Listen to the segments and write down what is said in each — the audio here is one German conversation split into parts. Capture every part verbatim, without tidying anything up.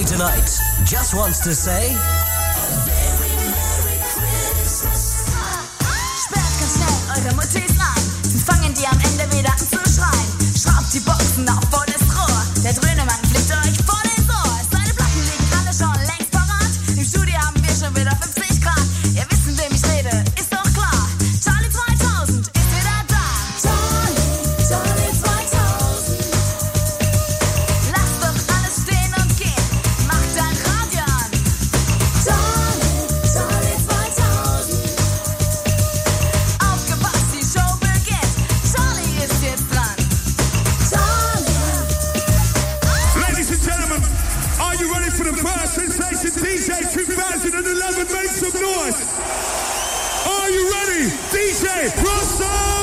D J tonight just wants to say a very Merry Christmas. Sperrt ganz schnell eure Muttis rein, sonst fangen die am Ende wieder an zu schreien. Schraubt die Boxen auf volles Rohr, der Dröhnemann fliegt euch vor den Ohr. Seine Platten liegen alle schon längst parat, im Studio haben wir schon wieder fünfzig Grad. Ihr wisst, in wem ich rede, ist doch klar. Charlie zweitausend ist wieder da. Charlie, Charlie zweitausend. Lass doch alles stehen und gehen, mach dein Radio an. Charlie, Charlie zweitausend. Aufgepasst, die Show beginnt. Charlie ist jetzt dran. Charlie. Ladies and gentlemen, are you ready for the first sensation D J twenty eleven? Make some noise. Are you ready? D J Rosso!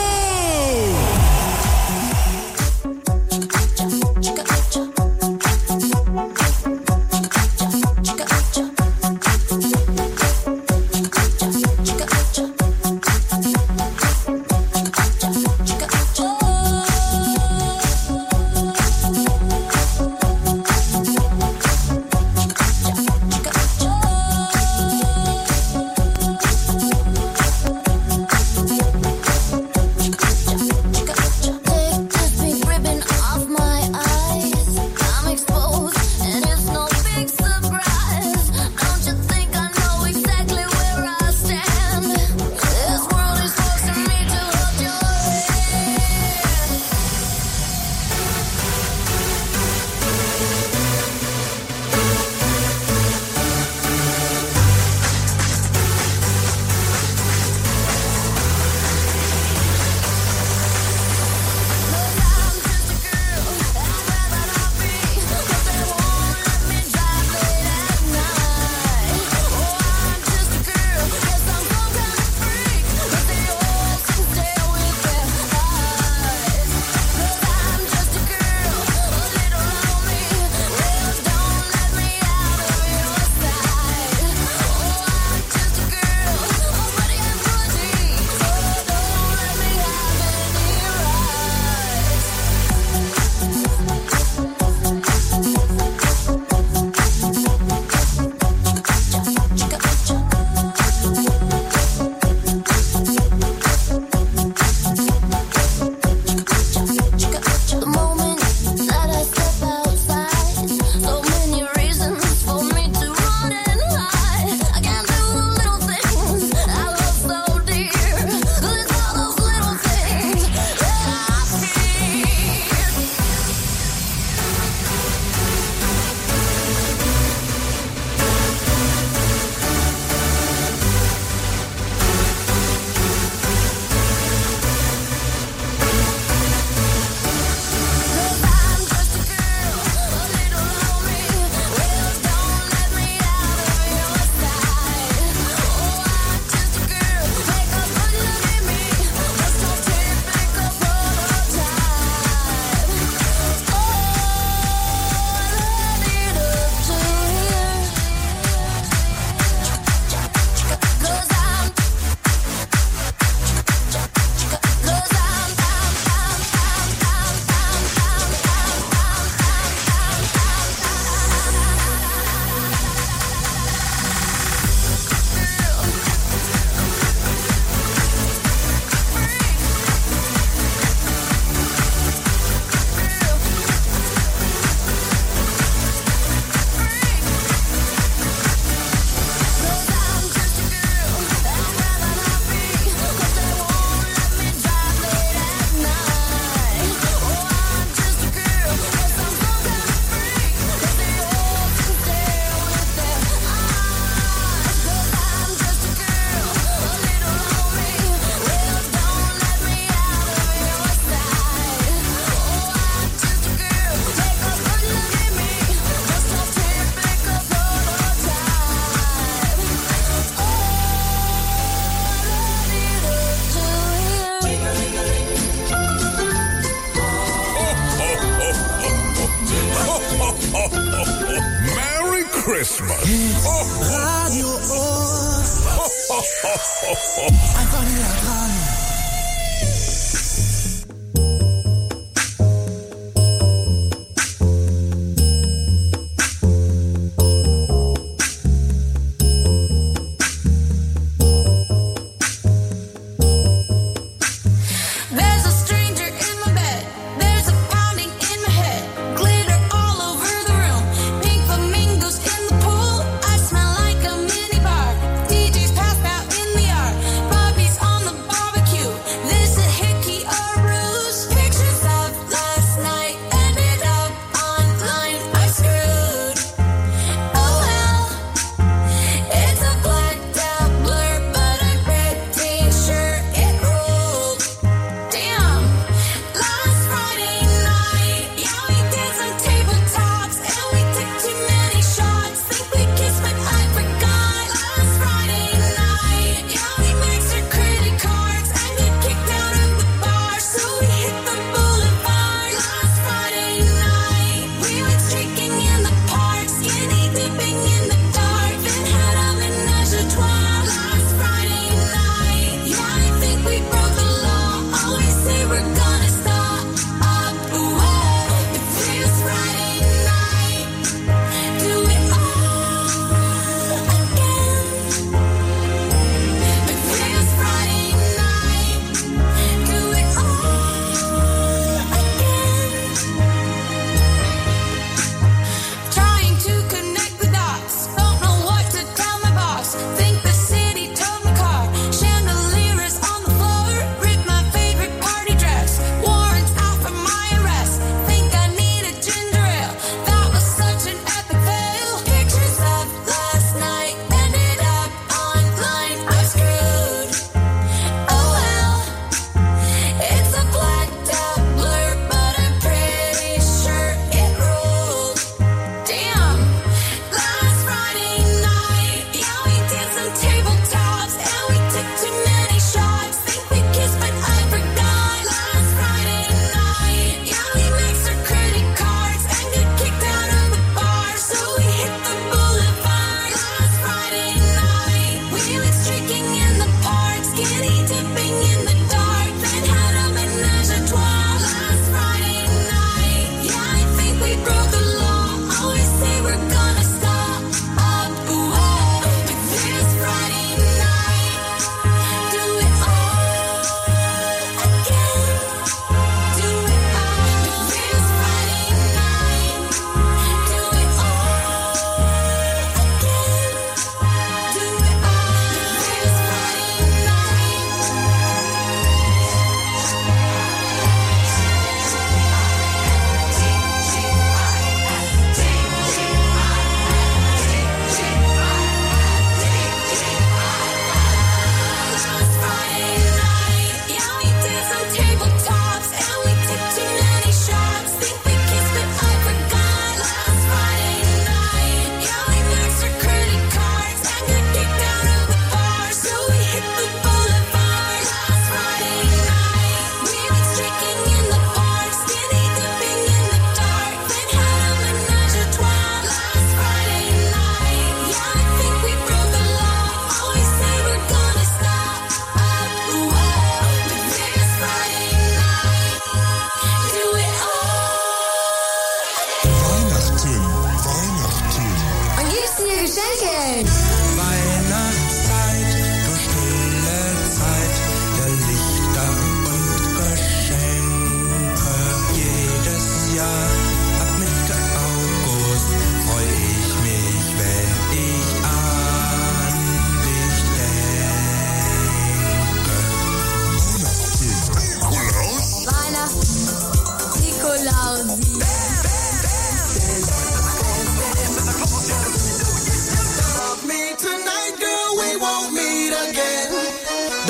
Christmas. Radio Ohr. Einfach näher dran.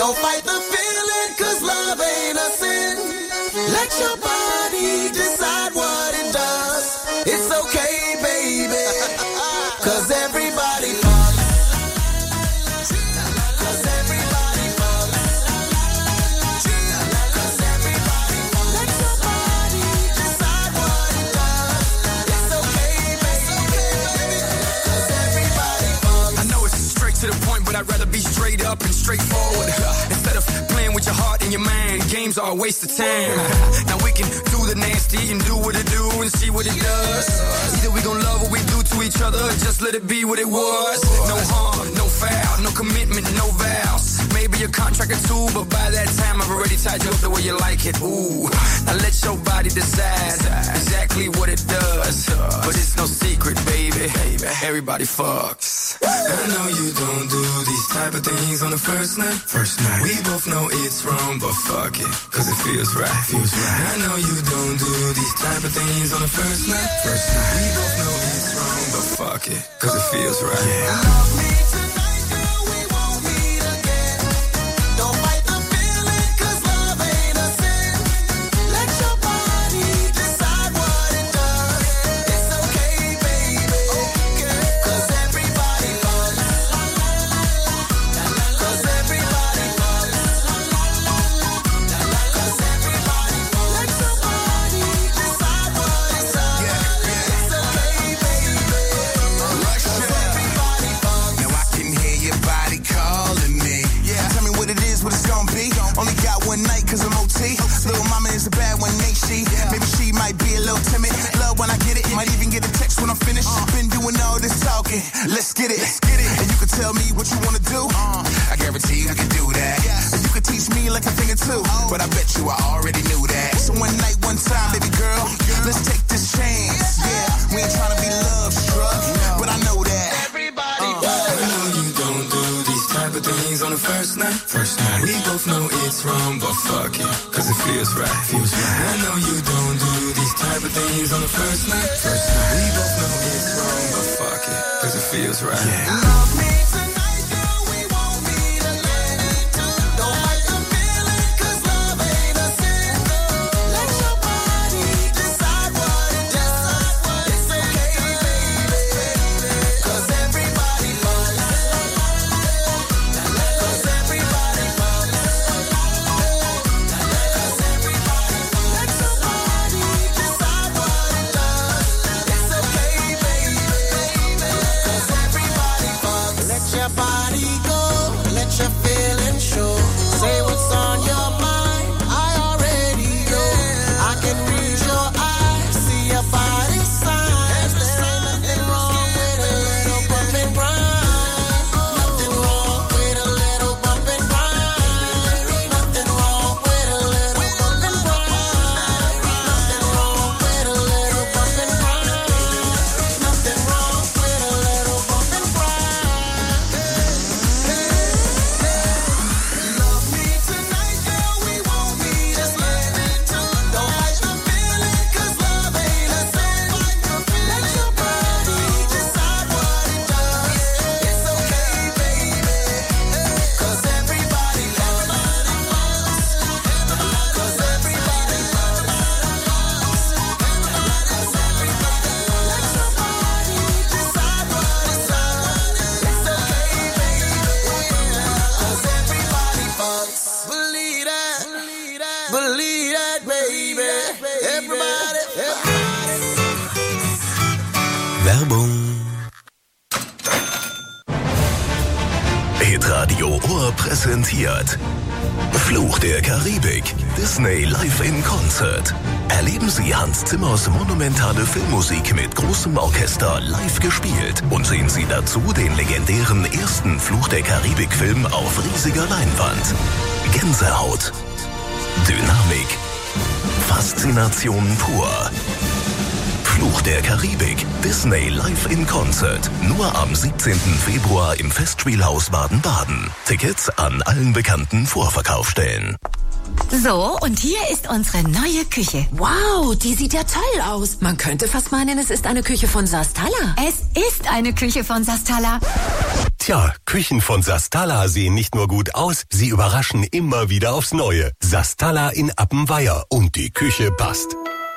Don't fight the feeling, cause love ain't a sin. Let your body decide what it does. It's okay, baby, cause everybody fucks. Cause everybody fucks. Cause everybody fucks. Let your body decide what it does. It's okay, baby, cause everybody fucks. I know it's straight to the point, but I'd rather be straight up and straightforward. Instead of playing with your heart and your mind, games are a waste of time. Now we can do the nasty and do what it do and see what it does. Either we gon' love what we do to each other, or just let it be what it was. No harm, no foul, no commitment, no vows. Maybe a contract or two, but by that time I've already tied you up the way you like it. Ooh, now let your body decide exactly what it does. But it's no secret, baby. Everybody fucks. I know you don't do these type of things on the first night. First night. We both know it's wrong, but fuck it, cause it feels right. Feels right. I know you don't do these type of things on the first night. First night. We both know it's wrong, but fuck it, cause it feels right. Yeah. Love me tonight, girl, we won't meet again. Don't fight the feeling, cause love ain't a sin. Let your body decide what it does. It's okay, baby, cause everybody fucks. Cause everybody fucks. Cause everybody fucks. Let your body decide what it does. It's okay, baby, cause everybody fucks. Now I can hear your body calling me. Yeah. Tell me what it is, what it's gonna be. Only got one night cause I'm O T. Little mama is a bad one, ain't she? Maybe she might be a little timid. Love when I get it. Might even get a text when I'm finished. Been doing all this talking. Let's get it. And you can tell me what you wanna do. I guarantee we can do that. And you can teach me like a thing or two. But I bet you I already knew that. So one night, one time, baby girl, let's take this chance. Yeah, we ain't tryna be love struck, but I know that. Everybody I know you don't do these type of things on the first night. First night. We both know it's wrong, but fuck it, cause it feels right. Feels right. I know you don't do these type of things on the first night. First night. We both know it's wrong, but fuck it, cause it feels right. Yeah. love me tonight, girl, we won't meet again. Don't fight the feeling, cause love ain't a sin. Let your body decide what it does. It's okay, baby, cause everybody fucks. Cause everybody fucks. Cause everybody fucks. Let your body decide what it does. It's okay, baby, cause everybody fucks. Let your body go, let your feelings show. Say what's on your mind, I already know. I can read your eyes, see your body signs. There ain't nothing wrong with a little bump and grind. Nothing wrong with a little bump and grind. Nothing wrong with a little bump and grind. Nothing wrong with a little bump and grind. Nothing wrong with a little bump and grind. Love me tonight, girl, we won't meet again. Don't fight the feeling, cause love ain't a sin. Let your body decide what it does. It's okay, baby, cause everybody fucks. Cause everybody fucks. Cause everybody fucks. Let your body decide what it does. It's okay, baby, cause everybody fucks. Believe that, believe that, baby. Everybody, everybody. Werbung. Hitradio Ohr präsentiert Fluch der Karibik, Disney live in Concert. Erleben Sie Hans Zimmers monumentale Filmmusik mit großem Orchester live gespielt und sehen Sie dazu den legendären ersten Fluch der Karibik-Film auf riesiger Leinwand. Gänsehaut, Dynamik, Faszination pur. Fluch der Karibik, Disney live in Concert. Nur am siebzehnten Februar im Festspielhaus Baden-Baden. Tickets an allen bekannten Vorverkaufsstellen. So, und hier ist unsere neue Küche. Wow, die sieht ja toll aus. Man könnte fast meinen, es ist eine Küche von Sastala. Es ist eine Küche von Sastala. Tja, Küchen von Sastala sehen nicht nur gut aus, sie überraschen immer wieder aufs Neue. Sastala in Appenweier und die Küche passt.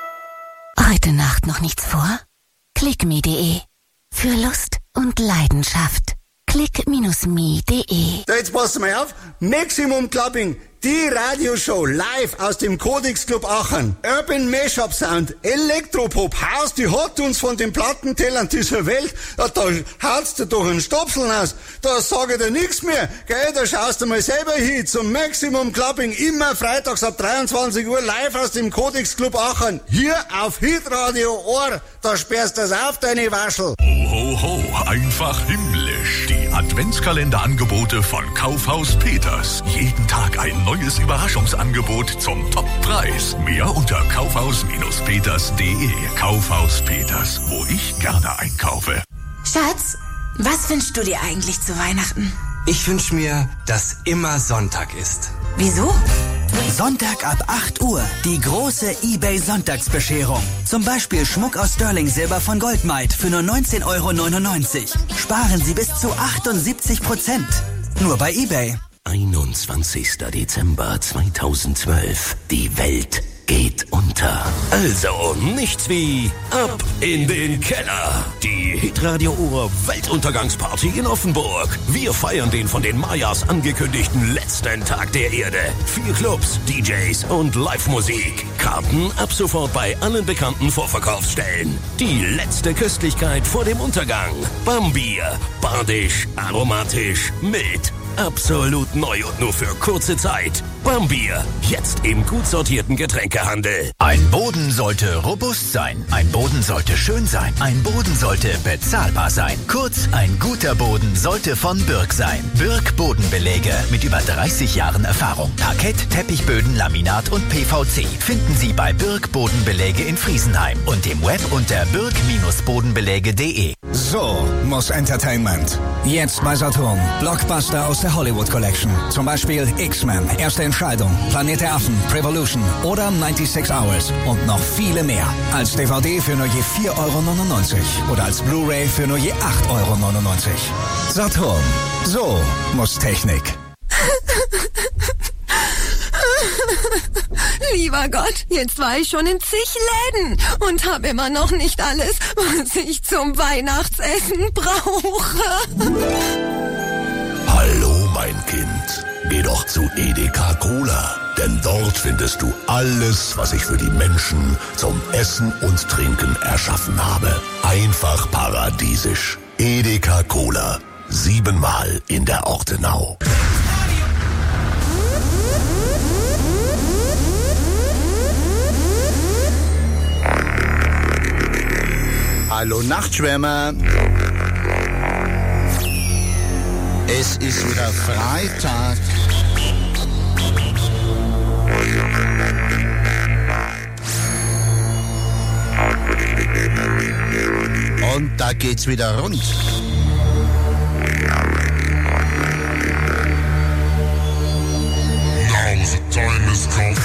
Heute Nacht noch nichts vor? clickme punkt de. Für Lust und Leidenschaft. click me punkt de. So, jetzt pass mal auf. Maximum Clubbing. Die Radioshow live aus dem Codex Club Aachen. Urban Mashup Sound, Elektropop, Haus, die hat uns von den Plattentellern dieser Welt. Ja, da haut's dir doch einen Stopseln aus. Da sage ich dir nix mehr. Gell, da schaust du mal selber hin zum Maximum Clubbing. Immer freitags ab dreiundzwanzig Uhr live aus dem Codex Club Aachen. Hier auf Hitradio Ohr. Da sperrst du's auf, deine Waschel. Ho, ho, ho, einfach himmlisch. Die Adventskalender-Angebote von Kaufhaus Peters. Jeden Tag ein neues Überraschungsangebot zum Toppreis. Mehr unter kaufhaus peters punkt de. Kaufhaus Peters, wo ich gerne einkaufe. Schatz, was wünschst du dir eigentlich zu Weihnachten? Ich wünsche mir, dass immer Sonntag ist. Wieso? Sonntag ab acht Uhr, die große eBay-Sonntagsbescherung. Zum Beispiel Schmuck aus Sterling-Silber von Goldmite für nur neunzehn Euro neunundneunzig. Sparen Sie bis zu achtundsiebzig Prozent. Nur bei eBay. einundzwanzigster Dezember zweitausendzwölf. Die Welt geht unter. Also nichts wie ab in den Keller. Die Hitradio Ohr Weltuntergangsparty in Offenburg. Wir feiern den von den Mayas angekündigten letzten Tag der Erde. Vier Clubs, D Js und Live-Musik. Karten ab sofort bei allen bekannten Vorverkaufsstellen. Die letzte Köstlichkeit vor dem Untergang. Bambier. Badisch, aromatisch, mild. Absolut neu und nur für kurze Zeit. Bambier. Jetzt im gut sortierten Getränkehandel. Ein Boden sollte robust sein. Ein Boden sollte schön sein. Ein Boden sollte bezahlbar sein. Kurz, ein guter Boden sollte von Birk sein. Birk Bodenbelege mit über dreißig Jahren Erfahrung. Parkett, Teppichböden, Laminat und P V C finden Sie bei Birk Bodenbelege in Friesenheim und im Web unter birk bodenbelege punkt de. So muss Entertainment. Jetzt bei Saturn. Blockbuster aus der Hollywood Collection. Zum Beispiel X-Men, Erste Entscheidung, Planet der Affen, Prevolution oder sechsundneunzig Hours und noch viele mehr. Als D V D für nur je vier Euro neunundneunzig oder als Blu-ray für nur je acht Euro neunundneunzig. Saturn. So muss Technik. Lieber Gott, jetzt war ich schon in zig Läden und habe immer noch nicht alles, was ich zum Weihnachtsessen brauche. Hallo, mein Kind. Geh doch zu Edeka Cola. Denn dort findest du alles, was ich für die Menschen zum Essen und Trinken erschaffen habe. Einfach paradiesisch. Edeka Cola. Siebenmal in der Ortenau. Hallo Nachtschwärmer. Es ist wieder Freitag. Und da geht's wieder rund. Now the time has come.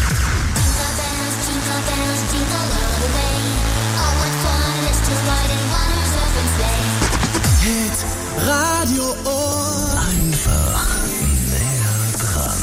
Hit Radio Ohr. Einfach näher dran.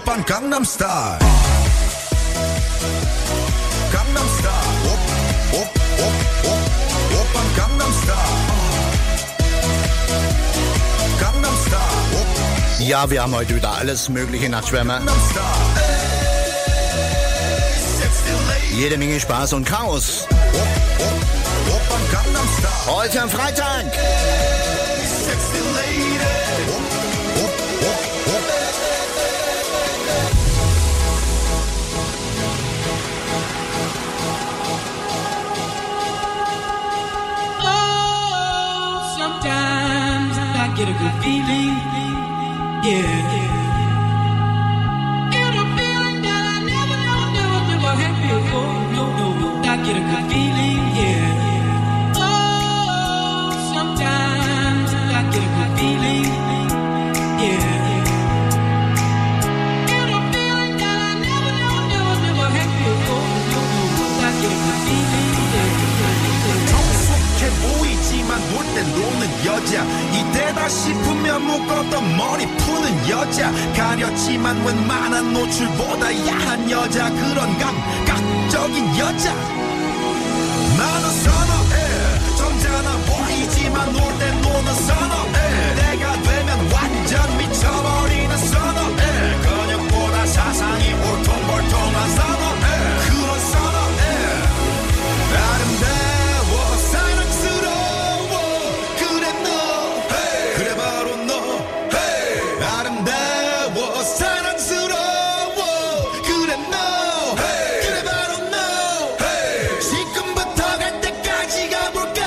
Oppan Gangnam Style. Gangnam Style. Op, op, op, op. Oppan Gangnam Style. Gangnam Style. Op. Ja, wir haben heute wieder alles Mögliche nach Schwärmer. Jede Menge Spaß und Chaos. Heute am Freitag. Sometimes I get a good feeling, yeah. Get a feeling that I never, never, never, never had before. No, no, no, I get a good feeling, yeah. Oh, sometimes I get a good feeling, yeah. Get a feeling that I never, never, never, never had before. No, no, no, I get a good feeling, yeah. 성숙해 보이지만 놀 땐 노는 여자 이때다 싶으면 묶었던 머리 푸는 여자 가렸지만 웬만한 노출보다 야한 여자 그런 감각적인 여자 나는 선어해 점잖아 보이지만 놀 땐 노는 선어해 내가 되면 완전 미쳐버리는 선어해 근육보다 사상이 울퉁불퉁한 선어해 그런 선어해 아름다워 사랑스러워 그래 너 그래 바로 너 아름다워 사랑스러워 그래 너 그래 바로 너 지금부터 갈 때까지 가볼까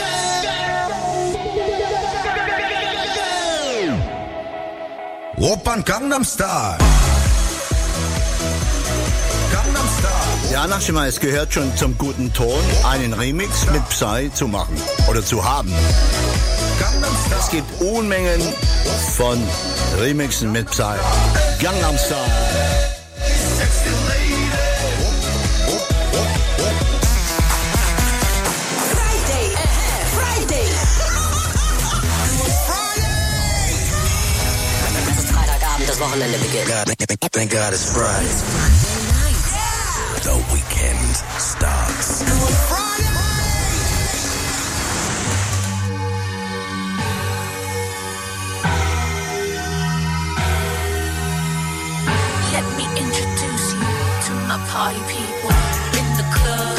오빤 강남스타일 Ja, Nachschimmer, es gehört schon zum guten Ton, einen Remix mit Psy zu machen oder zu haben. Es gibt Unmengen von Remixen mit Psy. Gangnam Style. Friday, Friday. Es ist Freitagabend, das Wochenende beginnt. Thank God it's Friday. The weekend starts. Let me introduce you to my party people in the club.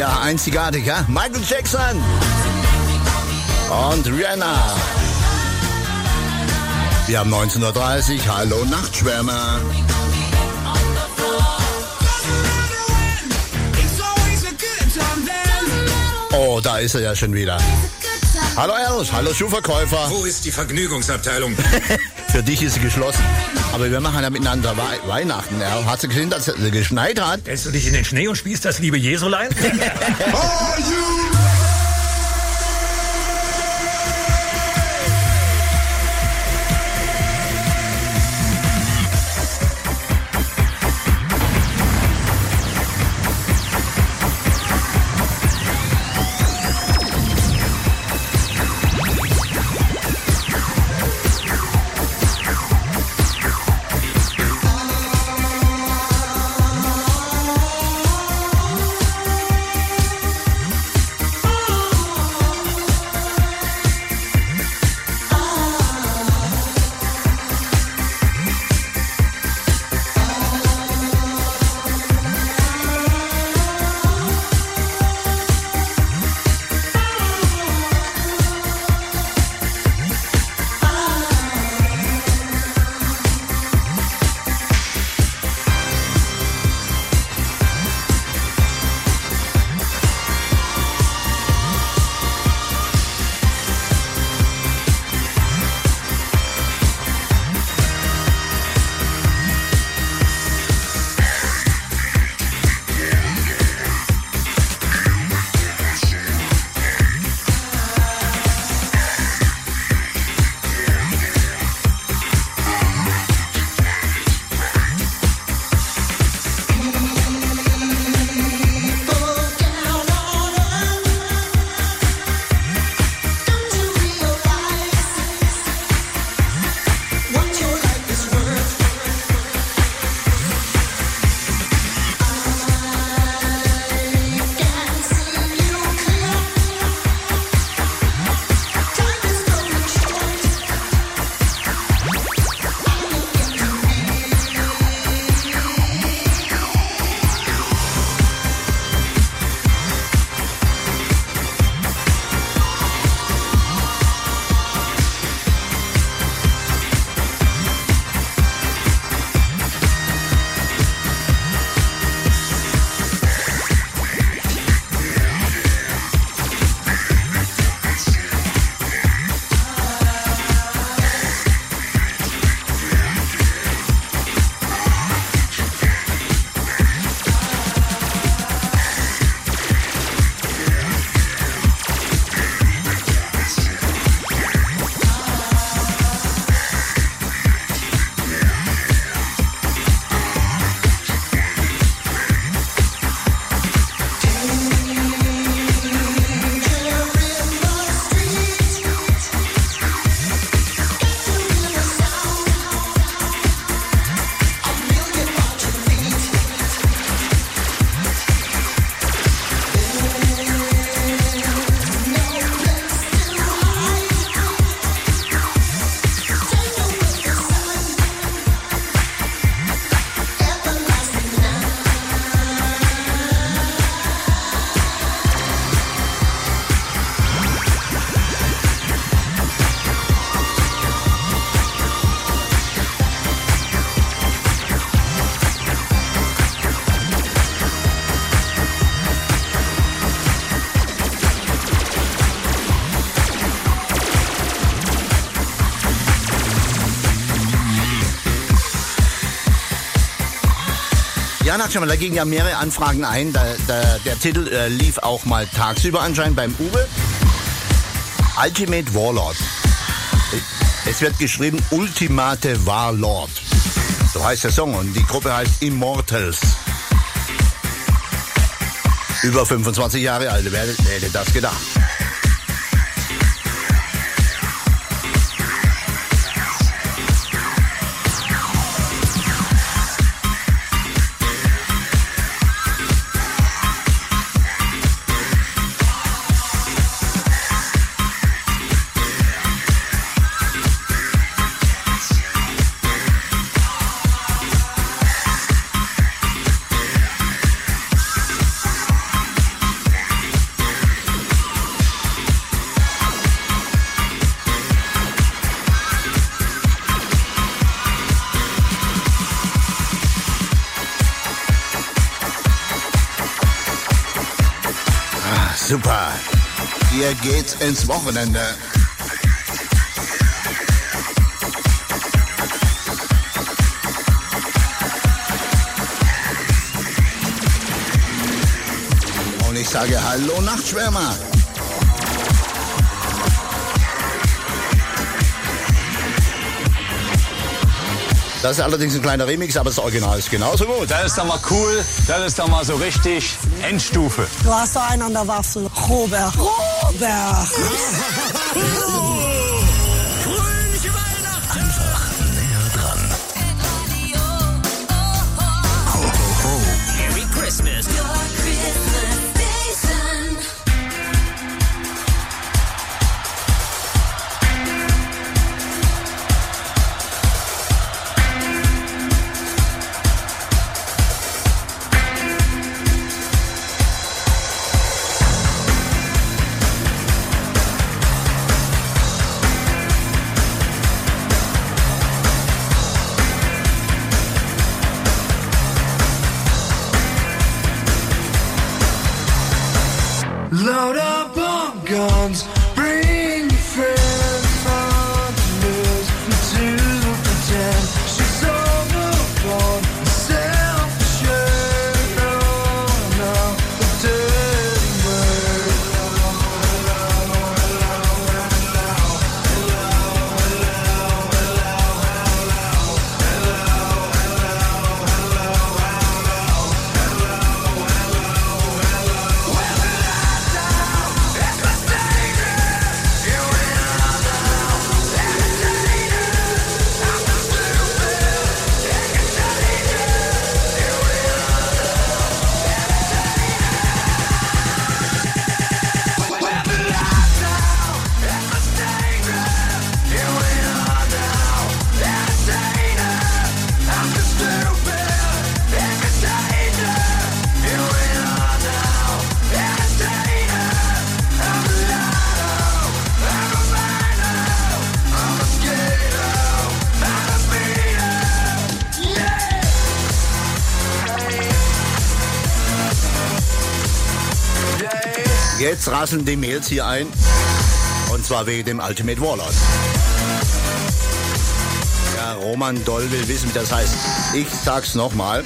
Ja, einzigartig, ja? Michael Jackson und Rihanna. Wir haben neunzehn Uhr dreißig. Hallo Nachtschwärmer. Oh, da ist er ja schon wieder. Hallo Eros, hallo Schuhverkäufer. Wo ist die Vergnügungsabteilung? Für dich ist sie geschlossen. Aber wir machen ja miteinander Wei- Weihnachten. Ja. Hast du gesehen, dass es geschneit hat? Stellst du dich in den Schnee und spießt das liebe Jesulein? Ja, Nachtschwärmer, da gingen ja mehrere Anfragen ein. Da, da, der Titel äh, lief auch mal tagsüber anscheinend beim Uwe. Ultimate Warlord. Es wird geschrieben Ultimate Warlord. So heißt der Song und die Gruppe heißt Immortals. Über fünfundzwanzig Jahre alt, wer hätte das gedacht? Super. Ihr geht's ins Wochenende. Und ich sage Hallo Nachtschwärmer. Das ist allerdings ein kleiner Remix, aber das Original ist genauso gut. Das ist doch mal cool, das ist doch mal so richtig Endstufe. Du hast doch einen an der Waffel. Robert. Robert. Einfach näher dran. Ho, ho, ho. Merry Christmas. Your Christmas station. Load up on guns, bring your friends, fun to lose, and to pretend she's overboard, self-assured, no, no, the dirty word. Jetzt rasseln die Mails hier ein. Und zwar wegen dem Ultimate Warlord. Ja, Roman Doll will wissen, wie das heißt. Ich sag's nochmal.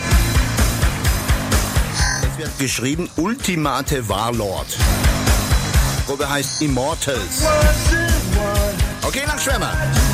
Es wird geschrieben Ultimate Warlord. Die Gruppe heißt Immortals. Okay, Nachtschwärmer.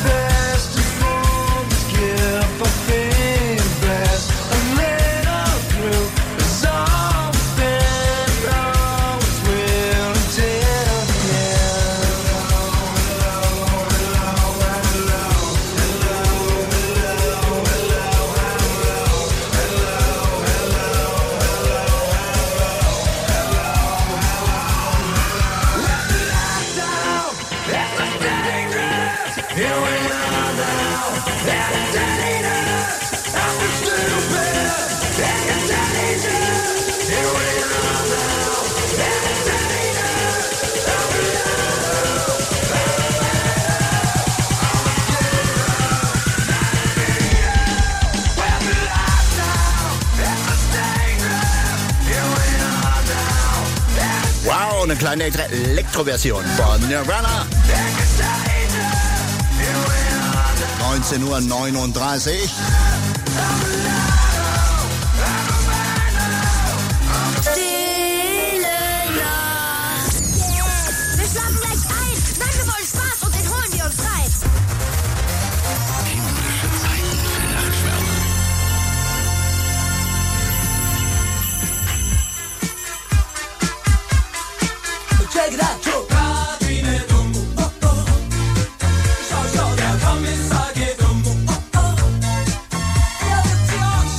Wow, eine kleine Elektro-Version von Nirvana. neunzehn Uhr neununddreißig. Stille Nacht. Yes. Wir schlafen gleich ein. Nein, wir wollen Spaß und den holen wir uns rein. Himmlische Zeiten für Nachtschwärmer. Check it out, Joe. Kabine dumm, oh oh. Schau, schau, der Kommissar geht um, oh oh. Er wird sie uns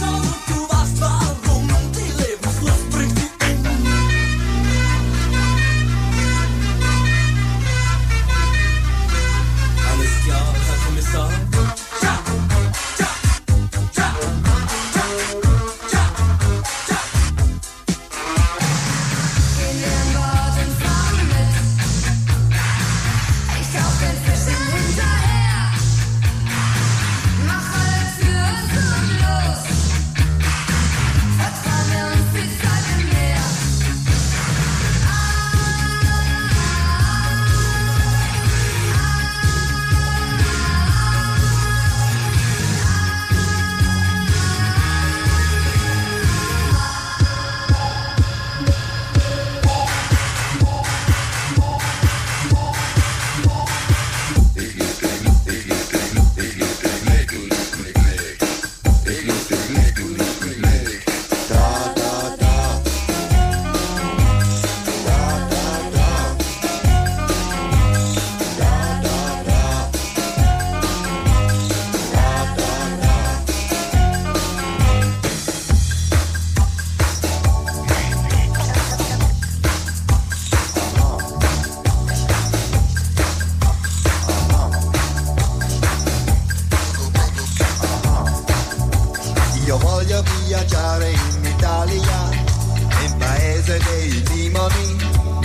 Io voglio viaggiare in Italia, in paese dei limoni,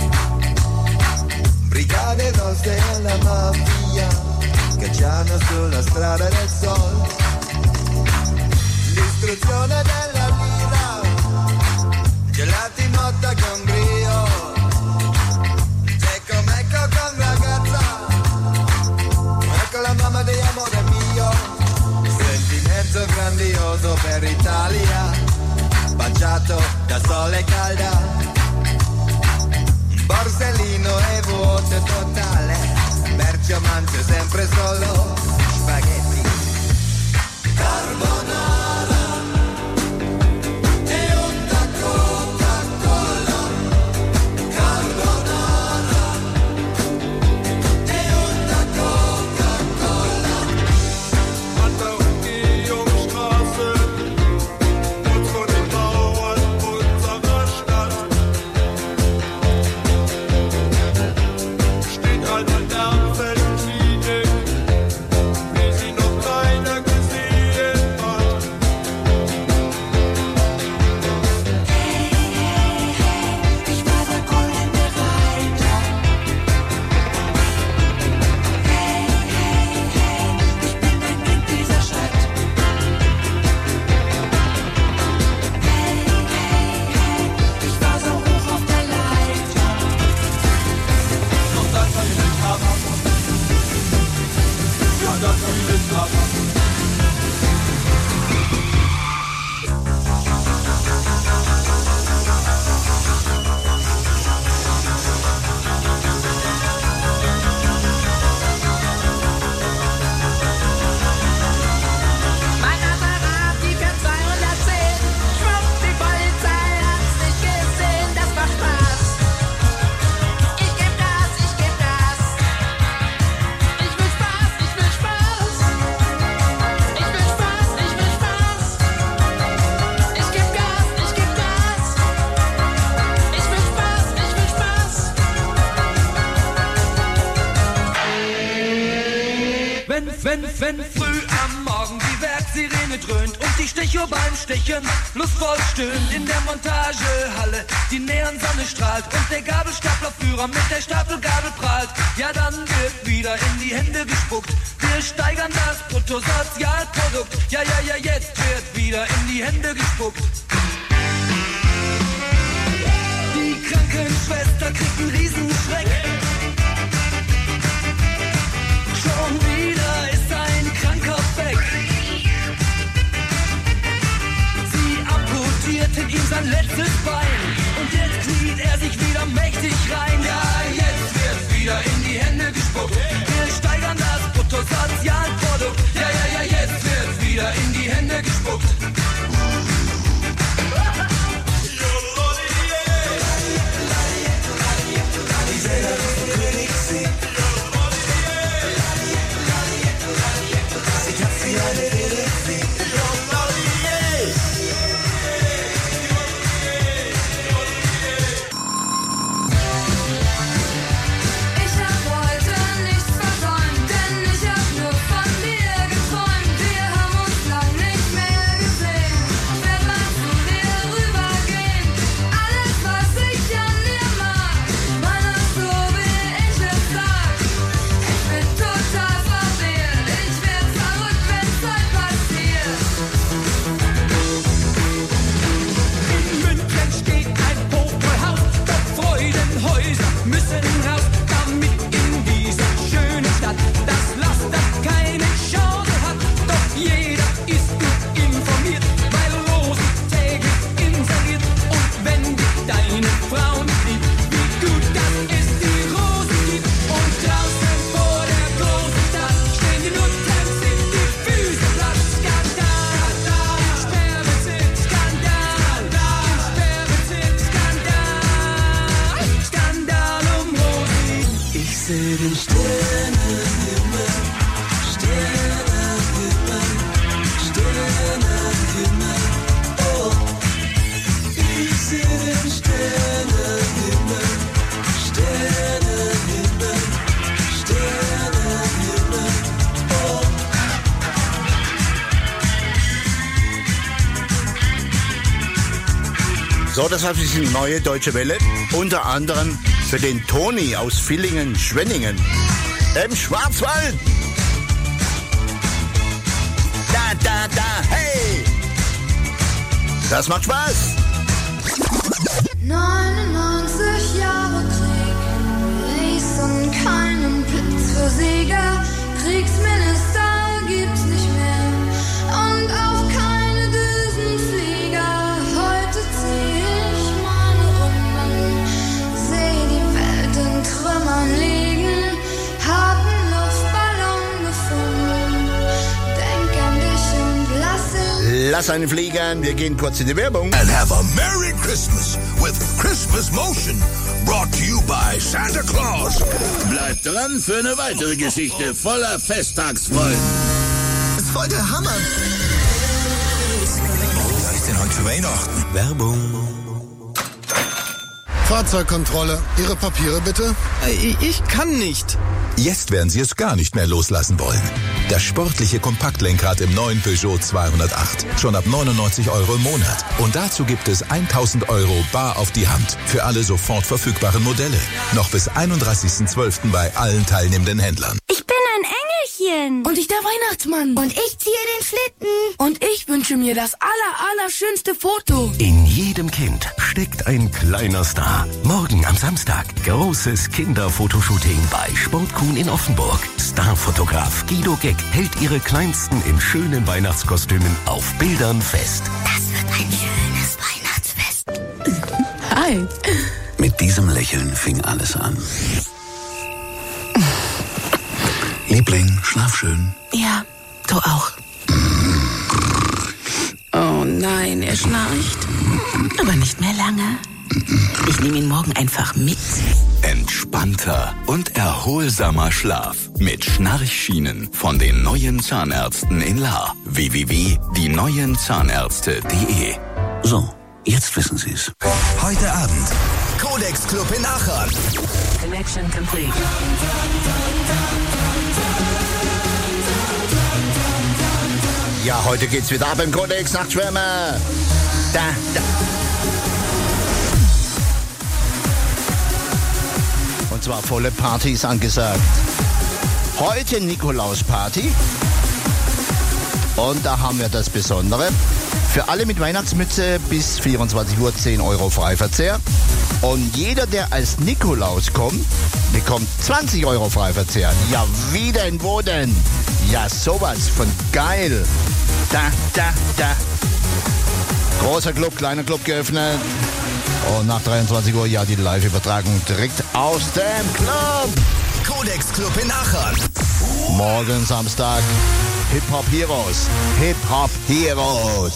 brigate rosse e la mafia che c'hanno sulla strada del sol, l'istruzione della vita, gelati notte con brio, ecco mecco con ragazza, ecco la mamma di amore mio, sentimento grandioso per Italia, baciato da sole calda, borsellino e vuoto totale, perciò mangio sempre solo spaghetti carbonara e una Coca-Cola, carbonara e una Coca-Cola. Hat auch die Jungstraße, kurz vor den Mauern unserer Stadt, steht eine Lärmfeldklinik, wie sie noch keiner gesehen hat. Hey, hey, hey, ich war der goldene Reiter. Hey, hey, hey, ich bin ein Kind dieser Stadt. Hey, hey, hey, ich war so hoch auf der Leiter. Und dann kam ich mit ab. Ja, dann kam ich mit ab. Mein Apparat, die fährt zweihundertzehn. Schwupp, die Polizei hat's nicht gesehen. Das macht Spaß. Ich geb Gas, ich geb Gas. Ich will Spaß, ich will Spaß. Ich will Spaß, ich will Spaß. Ich geb Gas, ich geb Gas. Ich will Spaß, ich will Spaß. Wenn, wenn, wenn früh am Morgen die Werksirene dröhnt und die Stechuhr beim Stechen lustvoll stöhnt in der Montagehalle, die Neonsonne strahlt und der Gabelstaplerführer mit der Stapelgabel prahlt, ja dann wird wieder in die Hände gespuckt. Wir steigern das Bruttosozialprodukt, ja, ja, ja, jetzt wird wieder in die Hände gespuckt. Die Krankenschwester kriegt einen Riesenschreck. Schon wieder ist ein Kranker weg. Sie amputierten ihm sein letztes Bein und jetzt kniet er sich wieder mächtig rein. Ja, jetzt wird wieder in die Hände gespuckt. Wir steigern das Bruttosozialprodukt. Ja, ja, ja, jetzt wird wieder in die Hände gespuckt. Ich hab heute nichts versäumt, denn ich hab nur von dir geträumt. Wir haben uns lang nicht mehr gesehen. So, das heißt, ist die neue Deutsche Welle. Unter anderem für den Toni aus Villingen-Schwenningen im Schwarzwald. Da, da, da, hey! Das macht Spaß! neunundneunzig Jahre Krieg, ließen keinen Platz für Sieger. Kriegsminister gibt's nicht mehr und auch keine Düsenflieger. Heute zieh ich meine Runden, seh die Welt in Trümmern liegen, hab einen Luftballon gefunden, denk an dich und lass ihn. Lass einen fliegen, wir gehen kurz in die Werbung. And have a Merry Christmas with Christmas Motion. Brought to you by Santa Claus. Bleibt dran für eine weitere Geschichte voller Festtagsfreuden. Das ist voll der Hammer. Was ist denn heute für Weihnachten? Werbung. Fahrzeugkontrolle. Ihre Papiere bitte? Ich kann nicht. Jetzt werden Sie es gar nicht mehr loslassen wollen. Das sportliche Kompaktlenkrad im neuen Peugeot zweihundertacht. Schon ab neunundneunzig Euro im Monat. Und dazu gibt es tausend Euro bar auf die Hand für alle sofort verfügbaren Modelle. Noch bis einunddreißigsten zwölften bei allen teilnehmenden Händlern. Ich bin ein Engelchen. Und ich der Weihnachtsmann. Und ich ziehe den Schlitten. Und ich wünsche mir das aller, allerschönste Foto. In jedem Kind steckt ein kleiner Star. Morgen am Samstag großes Kinderfotoshooting bei Sportkuhn in Offenburg. Starfotograf Guido Geck hält ihre Kleinsten in schönen Weihnachtskostümen auf Bildern fest. Das wird ein schönes Weihnachtsfest. Hi. Mit diesem Lächeln fing alles an. Liebling, schlaf schön. Ja, du auch. Oh nein, er schnarcht. Aber nicht mehr lange. Ich nehme ihn morgen einfach mit. Entspannter und erholsamer Schlaf mit Schnarchschienen von den neuen Zahnärzten in Lahr. w w w punkt die neuen Zahnärzte punkt de. So, jetzt wissen Sie's. Heute Abend Codex Club in Aachen. Connection complete. Ja, heute geht's wieder ab im Codex Nachtschwärmer. Da, da. Und zwar volle Partys angesagt. Heute Nikolausparty. Und da haben wir das Besondere. Für alle mit Weihnachtsmütze bis vierundzwanzig Uhr zehn Euro Freiverzehr. Und jeder, der als Nikolaus kommt, bekommt zwanzig Euro Freiverzehr. Ja, wie denn, wo denn? Ja, sowas von geil. Da, da, da. Großer Club, kleiner Club geöffnet. Und nach dreiundzwanzig Uhr, ja, die Live-Übertragung direkt aus dem Club. Codex Club in Aachen. Morgen Samstag. Hip-Hop Heroes. Hip-Hop Heroes.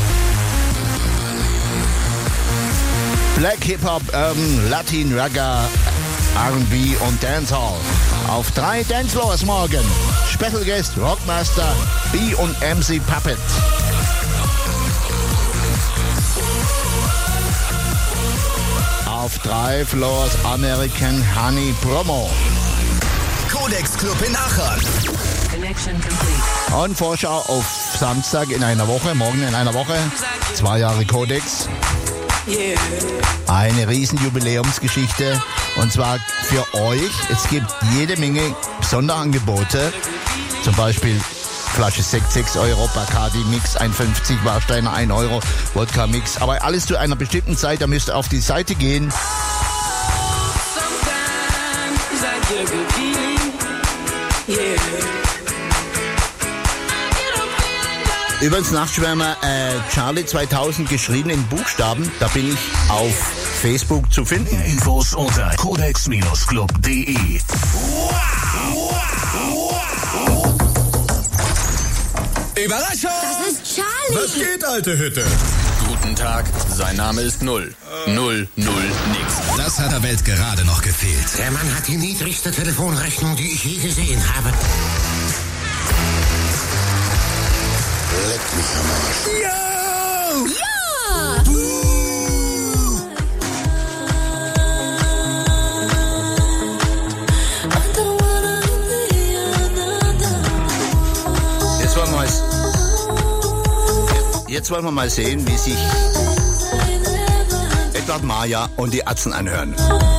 Black Hip-Hop, Urban, Latin, Ragga, R and B und Dancehall. Auf drei Dancefloors morgen. Special Guest Rockmaster B und M C Puppet. Auf drei Floors American Honey Promo. Codex Club in Aachen. Connection complete. Und Vorschau auf Samstag in einer Woche, morgen in einer Woche. Zwei Jahre Codex. Eine riesen Jubiläumsgeschichte. Und zwar für euch. Es gibt jede Menge Sonderangebote. Zum Beispiel Flasche Sekt sechs Euro, Bacardi Mix eins fünfzig, Warsteiner ein Euro, Wodka Mix. Aber alles zu einer bestimmten Zeit, da müsst ihr auf die Seite gehen. Übrigens Nachtschwärmer äh, Charlie zweitausend geschrieben in Buchstaben, da bin ich auf Facebook zu finden. Infos unter codex Club punkt de. Überraschung! Das ist Charlie! Was geht, alte Hütte? Guten Tag, sein Name ist Null. Null, Null, nix. Das hat der Welt gerade noch gefehlt. Der Mann hat die niedrigste Telefonrechnung, die ich je gesehen habe. Leck mich am Arsch. Yo! Ja! Jetzt wollen wir mal, jetzt wollen wir mal sehen, wie sich Edward Maya und die Atzen anhören.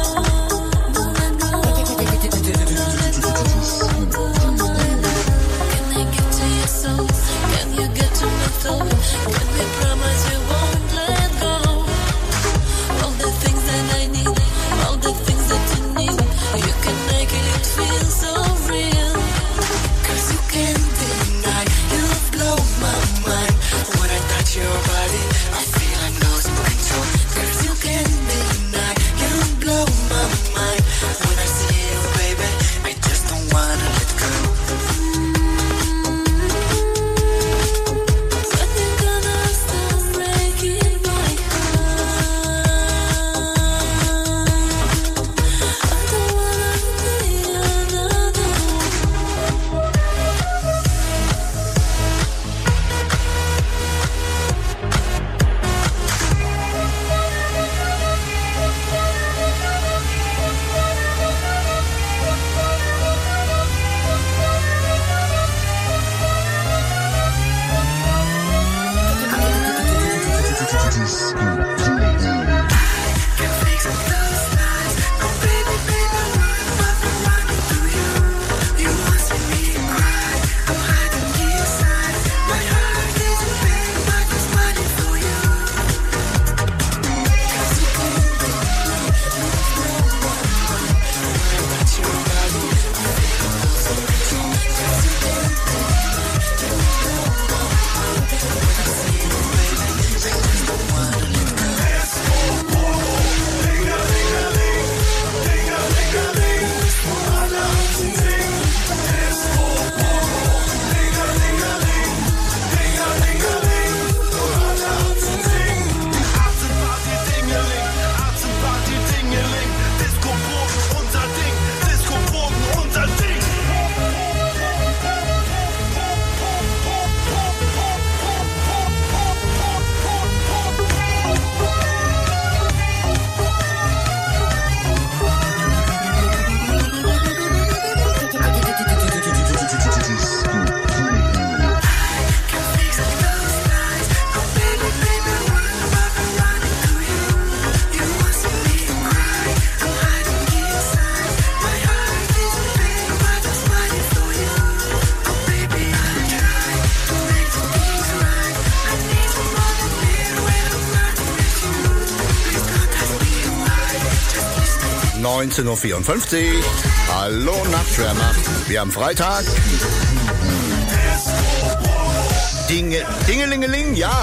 neunzehn Uhr vierundfünfzig. Hallo Nachtschwärmer. Wir haben Freitag. Dinge, Dingelingeling, ja.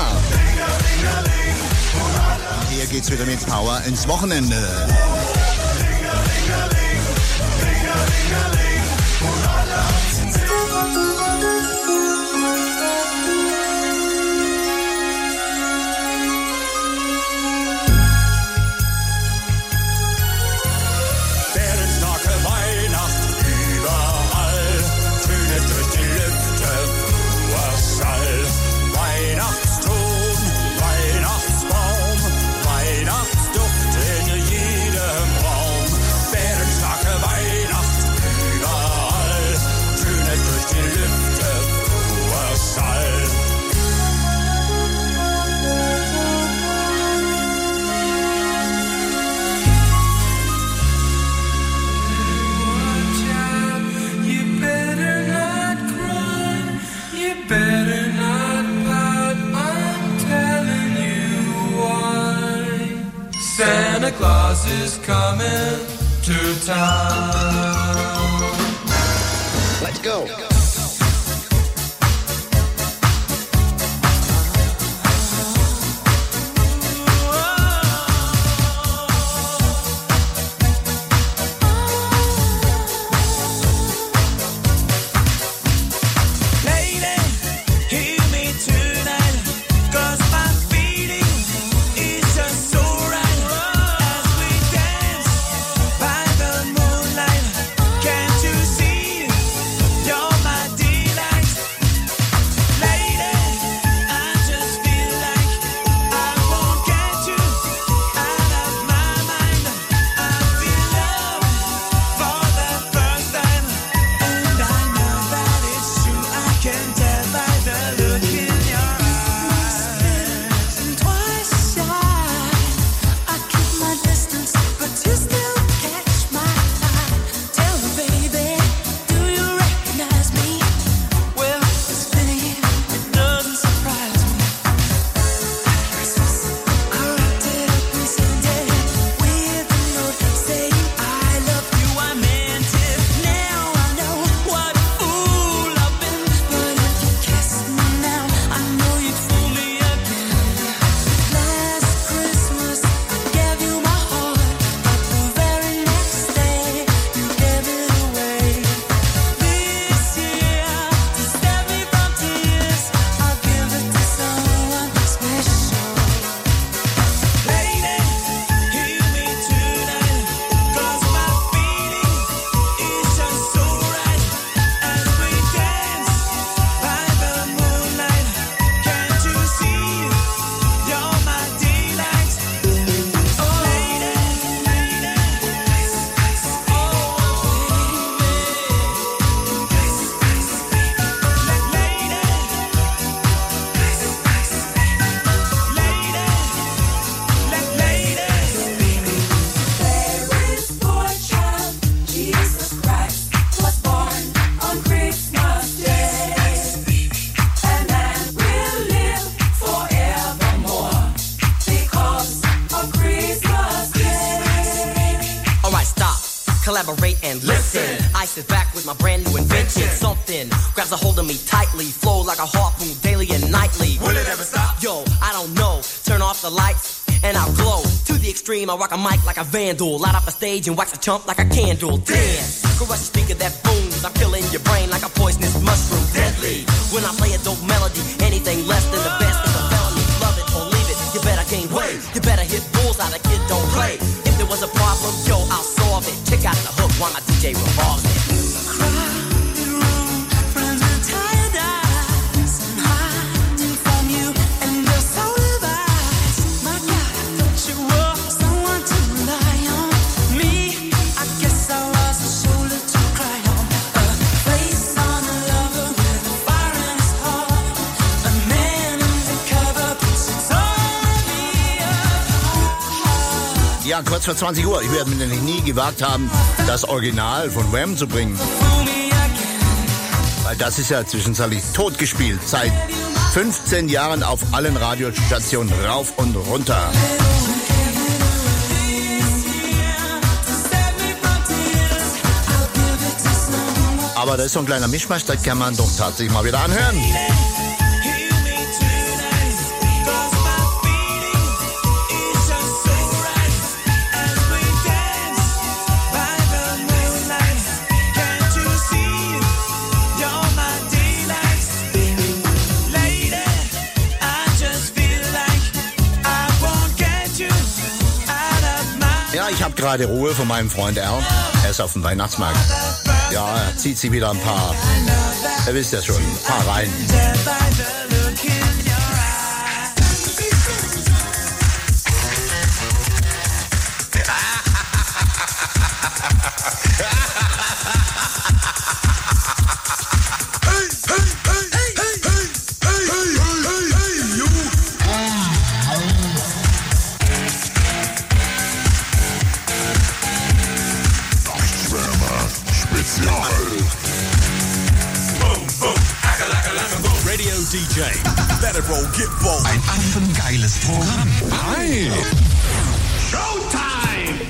Hier geht's wieder mit Power ins Wochenende. Santa Claus is coming to town. Let's go. Can't you see you're my collaborate and listen. I sit back with my brand new invention. Something grabs a hold of me tightly, flow like a harpoon daily and nightly. Will it ever stop? Yo, I don't know. Turn off the lights and I'll glow. To the extreme, I rock a mic like a vandal. Light up a stage and wax a chump like a candle. Dance, crush a speaker that booms. I'm killing your brain like a poisonous mushroom. Deadly, when I play a dope melody, anything less than the best is a felony. Love it or leave it, you better gain weight. You better hit bullseye, the kid don't play. If there was a problem, yo, I'll solve it. Check out the hook while my D J revolves it. Ja, kurz vor zwanzig Uhr. Ich werde mir nämlich nie gewagt haben, das Original von Wham zu bringen. Weil das ist ja zwischenzeitlich totgespielt. Seit fünfzehn Jahren auf allen Radiostationen rauf und runter. Aber da ist so ein kleiner Mischmasch, das kann man doch tatsächlich mal wieder anhören. Ich habe gerade Ruhe von meinem Freund Al. Er ist auf dem Weihnachtsmarkt. Ja, er zieht sich wieder ein paar, ihr wisst ja schon, ein paar rein. D J, let it roll, get bold. Ein affengeiles Programm. Hi. Showtime!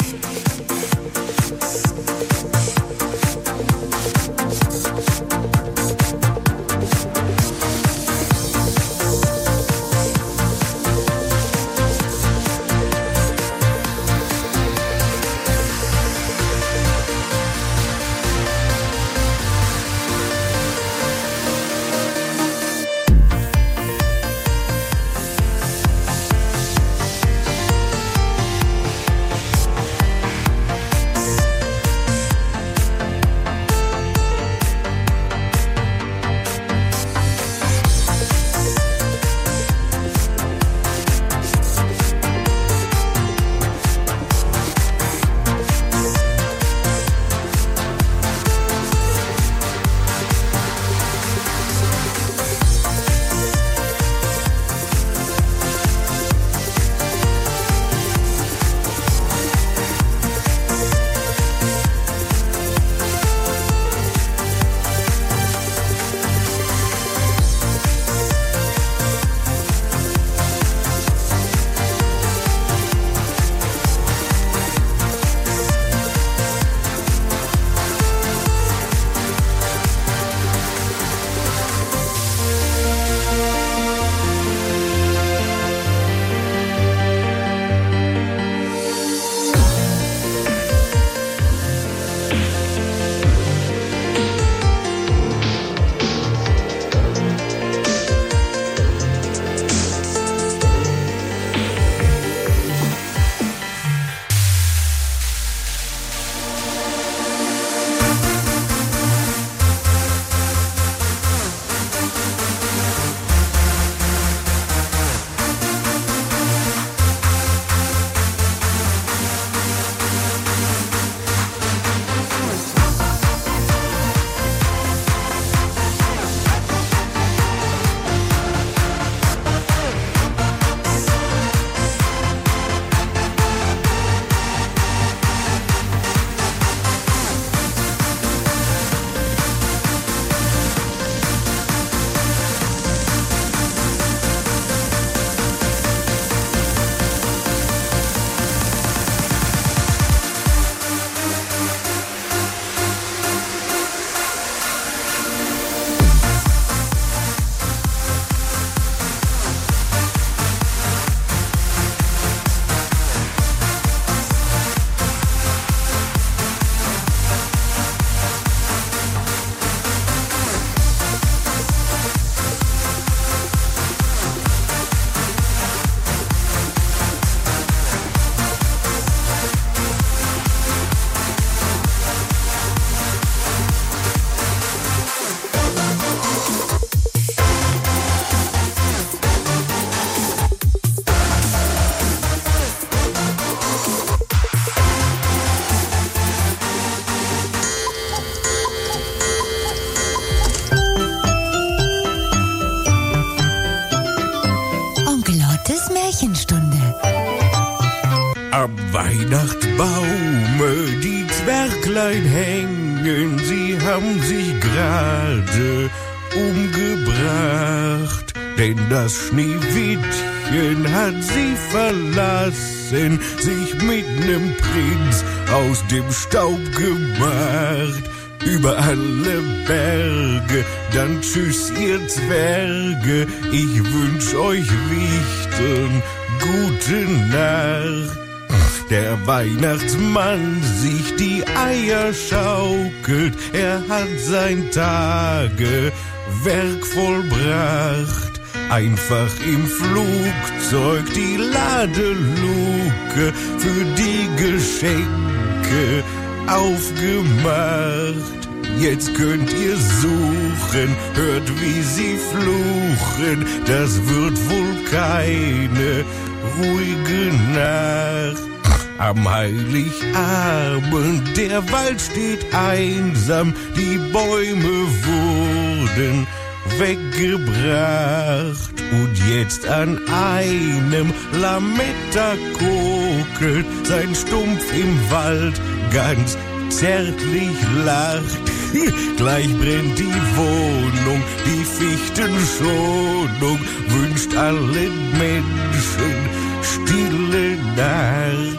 Kates Märchenstunde. Am Weihnachtsbaume die Zwerglein hängen, sie haben sich gerade umgebracht, denn das Schneewittchen hat sie verlassen, sich mit nem Prinz aus dem Staub gemacht. Über alle Berge, dann tschüss ihr Zwerge, ich wünsch euch Wichteln gute Nacht. Der Weihnachtsmann sich die Eier schaukelt, er hat sein Tagewerk vollbracht. Einfach im Flugzeug die Ladeluke für die Geschenke aufgemacht. Jetzt könnt ihr suchen, hört wie sie fluchen, das wird wohl keine ruhige Nacht. Am Heiligabend, der Wald steht einsam, die Bäume wurden weggebracht. Und jetzt an einem Lametta kokelt sein Stumpf im Wald ganz zärtlich lacht. Gleich brennt die Wohnung, die Fichtenschonung wünscht allen Menschen stille Nacht.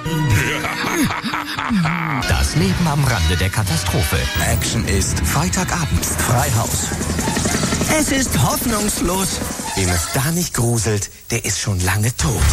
Das Leben am Rande der Katastrophe. Action ist Freitagabend, Freihaus. Es ist hoffnungslos. Wem es da nicht gruselt, der ist schon lange tot.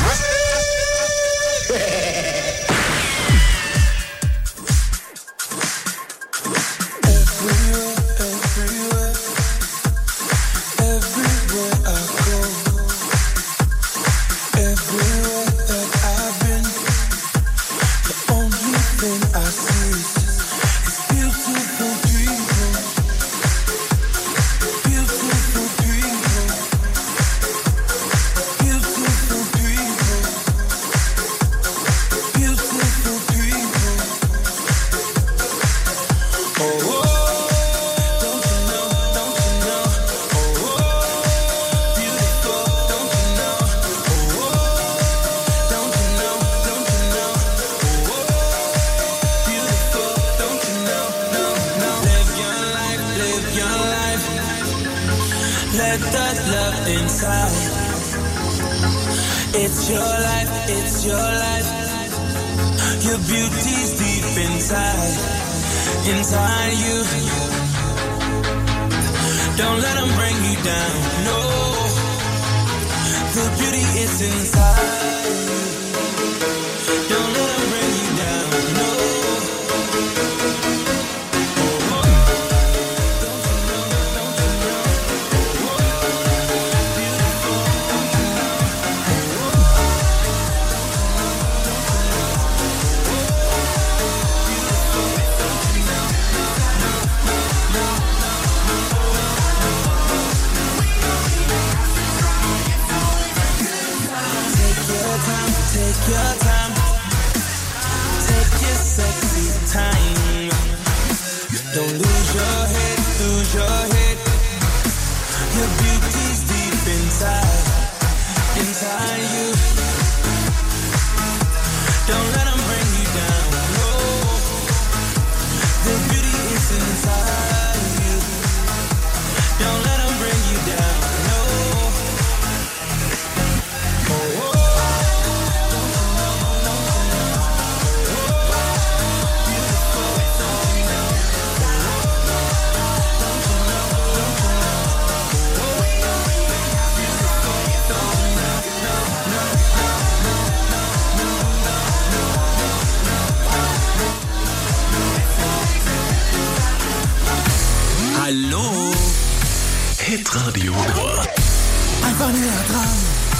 Hitradio Nur. Einfach näher dran.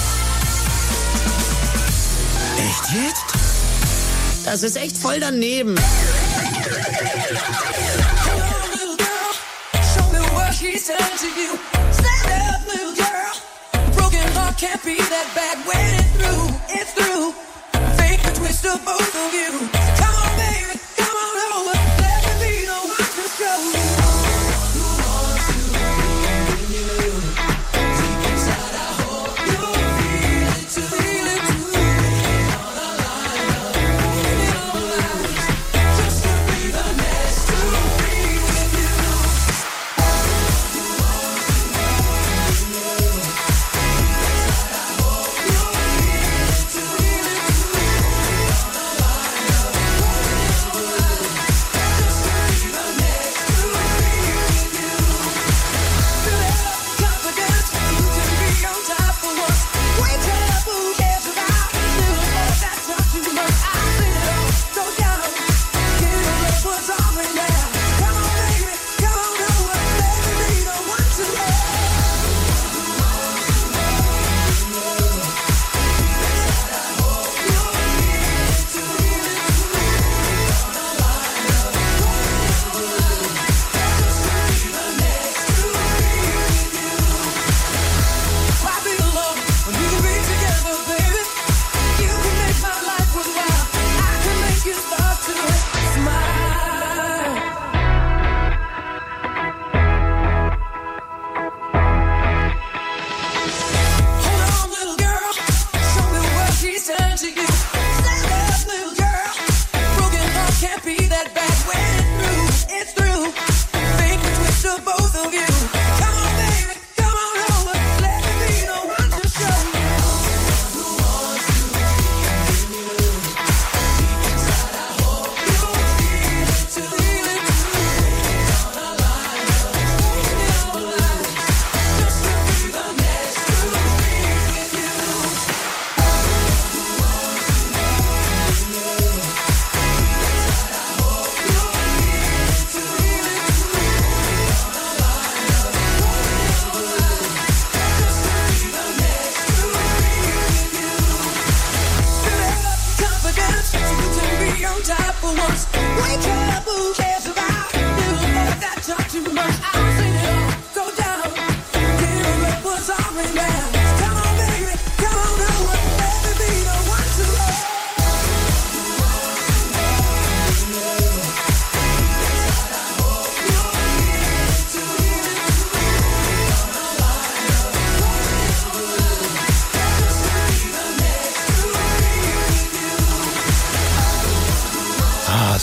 Echt jetzt? Das ist echt voll daneben. Can't be that bad when it's through, it's through. Fake the twist of both of you. Come on, baby, come on over. Let me be the one to show you. Who wants to be you? Deep inside, I hope you feel it too.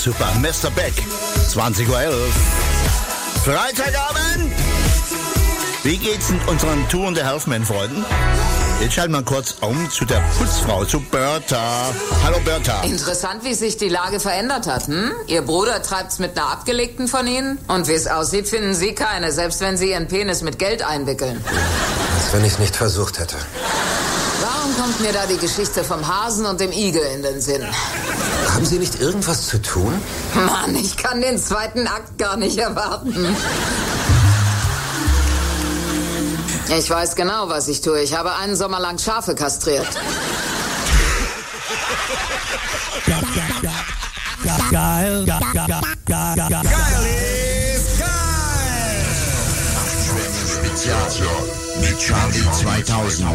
super. Mister Beck, zwanzig Uhr elf. Freitagabend. Wie geht's in unseren Tour- und Helfman-Freunden? Jetzt schalten wir kurz um zu der Putzfrau, zu Bertha. Hallo Bertha. Interessant, wie sich die Lage verändert hat, hm? Ihr Bruder treibt's mit einer Abgelegten von Ihnen? Und wie es aussieht, finden Sie keine, selbst wenn Sie Ihren Penis mit Geld einwickeln. Als wenn ich's nicht versucht hätte. Warum kommt mir da die Geschichte vom Hasen und dem Igel in den Sinn? Haben Sie nicht irgendwas zu tun? Mann, ich kann den zweiten Akt gar nicht erwarten. Ich weiß genau, was ich tue. Ich habe einen Sommer lang Schafe kastriert. Geil, geil, geil, geil, geil, Geil ist geil. Spezial mit Charlie zweitausend.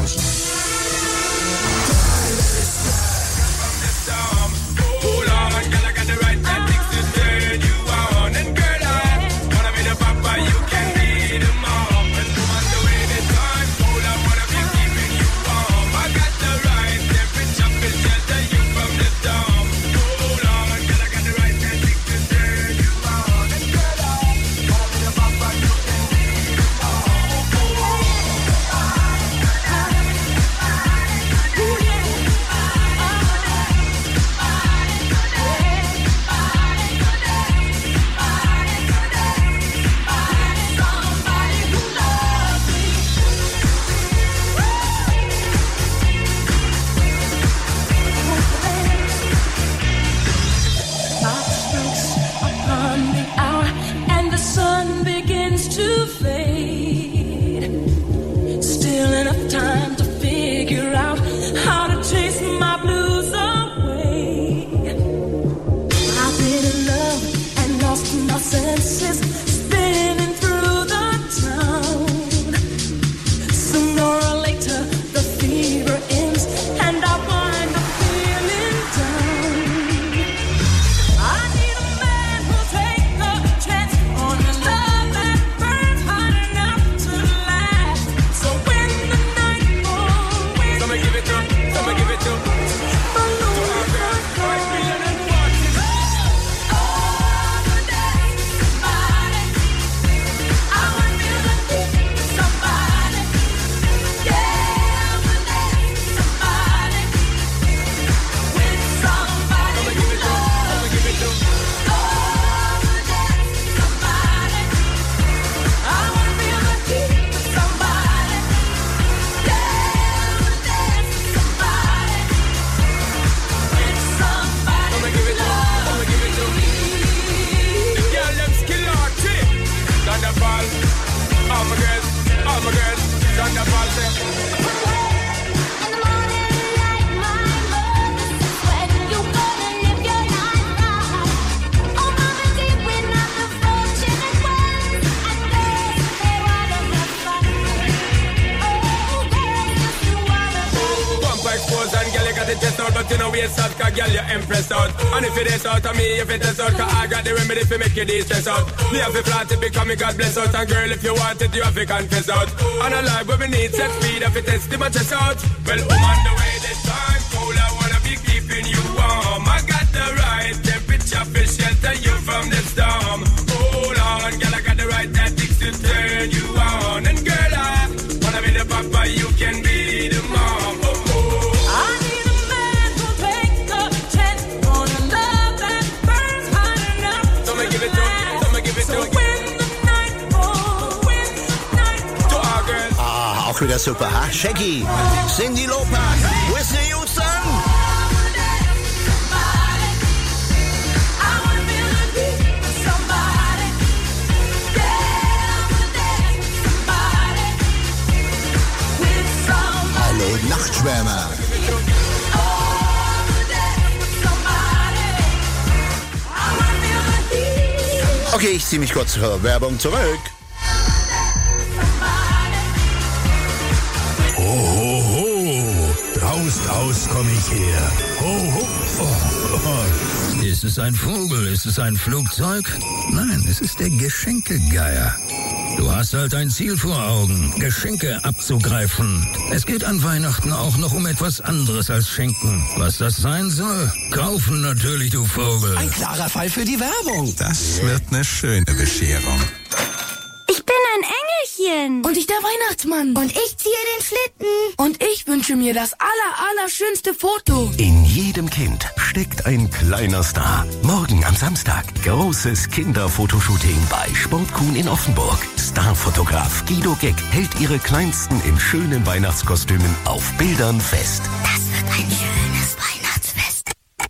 Stress out. Me have to flat it because me God bless out. And girl, if you want it, you have to confess out. And a life where we need sex speed, if it test my chest out. Well, I'm on the way this time. Cold, I wanna be keeping you warm. I got the right temperature for shelter you from the storm. Hold on, girl, I got the right tactics to turn you on. And girl, I wanna be the papa, you can be the mom. Oh, oh. I need a man who'll take a chance on a love that burns hot enough. So me give it to auch wieder super, ha? Shaggy, Cyndi Lauper, Whitney Houston. Hallo Nachtschwärmer. Okay, ich ziehe mich kurz für Werbung zurück. Ho, ho, ho. Draus, draus komm ich her. Ho, ho. Oh, oh. Ist es ein Vogel? Ist es ein Flugzeug? Nein, es ist der Geschenkegeier. Du hast halt ein Ziel vor Augen, Geschenke abzugreifen. Es geht an Weihnachten auch noch um etwas anderes als Schenken. Was das sein soll? Kaufen natürlich, du Vogel. Ein klarer Fall für die Werbung. Das wird eine schöne Bescherung. Ich bin ein Engelchen. Und ich der Weihnachtsmann. Und ich ziehe den Schlitten. Und ich wünsche mir das aller, allerschönste Foto. In jedem Kind steckt ein kleiner Star. Morgen am Samstag großes Kinderfotoshooting bei Sportkuhn in Offenburg. Starfotograf Guido Geck hält ihre Kleinsten in schönen Weihnachtskostümen auf Bildern fest. Das wird ein schönes Weihnachtsfest.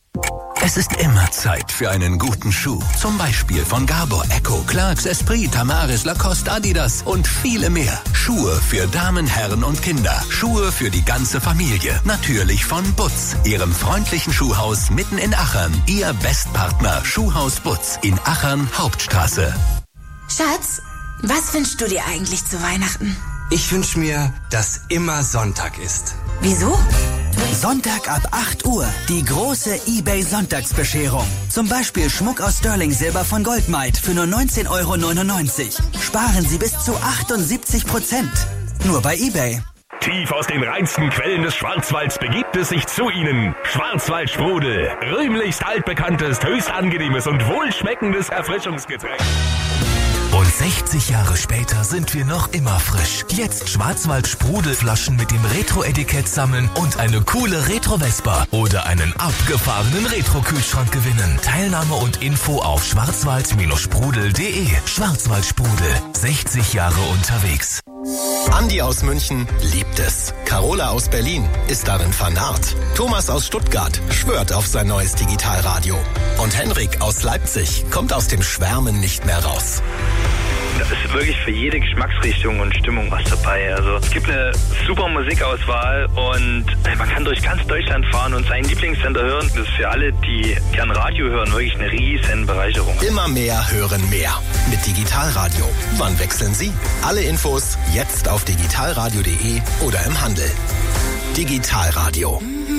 Es ist immer Zeit für einen guten Schuh. Zum Beispiel von Gabor, Echo, Clarks, Esprit, Tamaris, Lacoste, Adidas und viele mehr. Schuhe für Damen, Herren und Kinder. Schuhe für die ganze Familie. Natürlich von Butz, ihrem freundlichen Schuhhaus mitten in Achern. Ihr Bestpartner Schuhhaus Butz in Achern Hauptstraße. Schatz, was wünschst du dir eigentlich zu Weihnachten? Ich wünsche mir, dass immer Sonntag ist. Wieso? Sonntag ab acht Uhr, die große eBay-Sonntagsbescherung. Zum Beispiel Schmuck aus Sterling-Silber von Goldmite für nur neunzehn Euro neunundneunzig. Sparen Sie bis zu achtundsiebzig Prozent. Nur bei eBay. Tief aus den reinsten Quellen des Schwarzwalds begibt es sich zu Ihnen. Schwarzwaldsprudel. Rühmlichst altbekanntes, höchst angenehmes und wohlschmeckendes Erfrischungsgetränk. Und sechzig Jahre später sind wir noch immer frisch. Jetzt Schwarzwald-Sprudelflaschen mit dem Retro-Etikett sammeln und eine coole Retro-Vespa oder einen abgefahrenen Retro-Kühlschrank gewinnen. Teilnahme und Info auf schwarzwald sprudel punkt de. Schwarzwald-Sprudel. sechzig Jahre unterwegs. Andi aus München liebt es. Carola aus Berlin ist darin vernarrt. Thomas aus Stuttgart schwört auf sein neues Digitalradio. Und Henrik aus Leipzig kommt aus dem Schwärmen nicht mehr raus. Da ist wirklich für jede Geschmacksrichtung und Stimmung was dabei. Also es gibt eine super Musikauswahl und man kann durch ganz Deutschland fahren und seinen Lieblingssender hören. Das ist für alle, die gern Radio hören, wirklich eine riesen Bereicherung. Immer mehr hören mehr. Mit Digitalradio. Wann wechseln Sie? Alle Infos jetzt auf digitalradio punkt de oder im Handel. Digitalradio.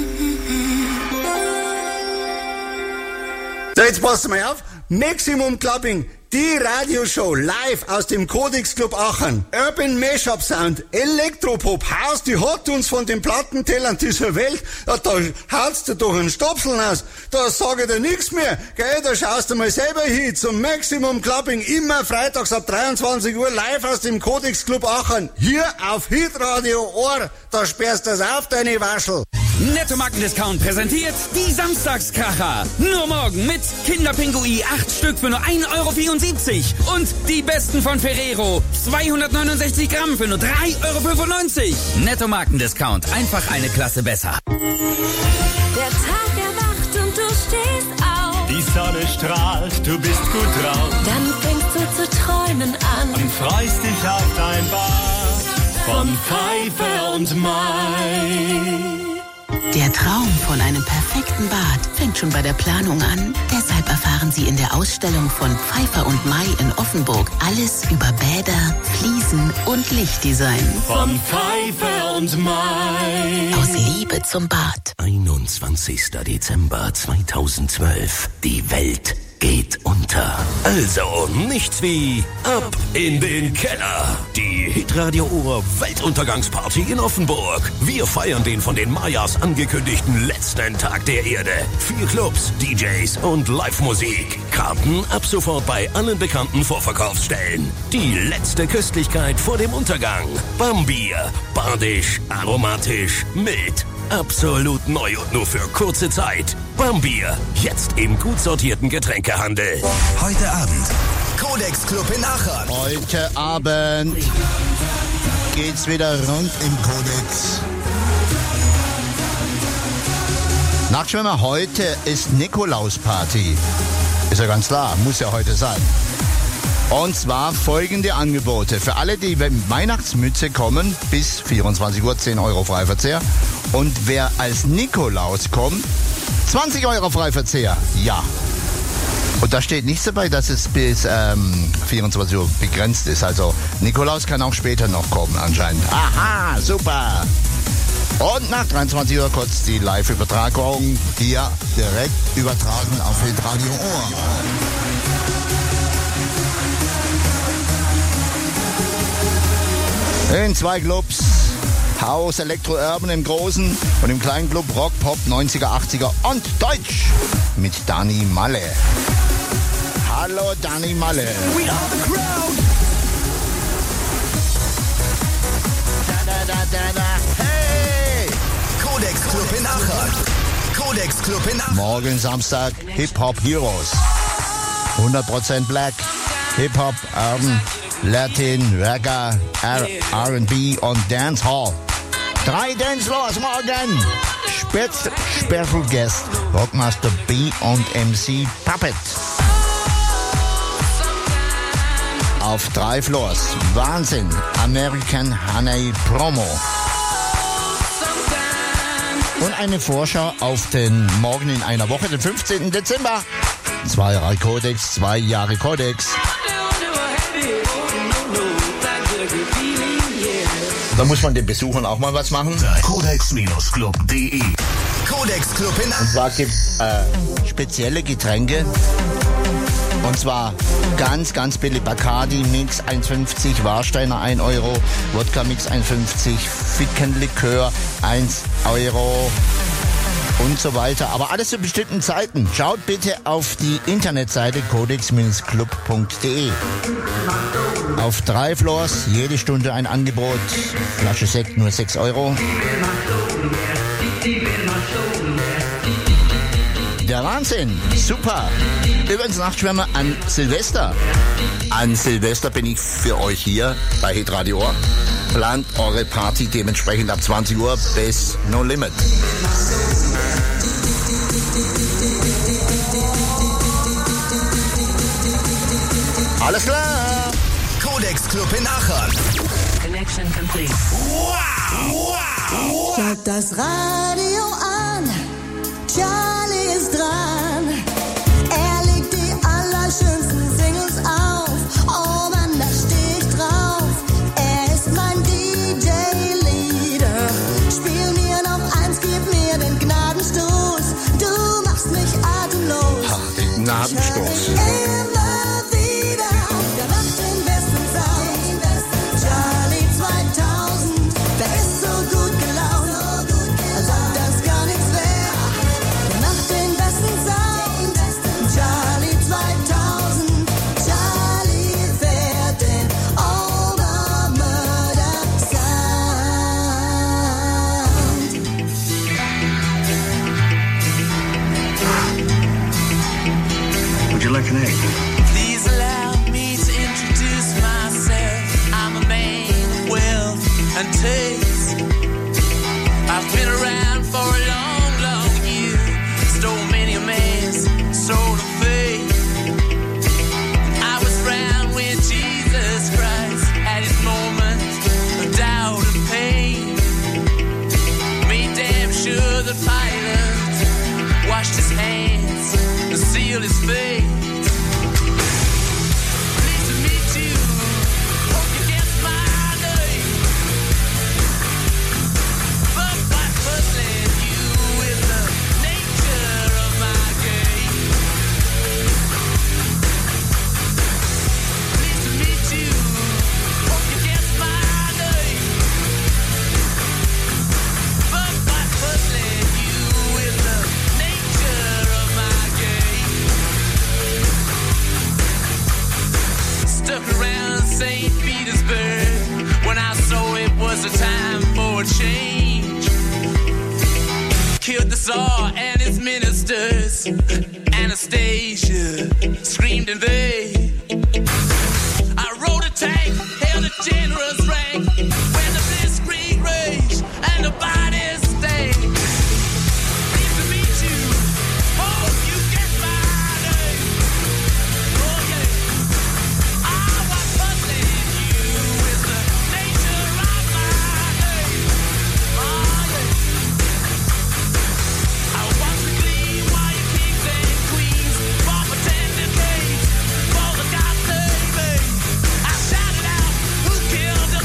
So, jetzt passt mal auf. Maximum Clubbing, die Radioshow live aus dem Codex Club Aachen. Urban Mashup Sound, Elektropop, Haus, die hat uns von den Plattentellern dieser Welt. Ja, da haut's dir doch einen Stopseln aus. Da sage ich dir nichts mehr. Gell, da schaust du mal selber hin zum Maximum Clubbing. Immer freitags ab dreiundzwanzig Uhr live aus dem Codex Club Aachen. Hier auf Hitradio Ohr. Da sperrst du's auf, deine Waschel. Netto Markendiscount präsentiert die Samstagskracher. Nur morgen mit Kinderpingui acht Stück für nur ein Euro vierundsiebzig. Und die besten von Ferrero. zweihundertneunundsechzig Gramm für nur drei Euro fünfundneunzig. Netto Markendiscount. Einfach eine Klasse besser. Der Tag erwacht und du stehst auf. Die Sonne strahlt, du bist gut drauf. Dann fängst du zu träumen an. Und freust dich auf dein Bad von Pfeiffer und Mai. Der Traum von einem perfekten Bad fängt schon bei der Planung an. Deshalb erfahren Sie in der Ausstellung von Pfeiffer und Mai in Offenburg alles über Bäder, Fliesen und Lichtdesign. Von Pfeiffer und Mai. Aus Liebe zum Bad. einundzwanzigster Dezember zweitausendzwölf. Die Welt geht unter. Also nichts wie ab in den Keller. Die Hitradio Ohr Weltuntergangsparty in Offenburg. Wir feiern den von den Mayas angekündigten letzten Tag der Erde. Vier Clubs, D Js und Live-Musik. Karten ab sofort bei allen bekannten Vorverkaufsstellen. Die letzte Köstlichkeit vor dem Untergang. Bambier. Badisch, aromatisch, mild. Absolut neu und nur für kurze Zeit. Bambier. Jetzt im gut sortierten Getränkehandel. Heute Abend Codex Club in Aachen. Heute Abend geht's wieder rund im Codex. Nachtschwimmer, heute ist Nikolausparty. Ist ja ganz klar, muss ja heute sein. Und zwar folgende Angebote. Für alle, die mit Weihnachtsmütze kommen, bis vierundzwanzig Uhr zehn Euro Freiverzehr. Und wer als Nikolaus kommt, zwanzig Euro Freiverzehr. Ja. Und da steht nichts dabei, dass es bis ähm, vierundzwanzig Uhr begrenzt ist. Also Nikolaus kann auch später noch kommen anscheinend. Aha, super. Und nach dreiundzwanzig Uhr kurz die Live-Übertragung hier direkt übertragen auf Hitradio Ohr. In zwei Clubs. House, Elektro, Urban im Großen und im kleinen Club Rock, Pop, neunziger, achtziger und Deutsch mit Dani Malle. Hallo Dani Malle. We are the crowd. Da, da, da, da, da. Hey! Codex Club in Aachen. Codex Club in Aachen. Morgen Samstag Hip-Hop Heroes. hundert Prozent Black, Hip-Hop, Urban, Latin, Reggae, R and B und Dancehall. Drei Dancefloors morgen. Spitz, Special Guest, Rockmaster B und M C Puppet. Auf drei Floors. Wahnsinn. American Honey Promo. Und eine Vorschau auf den Morgen in einer Woche, den fünfzehnten Dezember. Zwei Jahre Codex, zwei Jahre Codex. Da muss man den Besuchern auch mal was machen. Codex Club punkt de. Codex Club in Und zwar gibt es äh, spezielle Getränke. Und zwar ganz, ganz billig. Bacardi Mix eins fünfzig, Warsteiner ein Euro, Wodka Mix eins fünfzig, Fickenlikör eins Euro und so weiter. Aber alles zu bestimmten Zeiten. Schaut bitte auf die Internetseite codex club punkt de. Auf drei Floors, jede Stunde ein Angebot. Flasche Sekt nur sechs Euro. Der Wahnsinn, super. Übrigens Nachtschwärmer an Silvester. An Silvester bin ich für euch hier bei Hitradio Ohr. Plant eure Party dementsprechend ab zwanzig Uhr bis No Limit. Alles klar. Codex Club in Aachen. Connection complete. Wow, wow. Schalt das Radio an. Charlie ist dran. Er legt die allerschönsten Singles auf. Oh Mann, da steh ich drauf. Er ist mein D J-Leader. Spiel mir noch eins, gib mir den Gnadenstoß. Du machst mich atemlos. Ha, den Gnadenstoß. Immer wieder. Der macht den besten Sound. Charlie zweitausend. Der ist so gut gelaunt. Als ob das gar nichts wäre. Der macht den besten Sound. Charlie zweitausend. Charlie fährt den Obermörder Sound. Would you like an egg? Please allow me to introduce myself. I'm a man of wealth and taste. I've been around for a long, long year. Stole many a man's soul of faith. I was around when Jesus Christ had his moments of doubt and pain. Made damn sure that Pilate washed his hands and sealed his face. Pleased to meet you. Hope you guessed my name. But what puzzling you is the nature of my game. Pleased to meet you. Hope you guessed my name. But what puzzling you is the nature of my game. Stuck around Saint Petersburg when I saw it was a time for a change. Killed the Tsar and his ministers. Anastasia screamed in vain. I rode a tank, held a generous rank when the blitzkrieg raged and the bodies stank. Pleased to meet you. Hope you get my name. Oh yeah. Ah, what puzzling you is the nature of my name. Oh yeah. I watch the gleam while your kings and queens fall for ten decades for the God save me. I shouted out, who killed the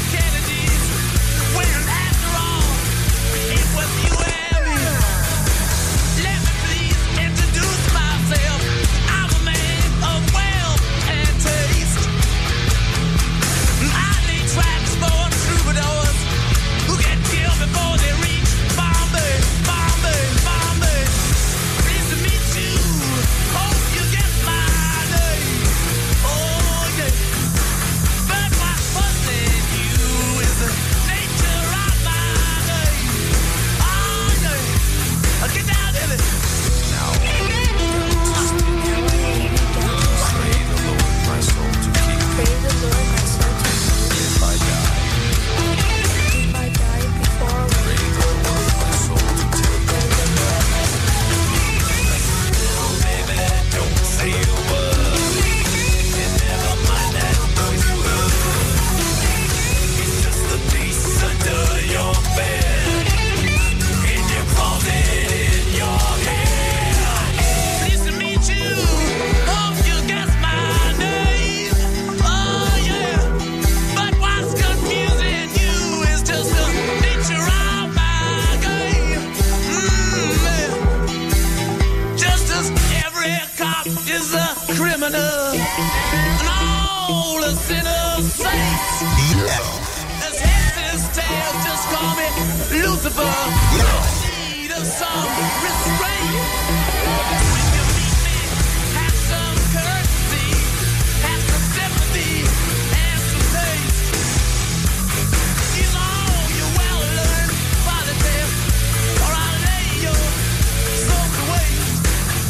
As heads as tails, just call me Lucifer. I need some restraint. When you meet me, have some courtesy, have some sympathy, and some taste. These are all your well-learned qualities, or I'll lay your soul to waste.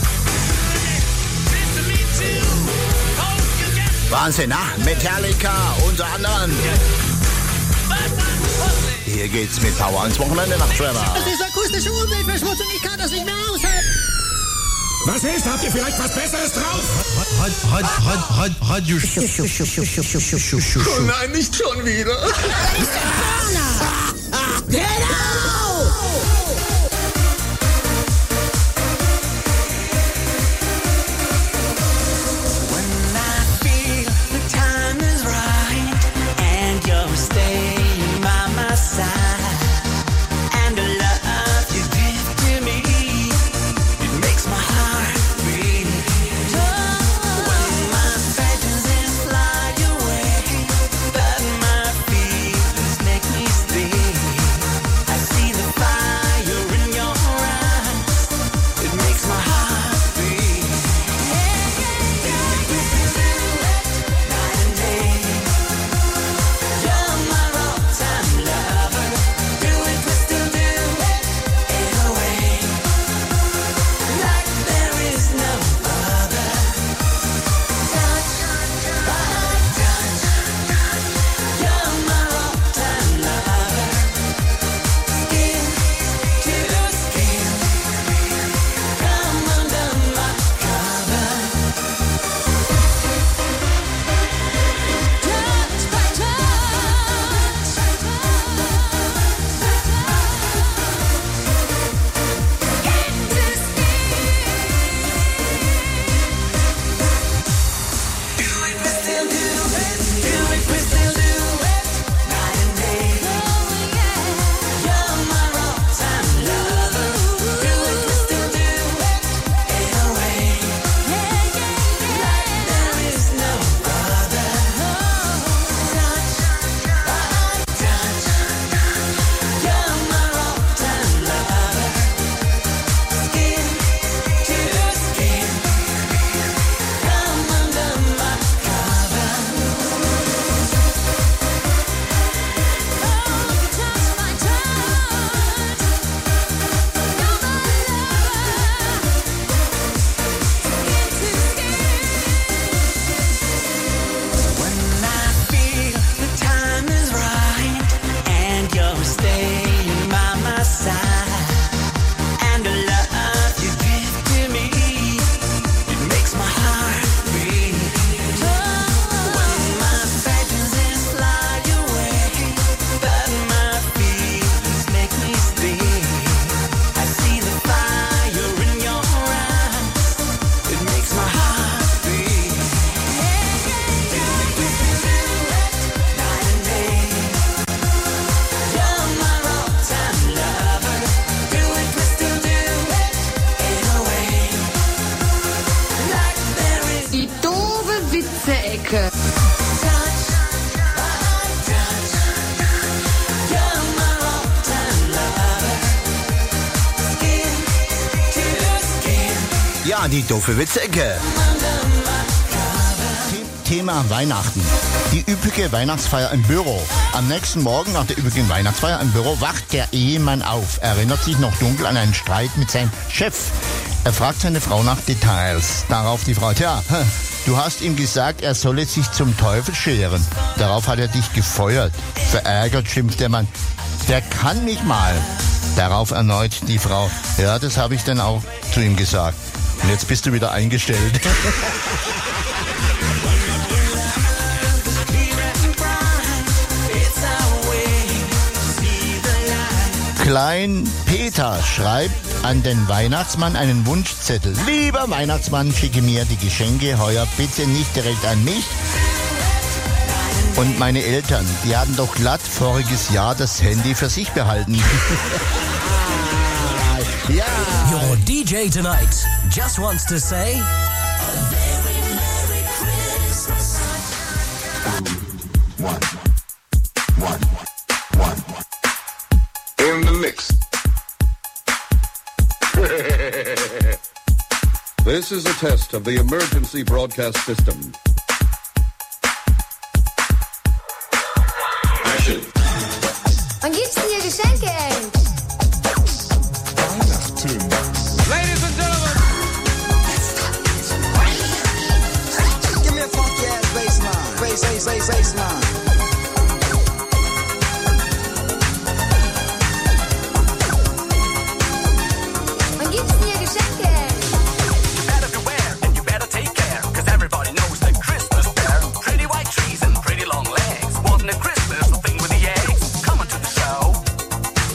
Nice to meet you. Hope you get Wahnsinn, na? Metallica unter anderem. Hier geht's mit Power ins Wochenende nach Trevor. Das ist akustische Umweltverschmutzung, ich kann das nicht mehr aushalten. Was ist? Habt ihr vielleicht was Besseres drauf? Radio. Oh nein, nicht schon wieder. Witze-Ecke. Ja, die doofe Witze-Ecke. Thema Weihnachten. Die üppige Weihnachtsfeier im Büro. Am nächsten Morgen nach der üppigen Weihnachtsfeier im Büro wacht der Ehemann auf, erinnert sich noch dunkel an einen Streit mit seinem Chef. Er fragt seine Frau nach Details. Darauf die Frau, tja, du hast ihm gesagt, er solle sich zum Teufel scheren. Darauf hat er dich gefeuert. Verärgert schimpft der Mann. Der kann nicht mal. Darauf erneut die Frau, ja, das habe ich dann auch zu ihm gesagt. Und jetzt bist du wieder eingestellt. Klein Peter schreibt an den Weihnachtsmann einen Wunschzettel. Lieber Weihnachtsmann, schicke mir die Geschenke heuer bitte nicht direkt an mich und meine Eltern. Die hatten doch glatt voriges Jahr das Handy für sich behalten. Ja. Your D J tonight just wants to say a very Merry Christmas. One. This is a test of the emergency broadcast system. Action. Wann gibt's denn hier Geschenke, ey? Weihnachten. Ladies and gentlemen. Give me a funky ass bass line. Bass, bass, bass, bass line. Wann gibt's denn hier Geschenke, ey? You better beware and you better take care, cause everybody knows that Christmas there. Pretty white trees and pretty long legs. Wasn't it Christmas, the thing with the eggs? Coming to the show.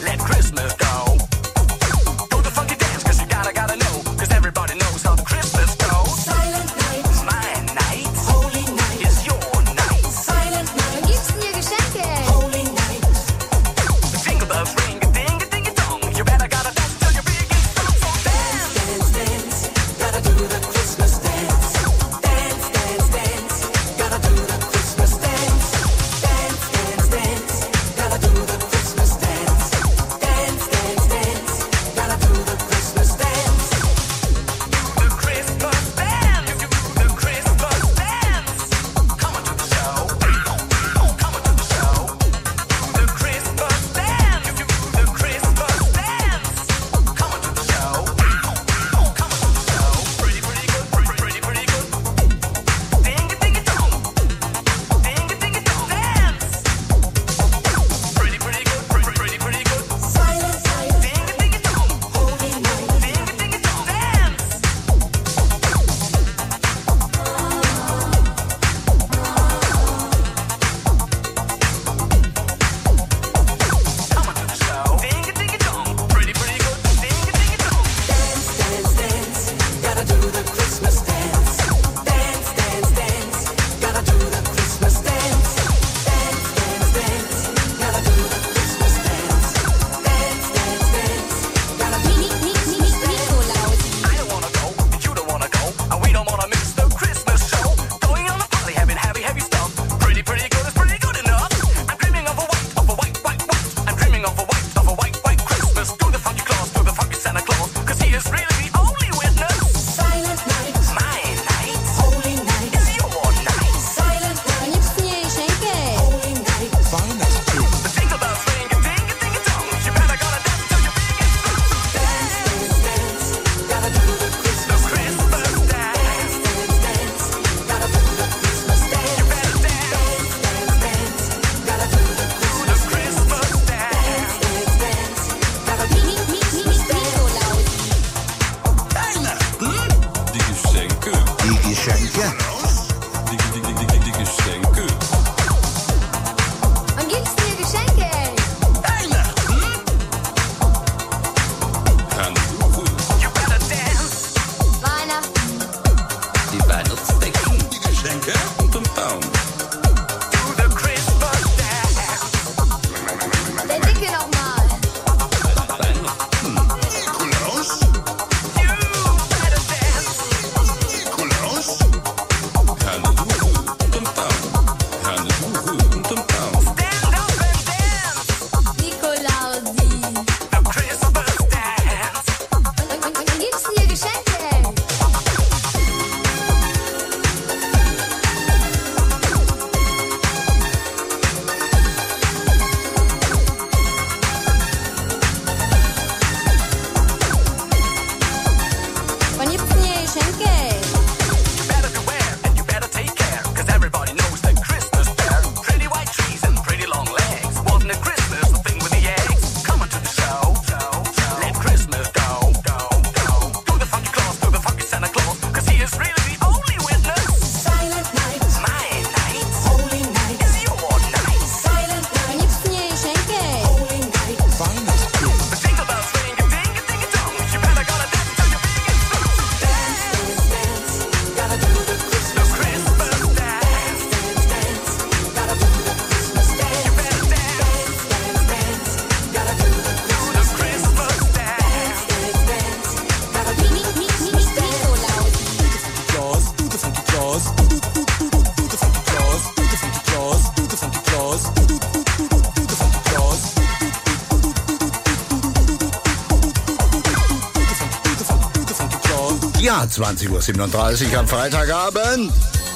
Ja, zwanzig Uhr siebenunddreißig am Freitagabend.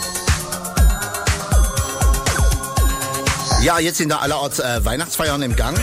Ja, jetzt sind da allerorts äh, Weihnachtsfeiern im Gang.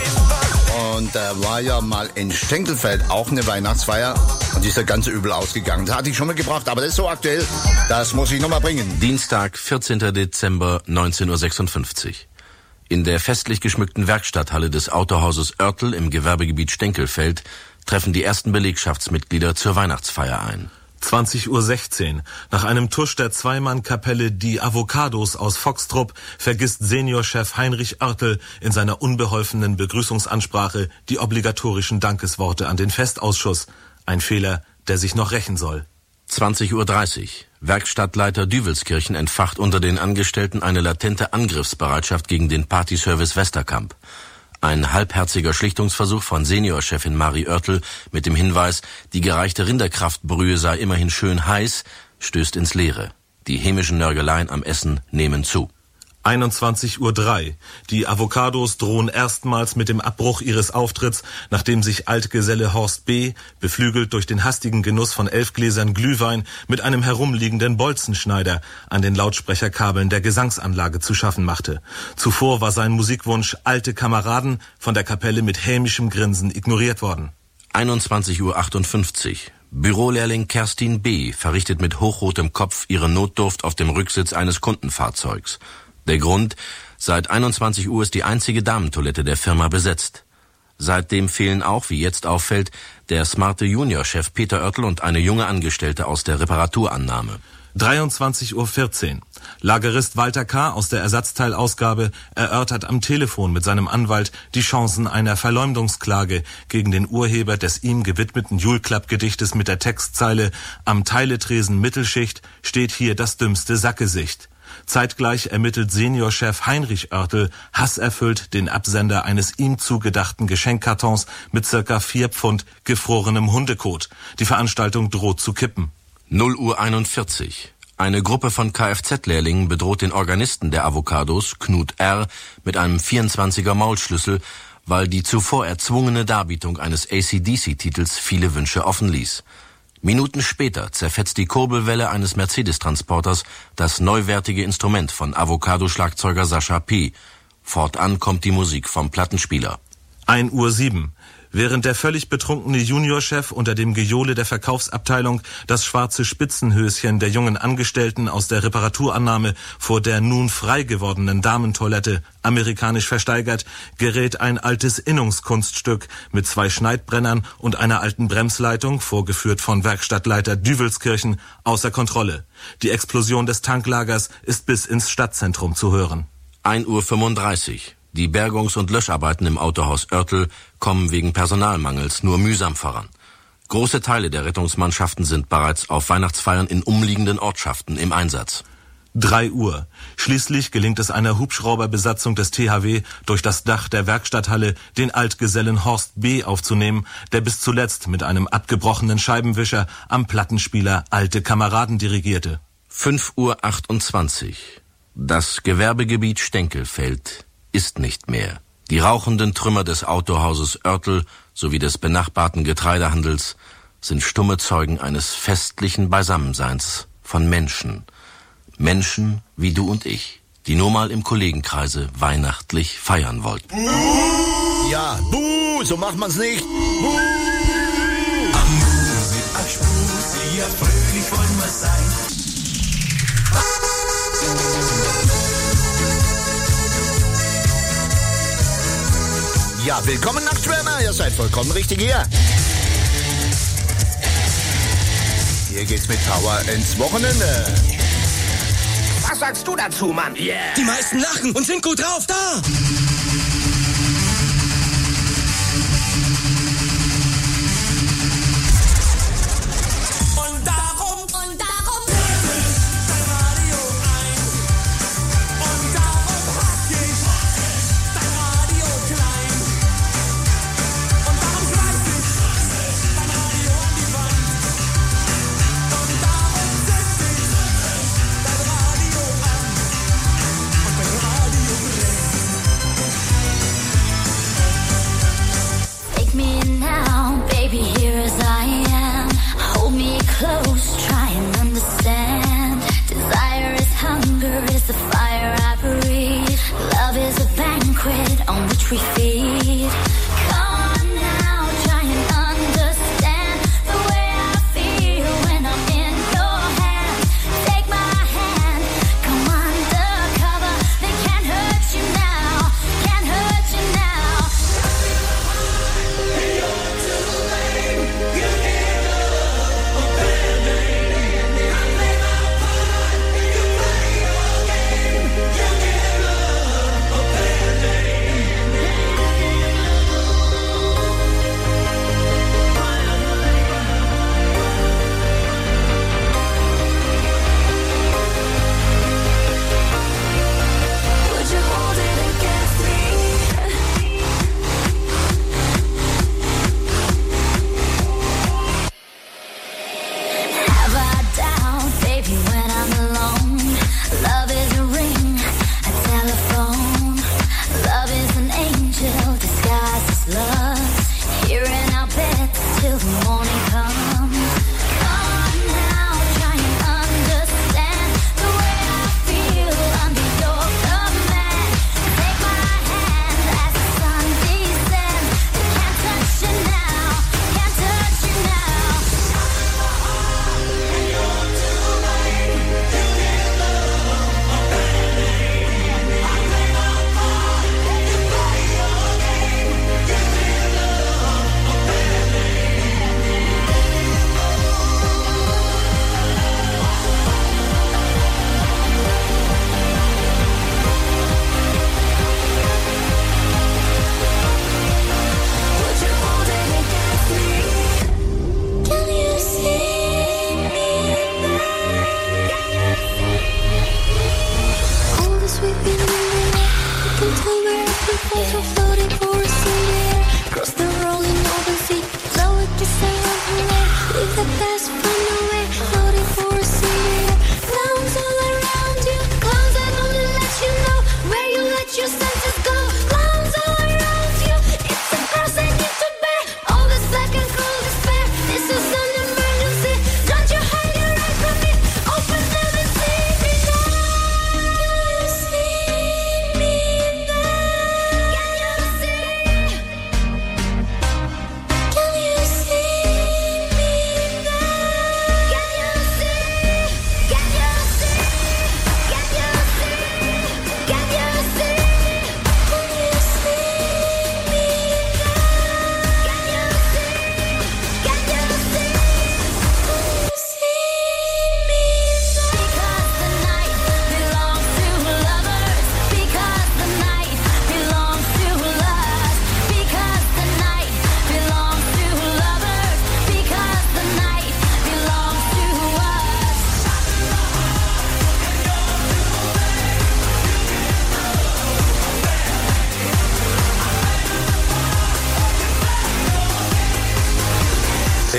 Und da äh, war ja mal in Stenkelfeld auch eine Weihnachtsfeier. Und die ist ja ganz übel ausgegangen. Das hatte ich schon mal gebracht, aber das ist so aktuell, das muss ich nochmal bringen. Dienstag, vierzehnten Dezember, neunzehn Uhr sechsundfünfzig. In der festlich geschmückten Werkstatthalle des Autohauses Oertel im Gewerbegebiet Stenkelfeld treffen die ersten Belegschaftsmitglieder zur Weihnachtsfeier ein. zwanzig Uhr sechzehn. Nach einem Tusch der Zweimann-Kapelle Die Avocados aus Foxtrupp vergisst Seniorchef Heinrich Oertel in seiner unbeholfenen Begrüßungsansprache die obligatorischen Dankesworte an den Festausschuss. Ein Fehler, der sich noch rächen soll. zwanzig Uhr dreißig. Werkstattleiter Düvelskirchen entfacht unter den Angestellten eine latente Angriffsbereitschaft gegen den Partyservice Westerkamp. Ein halbherziger Schlichtungsversuch von Seniorchefin Marie Oertel mit dem Hinweis, die gereichte Rinderkraftbrühe sei immerhin schön heiß, stößt ins Leere. Die hämischen Nörgeleien am Essen nehmen zu. einundzwanzig Uhr drei. Die Avocados drohen erstmals mit dem Abbruch ihres Auftritts, nachdem sich Altgeselle Horst B., beflügelt durch den hastigen Genuss von elf Gläsern Glühwein, mit einem herumliegenden Bolzenschneider an den Lautsprecherkabeln der Gesangsanlage zu schaffen machte. Zuvor war sein Musikwunsch Alte Kameraden von der Kapelle mit hämischem Grinsen ignoriert worden. einundzwanzig Uhr achtundfünfzig. Bürolehrling Kerstin B. verrichtet mit hochrotem Kopf ihre Notdurft auf dem Rücksitz eines Kundenfahrzeugs. Der Grund: Seit einundzwanzig Uhr ist die einzige Damentoilette der Firma besetzt. Seitdem fehlen auch, wie jetzt auffällt, der smarte Juniorchef Peter Oertel und eine junge Angestellte aus der Reparaturannahme. dreiundzwanzig Uhr vierzehn. Lagerist Walter K. aus der Ersatzteilausgabe erörtert am Telefon mit seinem Anwalt die Chancen einer Verleumdungsklage gegen den Urheber des ihm gewidmeten Julklapp-Gedichtes mit der Textzeile »Am Teiletresen Mittelschicht steht hier das dümmste Sackgesicht«. Zeitgleich ermittelt Seniorchef Heinrich Oertel hasserfüllt den Absender eines ihm zugedachten Geschenkkartons mit circa vier Pfund gefrorenem Hundekot. Die Veranstaltung droht zu kippen. null Uhr einundvierzig. Eine Gruppe von Kfz-Lehrlingen bedroht den Organisten der Avocados, Knut R., mit einem vierundzwanziger Maulschlüssel, weil die zuvor erzwungene Darbietung eines A C D C-Titels viele Wünsche offen ließ. Minuten später zerfetzt die Kurbelwelle eines Mercedes-Transporters das neuwertige Instrument von Avocado-Schlagzeuger Sascha P. Fortan kommt die Musik vom Plattenspieler. ein Uhr sieben. Während der völlig betrunkene Juniorchef unter dem Gejohle der Verkaufsabteilung das schwarze Spitzenhöschen der jungen Angestellten aus der Reparaturannahme vor der nun frei gewordenen Damentoilette amerikanisch versteigert, gerät ein altes Innungskunststück mit zwei Schneidbrennern und einer alten Bremsleitung, vorgeführt von Werkstattleiter Düvelskirchen, außer Kontrolle. Die Explosion des Tanklagers ist bis ins Stadtzentrum zu hören. ein Uhr fünfunddreißig. Die Bergungs- und Löscharbeiten im Autohaus Oertel kommen wegen Personalmangels nur mühsam voran. Große Teile der Rettungsmannschaften sind bereits auf Weihnachtsfeiern in umliegenden Ortschaften im Einsatz. drei Uhr. Schließlich gelingt es einer Hubschrauberbesatzung des T H W, durch das Dach der Werkstatthalle den Altgesellen Horst B. aufzunehmen, der bis zuletzt mit einem abgebrochenen Scheibenwischer am Plattenspieler Alte Kameraden dirigierte. fünf Uhr achtundzwanzig. Das Gewerbegebiet Stenkelfeld ist nicht mehr. Die rauchenden Trümmer des Autohauses Oertel sowie des benachbarten Getreidehandels sind stumme Zeugen eines festlichen Beisammenseins von Menschen. Menschen wie du und ich, die nur mal im Kollegenkreise weihnachtlich feiern wollten. Ja, buh, so macht man's nicht. Buh. Ja, fröhlich wollen wir sein. Ja, willkommen Nachtschwärmer, ihr seid vollkommen richtig hier. Hier geht's mit Power ins Wochenende. Was sagst du dazu, Mann? Yeah. Die meisten lachen und sind gut drauf, da!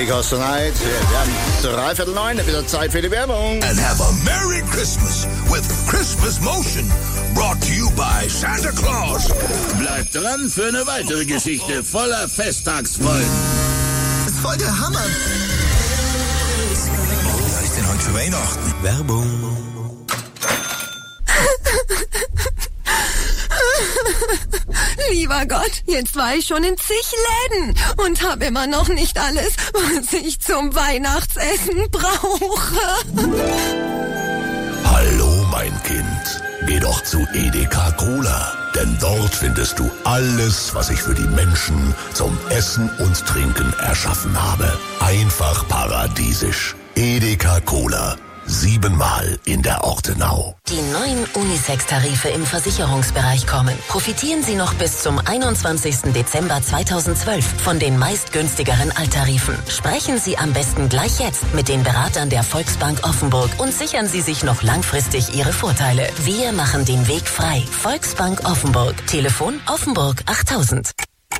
Because Tonight. Wir haben dreiviertel neun, wieder Zeit für die Werbung. And have a Merry Christmas with Christmas Motion. Brought to you by Santa Claus. Bleibt dran für eine weitere Geschichte voller Festtagsfreuden. Das ist voll der Hammer. Was ist denn heute für Weihnachten? Werbung. Lieber Gott, jetzt war ich schon in zig Läden und habe immer noch nicht alles, was ich zum Weihnachtsessen brauche. Hallo, mein Kind. Geh doch zu Edeka Cola, denn dort findest du alles, was ich für die Menschen zum Essen und Trinken erschaffen habe. Einfach paradiesisch. Edeka Cola. Siebenmal in der Ortenau. Die neuen Unisex-Tarife im Versicherungsbereich kommen. Profitieren Sie noch bis zum einundzwanzigsten Dezember zweitausendzwölf von den meist günstigeren Alttarifen. Sprechen Sie am besten gleich jetzt mit den Beratern der Volksbank Offenburg und sichern Sie sich noch langfristig Ihre Vorteile. Wir machen den Weg frei. Volksbank Offenburg. Telefon Offenburg achttausend.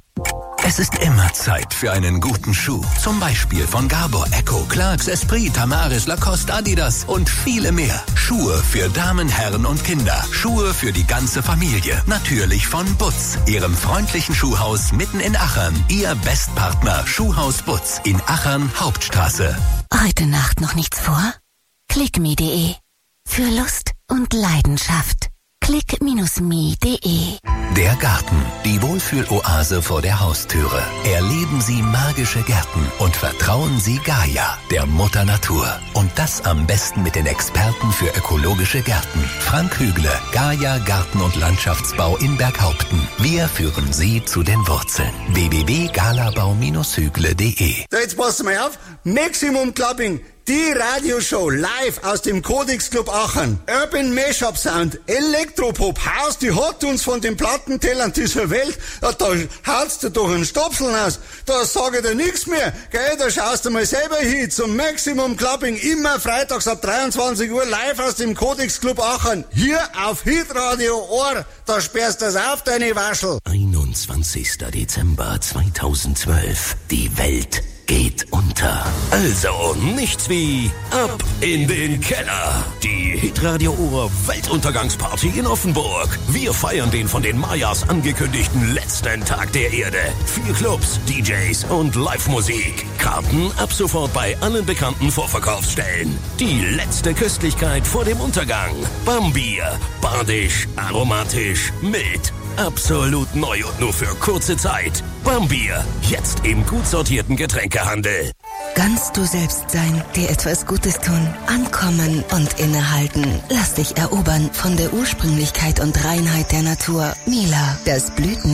Es ist immer Zeit für einen guten Schuh. Zum Beispiel von Gabor, Echo, Clarks, Esprit, Tamaris, Lacoste, Adidas und viele mehr. Schuhe für Damen, Herren und Kinder. Schuhe für die ganze Familie. Natürlich von Butz, Ihrem freundlichen Schuhhaus mitten in Achern. Ihr Bestpartner Schuhhaus Butz in Achern Hauptstraße. Heute Nacht noch nichts vor? clickme punkt de. Für Lust und Leidenschaft. click me punkt de. Der Garten, die Wohlfühloase vor der Haustüre. Erleben Sie magische Gärten und vertrauen Sie Gaia, der Mutter Natur. Und das am besten mit den Experten für ökologische Gärten. Frank Hügle, Gaia Garten- und Landschaftsbau in Berghaupten. Wir führen Sie zu den Wurzeln. w w w punkt galabau Bindestrich hügle punkt de. So, jetzt passen wir auf. Maximum Clubbing. Die Radioshow live aus dem Codex Club Aachen. Urban Mashup Sound, Elektropop, Haus, die hat uns von den Plattentellern dieser Welt. Ja, da haut's dir doch einen Stopseln aus. Da sage ich dir nichts mehr. Gell, da schaust du mal selber hin zum Maximum Clubbing. Immer freitags ab dreiundzwanzig Uhr live aus dem Codex Club Aachen. Hier auf Hitradio Ohr. Da sperrst du's auf, deine Waschel. einundzwanzigsten Dezember zweitausendzwölf. Die Welt geht unter. Also nichts wie ab in den Keller. Die Hitradio Ohr Weltuntergangsparty in Offenburg. Wir feiern den von den Mayas angekündigten letzten Tag der Erde. Vier Clubs, D Js und Live-Musik. Karten ab sofort bei allen bekannten Vorverkaufsstellen. Die letzte Köstlichkeit vor dem Untergang. Bambier. Badisch, aromatisch, mild. Absolut neu und nur für kurze Zeit. Bambier. Jetzt im gut sortierten Getränkehandel. Ganz du selbst sein, dir etwas Gutes tun, ankommen und innehalten. Lass dich erobern von der Ursprünglichkeit und Reinheit der Natur. Mila, das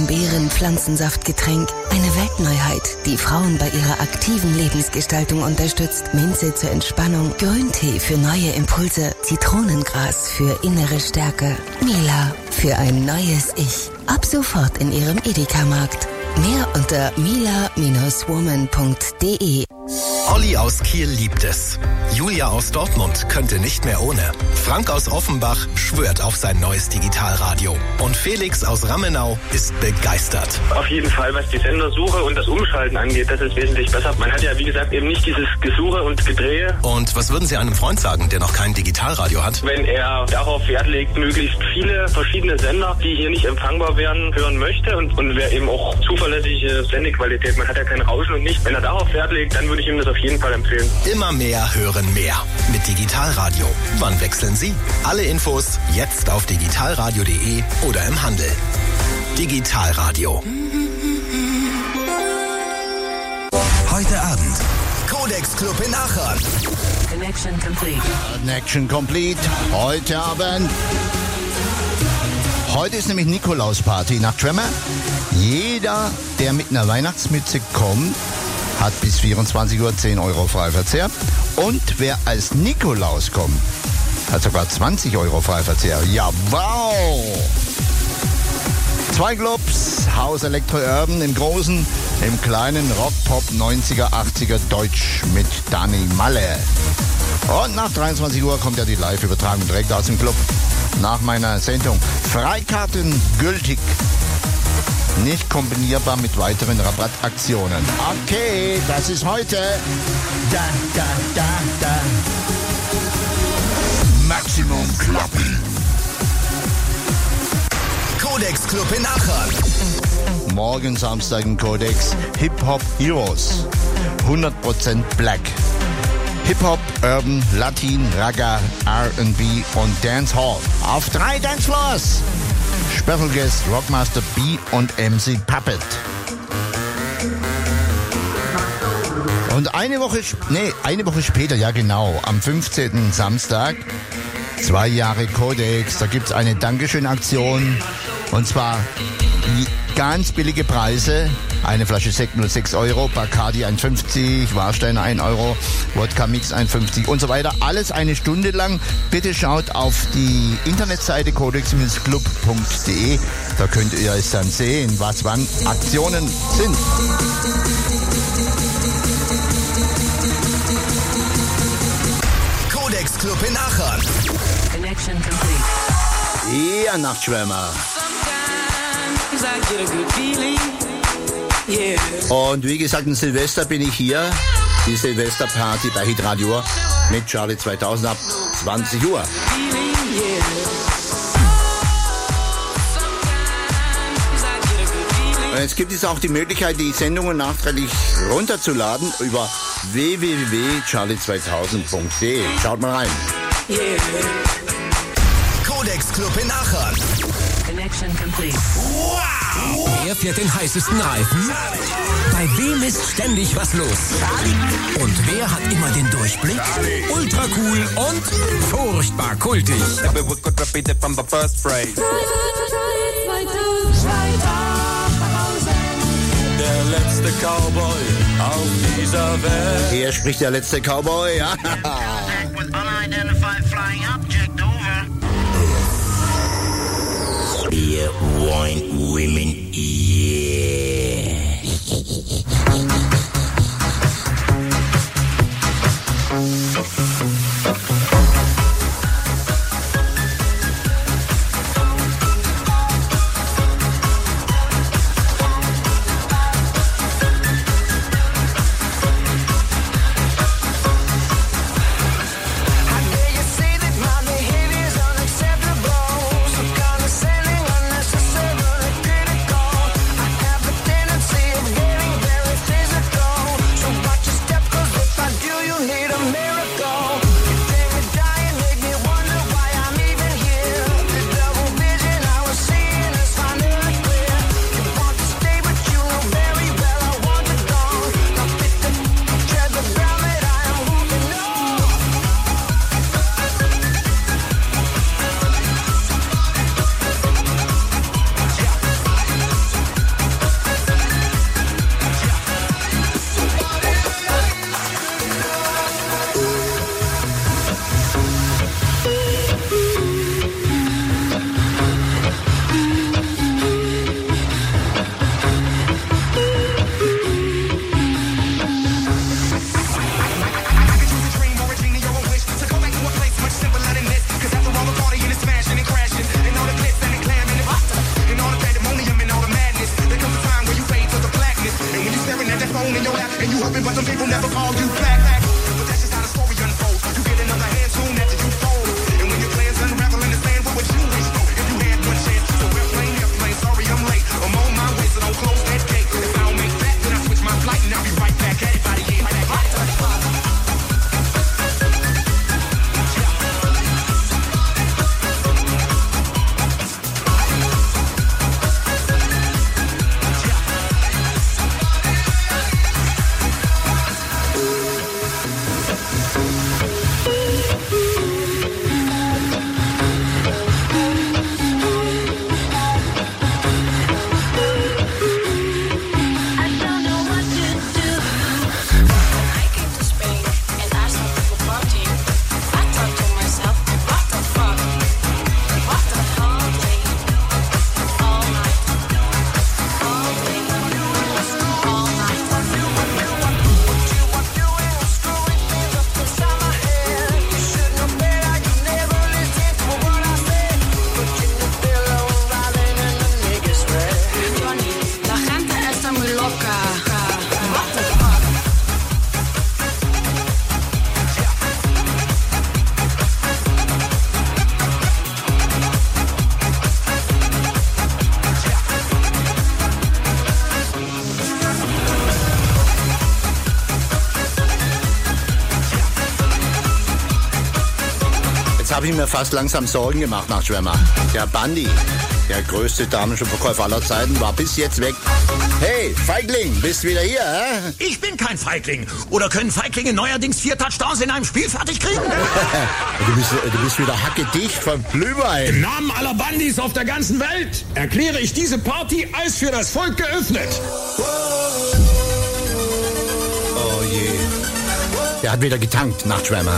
Blütenbeeren-Pflanzensaftgetränk. Eine Weltneuheit, die Frauen bei ihrer aktiven Lebensgestaltung unterstützt. Minze zur Entspannung, Grüntee für neue Impulse, Zitronengras für innere Stärke. Mila, für ein neues Ich. Ab sofort in ihrem Edeka-Markt. Mehr unter mila Bindestrich woman Punkt de. Olli aus Kiel liebt es. Julia aus Dortmund könnte nicht mehr ohne. Frank aus Offenbach schwört auf sein neues Digitalradio. Und Felix aus Rammenau ist begeistert. Auf jeden Fall, was die Sendersuche und das Umschalten angeht, das ist wesentlich besser. Man hat ja, wie gesagt, eben nicht dieses Gesuche und Gedrehe. Und was würden Sie einem Freund sagen, der noch kein Digitalradio hat? Wenn er darauf Wert legt, möglichst viele verschiedene Sender, die hier nicht empfangbar werden, hören möchte und, und wer eben auch zuverlässige Sendequalität, man hat ja kein Rauschen und nicht. Wenn er darauf Wert legt, dann würde ich ihm das auf jeden Fall empfehlen. Immer mehr hören mehr. Mit Digitalradio. Wann wechseln Sie? Alle Infos jetzt auf digitalradio punkt de oder im Handel. Digitalradio. Heute Abend. Codex Club in Aachen. Connection complete. Connection complete. Heute Abend. Heute ist nämlich Nikolausparty nach Tremor. Jeder, der mit einer Weihnachtsmütze kommt, hat bis vierundzwanzig Uhr zehn Euro Freiverzehr. Und wer als Nikolaus kommt, hat sogar zwanzig Euro Freiverzehr. Ja, wow! Zwei Clubs, Haus Elektro Urban im Großen, im Kleinen Rock, Pop, neunziger, achtziger, Deutsch mit Dani Malle. Und nach dreiundzwanzig Uhr kommt ja die Live-Übertragung direkt aus dem Club. Nach meiner Sendung. Freikarten gültig. Nicht kombinierbar mit weiteren Rabattaktionen. Okay, das ist heute. Da, da, da, da. Maximum Kloppen. Codex Club in Aachen. Morgen Samstag im Codex Hip-Hop Heroes. hundert Prozent Black. Hip-Hop, Urban, Latin, Ragga, R and B und Dancehall. Auf drei Dancefloors. Special Guest Rockmaster B und M C Puppet. Und eine Woche, nee, eine Woche später, ja genau, am fünfzehnten Samstag, zwei Jahre Codex, da gibt's eine Dankeschön-Aktion. Und zwar ganz billige Preise. Eine Flasche Sekt nur sechs Euro, Bacardi eins fünfzig, Warsteiner ein Euro, Wodka Mix eins fünfzig und so weiter. Alles eine Stunde lang. Bitte schaut auf die Internetseite codex club punkt de. Da könnt ihr es dann sehen, was wann Aktionen sind. Codex Club in Aachen. Connection complete. Ja, Nachtschwärmer. Und wie gesagt, in Silvester bin ich hier. Die Silvesterparty bei Hitradio mit Charlie zweitausend ab zwanzig Uhr. Und jetzt gibt es auch die Möglichkeit, die Sendungen nachträglich runterzuladen über w w w punkt charlie zweitausend punkt de. Schaut mal rein. Codex Club in Aachen. Connection complete. Wow! Wer fährt den heißesten Reifen? Bei wem ist ständig was los? Und wer hat immer den Durchblick? Ultra cool und furchtbar kultig. Der letzte Cowboy auf dieser Welt. Hier spricht der letzte Cowboy. Ja. Beer, wine, women, yeah. Critical habe ich mir fast langsam Sorgen gemacht nach Schwemmer. Der Bandi, der größte Damenschuhverkäufer aller Zeiten, war bis jetzt weg. Hey, Feigling, bist wieder hier, hä? Ich bin kein Feigling. Oder können Feiglinge neuerdings vier Touchdowns in einem Spiel fertig kriegen? du, bist, du bist wieder hackedicht von Blühwein. Im Namen aller Bandis auf der ganzen Welt erkläre ich diese Party als für das Volk geöffnet. Oh je. Der hat wieder getankt, Nachtschwärmer.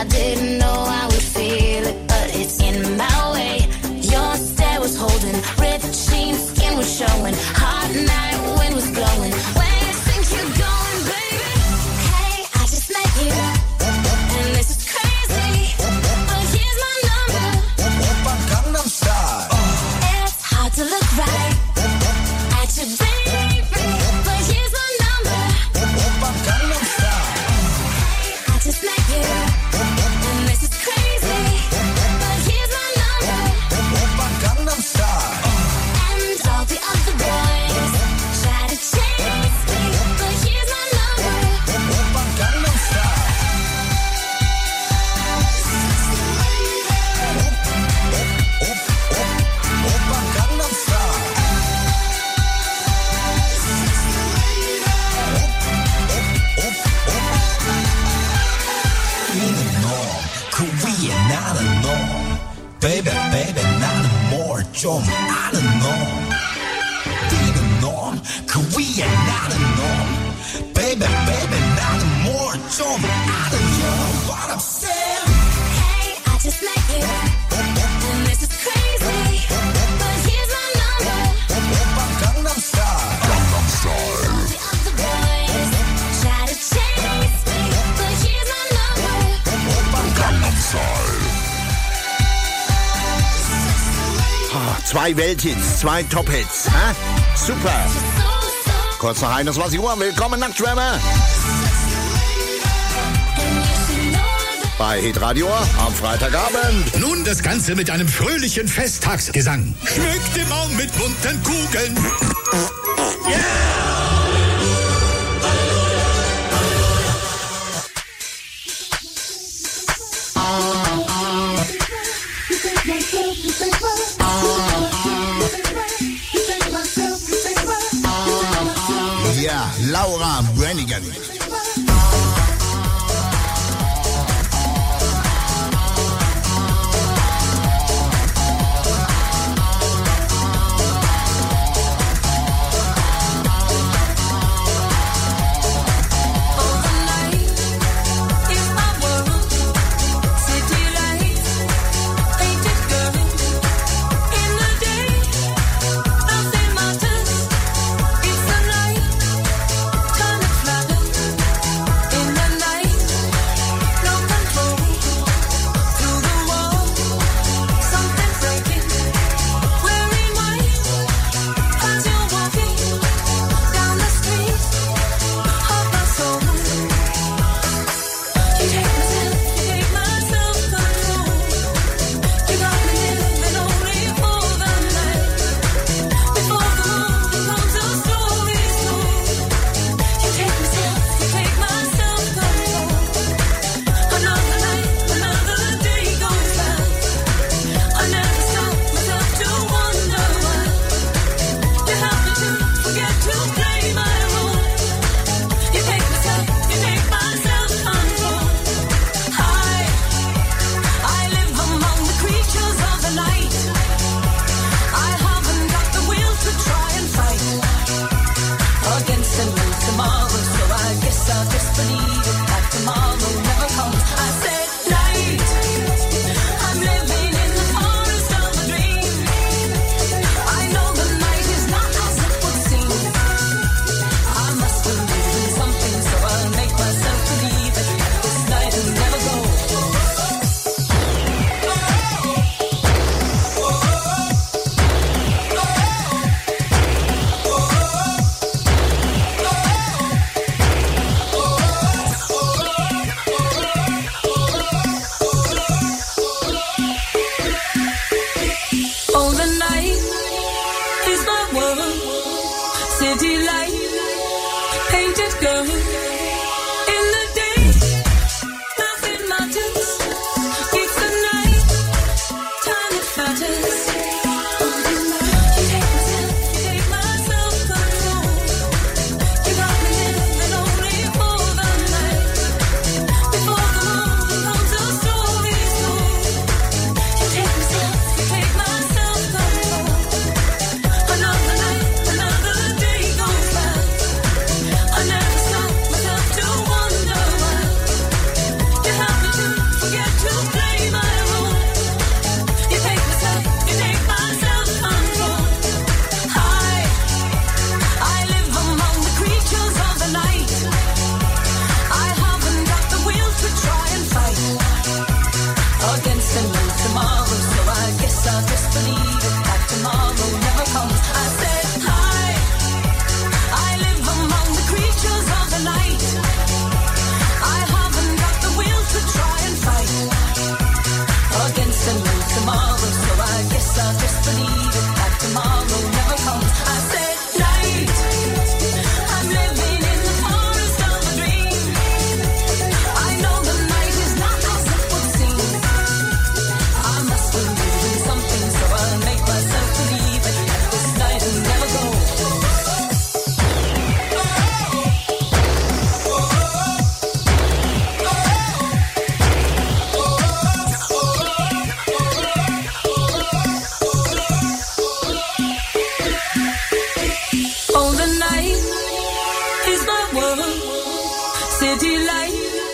Holding Baby, baby, not more 좀 아는 놈 뛰는 놈 그 위에 나는 놈 Baby, baby, not more 좀 아는 놈 What I'm saying Hey, I just met you and this is crazy but here's my number 오빠 Gangnam Style Gangnam Style All the other boys try to chase me but here's my number 오빠 Gangnam Style Ah, zwei Welthits, zwei Top-Hits. Hä? Super. Kurz nach einundzwanzig Uhr, willkommen Nachtschwärmer. Bei Hitradio am Freitagabend. Nun das Ganze mit einem fröhlichen Festtagsgesang. Schmückt den Baum mit bunten Kugeln. Yeah! Ja, Laura Branigan.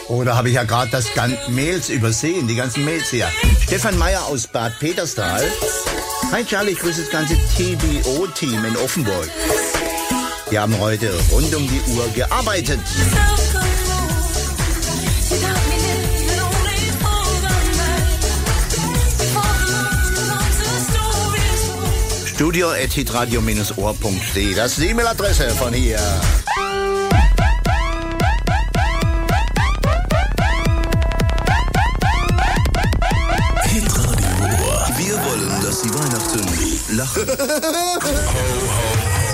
Oder habe ich ja gerade das ganze Mails übersehen, die ganzen Mails hier. Stefan Meyer aus Bad Peterstal. Hi Charlie, ich grüße das ganze T B O-Team in Offenburg. Die haben heute rund um die Uhr gearbeitet. studio at hitradio Bindestrich ohr Punkt de. Das ist die E-Mail-Adresse von hier. Wir wollen, dass Sie Weihnachten lachen. Ho, ho.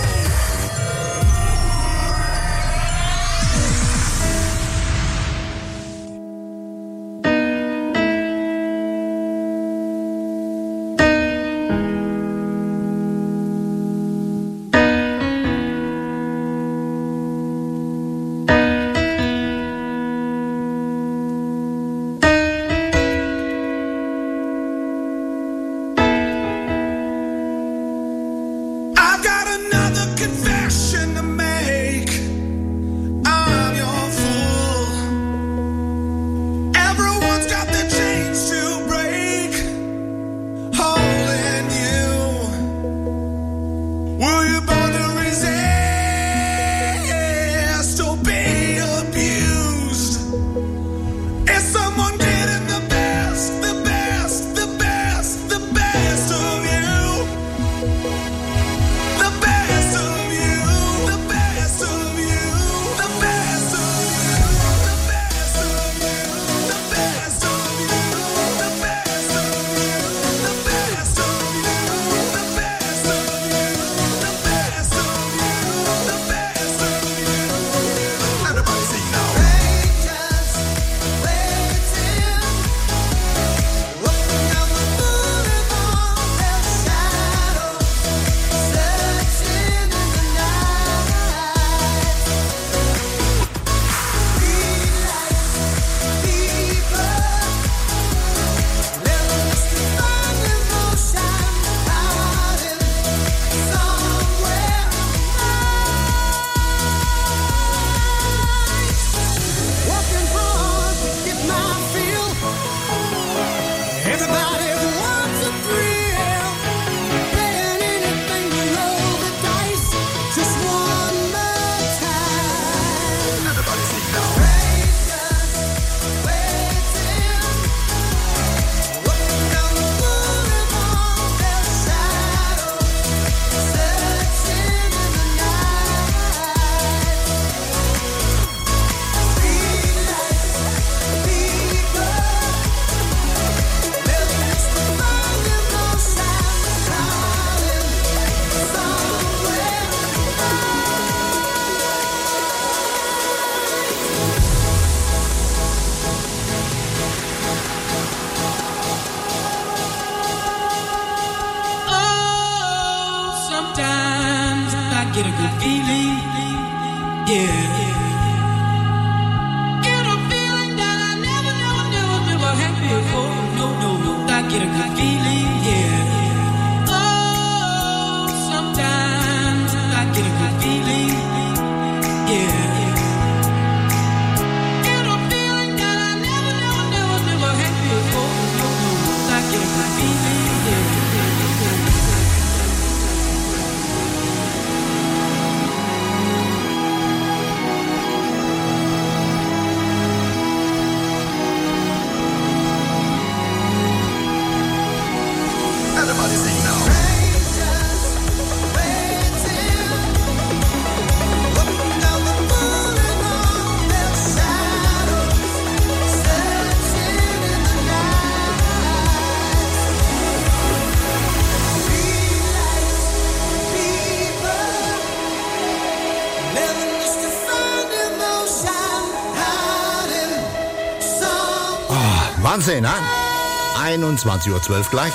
Wahnsinn, ne? einundzwanzig Uhr zwölf gleich.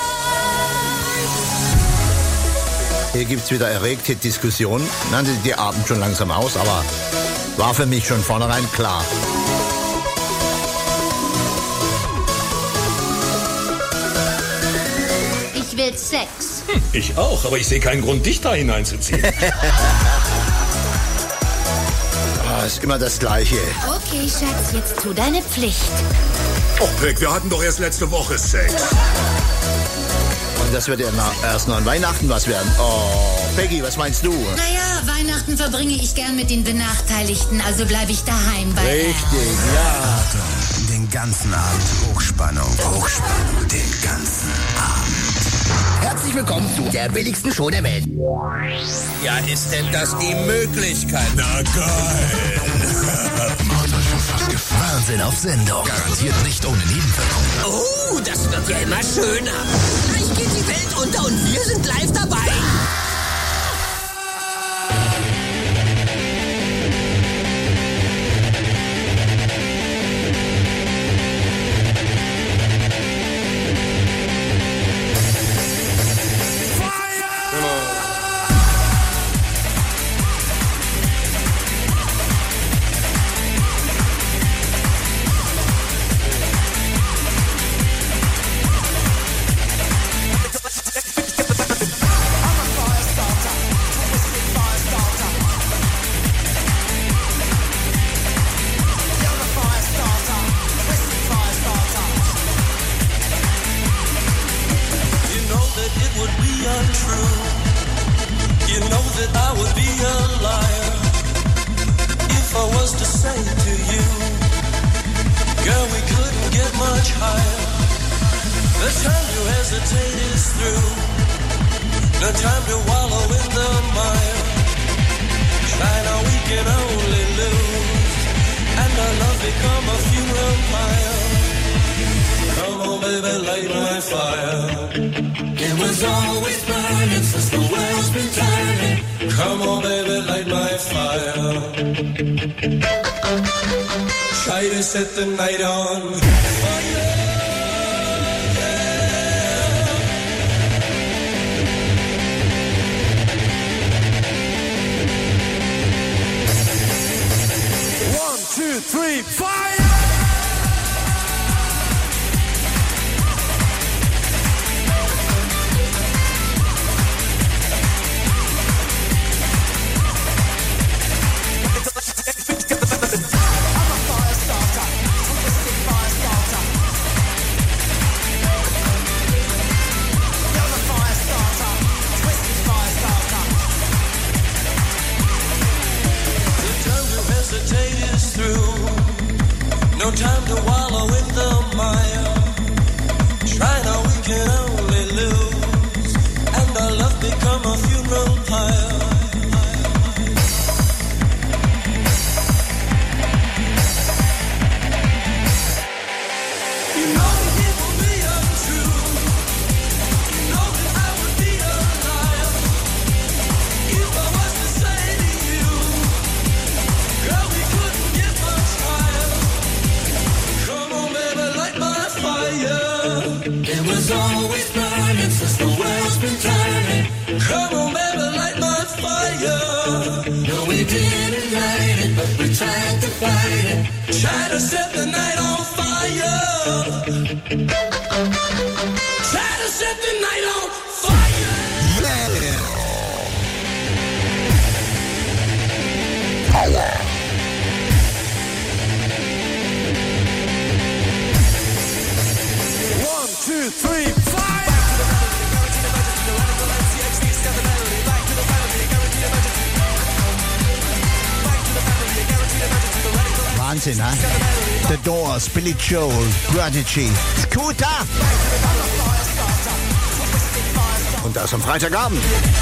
Hier gibt's wieder erregte Diskussionen. Dann sieht die Abend schon langsam aus, aber war für mich schon vornherein klar. Ich will Sex. Hm, ich auch, aber ich sehe keinen Grund, dich da hineinzuziehen. Oh, ist immer das Gleiche. Okay, Schatz, jetzt tu deine Pflicht. Och, Peg, wir hatten doch erst letzte Woche Sex. Und das wird ja erst noch an Weihnachten was werden. Oh, Peggy, was meinst du? Naja, Weihnachten verbringe ich gern mit den Benachteiligten, also bleibe ich daheim bei Richtig, ja. Achtung, den ganzen Abend Hochspannung. Hochspannung, den ganzen Abend. Herzlich willkommen zu der billigsten Show der Welt. Ja, ist denn das die Möglichkeit? Na geil. Wahnsinn auf Sendung. Garantiert nicht ohne Nebenwirkungen. Oh, das wird ja immer schöner. Gleich geht die Welt unter und wir sind live dabei. Set the night on One, two, three, fire! Wahnsinn, ha? The Doors, Billy Joel, Prodigy, Scooter. Und das am Freitagabend.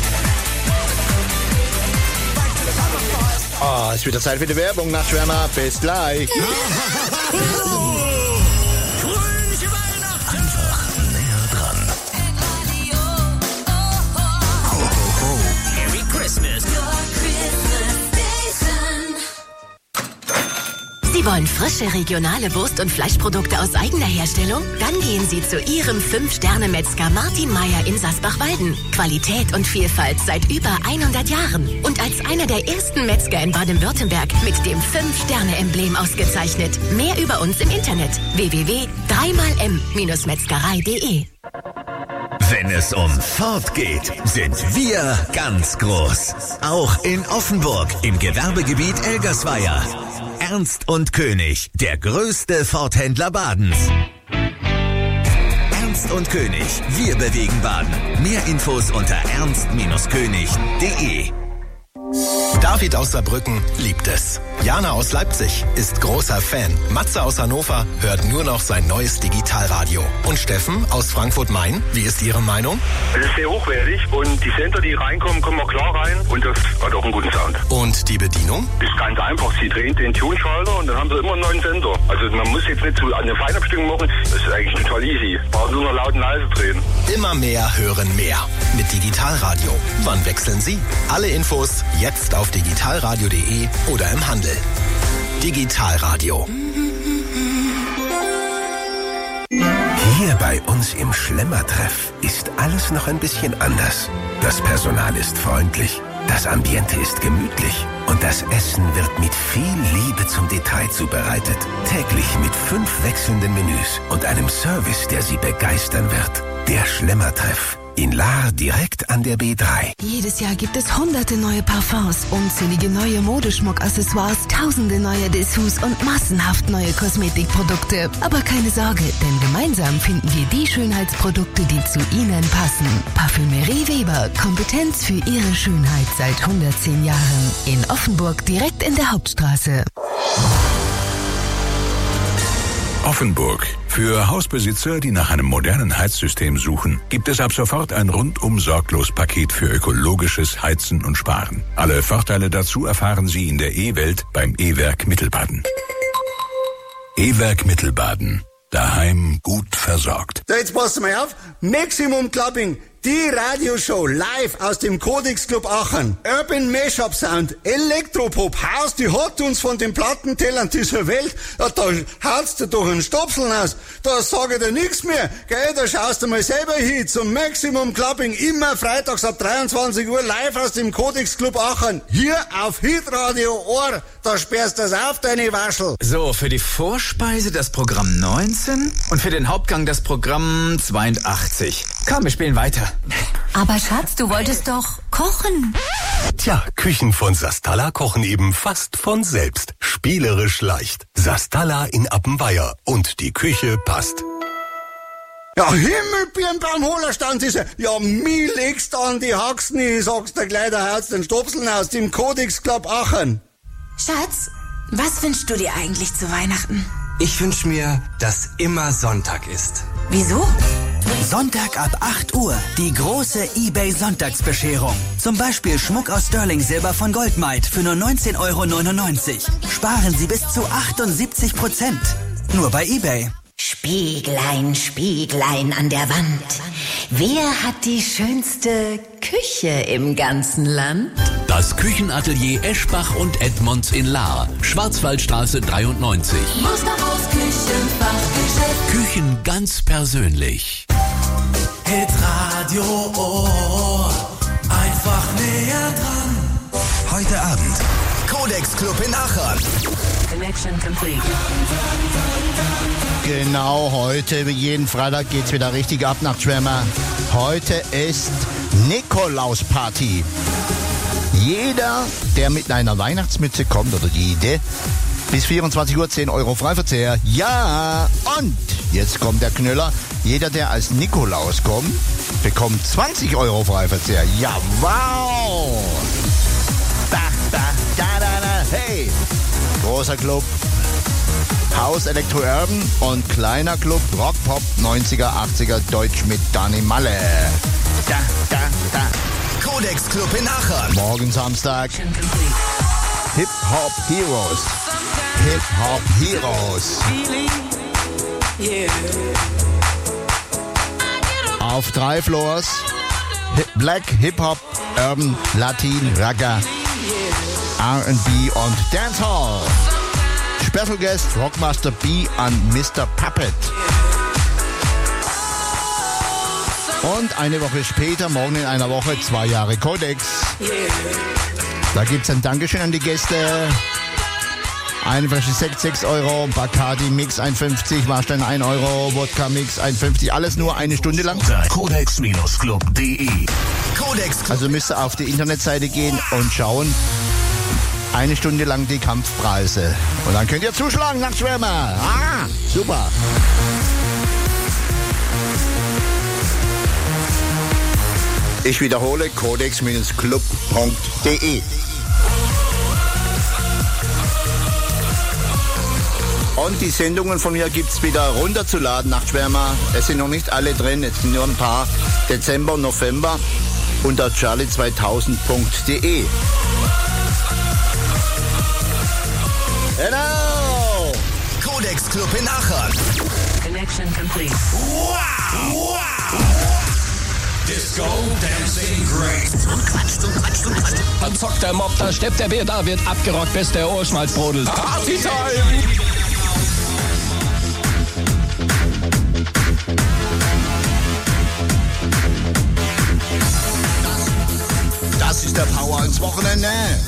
Oh, ist wieder Zeit für die Werbung, Nachtschwärmer. Bis gleich. Sie wollen frische, regionale Wurst- und Fleischprodukte aus eigener Herstellung? Dann gehen Sie zu Ihrem fünf Sterne Metzger Martin Meier in Sasbach-Walden. Qualität und Vielfalt seit über hundert Jahren. Und als einer der ersten Metzger in Baden-Württemberg mit dem fünf Sterne Emblem ausgezeichnet. Mehr über uns im Internet w w w punkt drei mal m Metzgerei punkt de. Wenn es um Ford geht, sind wir ganz groß. Auch in Offenburg im Gewerbegebiet Elgersweier. Ernst und König, der größte Ford-Händler Badens. Ernst und König, wir bewegen Baden. Mehr Infos unter ernst König punkt de. David aus Saarbrücken liebt es. Jana aus Leipzig ist großer Fan. Matze aus Hannover hört nur noch sein neues Digitalradio. Und Steffen aus Frankfurt-Main, wie ist Ihre Meinung? Es ist sehr hochwertig und die Sender, die reinkommen, kommen auch klar rein und das hat auch einen guten Sound. Und die Bedienung? Ist ganz einfach. Sie drehen den Tune-Schalter und dann haben Sie immer einen neuen Sender. Also man muss jetzt nicht so eine Feinabstimmung machen. Das ist eigentlich total easy. Brauchen nur noch laut und leise drehen. Immer mehr hören mehr. Mit Digitalradio. Wann wechseln Sie? Alle Infos jetzt auf digitalradio punkt de oder im Handel. Digitalradio. Hier bei uns im Schlemmertreff ist alles noch ein bisschen anders. Das Personal ist freundlich, das Ambiente ist gemütlich und das Essen wird mit viel Liebe zum Detail zubereitet. Täglich mit fünf wechselnden Menüs und einem Service, der Sie begeistern wird. Der Schlemmertreff. In Lahr direkt an der B drei. Jedes Jahr gibt es hunderte neue Parfums, unzählige neue Modeschmuckaccessoires, tausende neue Dessous und massenhaft neue Kosmetikprodukte. Aber keine Sorge, denn gemeinsam finden wir die Schönheitsprodukte, die zu Ihnen passen. Parfümerie Weber, Kompetenz für Ihre Schönheit seit hundertzehn Jahren. In Offenburg direkt in der Hauptstraße. Offenburg. Für Hausbesitzer, die nach einem modernen Heizsystem suchen, gibt es ab sofort ein rundum sorglos Paket für ökologisches Heizen und Sparen. Alle Vorteile dazu erfahren Sie in der E-Welt beim E-Werk Mittelbaden. E-Werk Mittelbaden. Daheim gut versorgt. So, jetzt passt mal auf. Maximum Clubbing. Die Radioshow live aus dem Codex Club Aachen. Urban Mashup Sound, Elektropop, Haus, die hat uns von den Plattentellern dieser Welt. Ja, da haust du doch einen Stopseln aus. Da sage ich dir nichts mehr. Gell, da schaust du mal selber hin zum Maximum Clubbing. Immer freitags ab dreiundzwanzig Uhr live aus dem Codex Club Aachen. Hier auf Hitradio Ohr. Da sperrst du das auf, deine Waschel. So, für die Vorspeise das Programm neunzehn und für den Hauptgang das Programm zweiundachtzig. Komm, wir spielen weiter. Aber Schatz, du wolltest doch kochen. Tja, Küchen von Sastalla kochen eben fast von selbst. Spielerisch leicht. Sastalla in Appenweier. Und die Küche passt. Ja, Himmelbirnbaumholerstand ist er. Ja, mir legst an die Haxen, ich sag's dir gleich, da haut's den Stopseln aus dem Codex Club Aachen. Schatz, was wünschst du dir eigentlich zu Weihnachten? Ich wünsch mir, dass immer Sonntag ist. Wieso? Sonntag ab acht Uhr, die große eBay-Sonntagsbescherung. Zum Beispiel Schmuck aus Sterling-Silber von Goldmite für nur neunzehn Euro neunundneunzig. Sparen Sie bis zu achtundsiebzig Prozent. Nur bei eBay. Spieglein, Spieglein an der Wand. Wer hat die schönste Küche im ganzen Land? Das Küchenatelier Eschbach und Edmonds in Lahr. Schwarzwaldstraße dreiundneunzig. Musterhaus Küchenfachgeschäft. Küchen ganz persönlich. Hitradio Ohr. Einfach näher dran. Heute Abend. Codex Club in Aachen. Connection complete. Genau, heute, wie jeden Freitag, geht's wieder richtig ab nach Schwärmer. Heute ist Nikolausparty. Jeder, der mit einer Weihnachtsmütze kommt, oder jede, bis vierundzwanzig Uhr zehn Euro Freiverzehr. Ja, und jetzt kommt der Knüller. Jeder, der als Nikolaus kommt, bekommt zwanzig Euro Freiverzehr. Ja, wow! Da, da, da, da, da, hey! Großer Club. Haus Elektro Urban und kleiner Club Rock Pop neunziger, achtziger Deutsch mit Dani Malle. Da, da, da. Codex Club in Aachen. Morgen Samstag. Hip Hop Heroes. Hip Hop Heroes. Auf drei Floors. Hip, Black, Hip Hop, Urban, Latin, Ragga, R and B und Dancehall. Special Guest Rockmaster B und Mister Puppet. Und eine Woche später, morgen in einer Woche, zwei Jahre Codex. Da gibt's ein Dankeschön an die Gäste. Eine Flasche Sekt sechs Euro, Bacardi Mix eins fünfzig, Warstein ein Euro, Wodka Mix eins fünfzig, alles nur eine Stunde lang. Codex Club punkt de. Codex. Also müsst ihr auf die Internetseite gehen und schauen. Eine Stunde lang die Kampfpreise. Und dann könnt ihr zuschlagen, Nachtschwärmer. Ah, super. Ich wiederhole, Codex Club punkt de. Und die Sendungen von mir gibt's wieder runterzuladen, Nachtschwärmer. Es sind noch nicht alle drin, es sind nur ein paar. Dezember und November unter charlie zweitausend punkt de. Genau! Codex Club in Aachen. Connection complete. Wow! Wow! Disco Dancing Great. Und Quatsch, und Quatsch, und Quatsch. Da zockt der Mob, da steppt der Bär, da wird abgerockt, bis der Ohrschmalz brodelt. Party-Time! Das ist der Power ins Wochenende.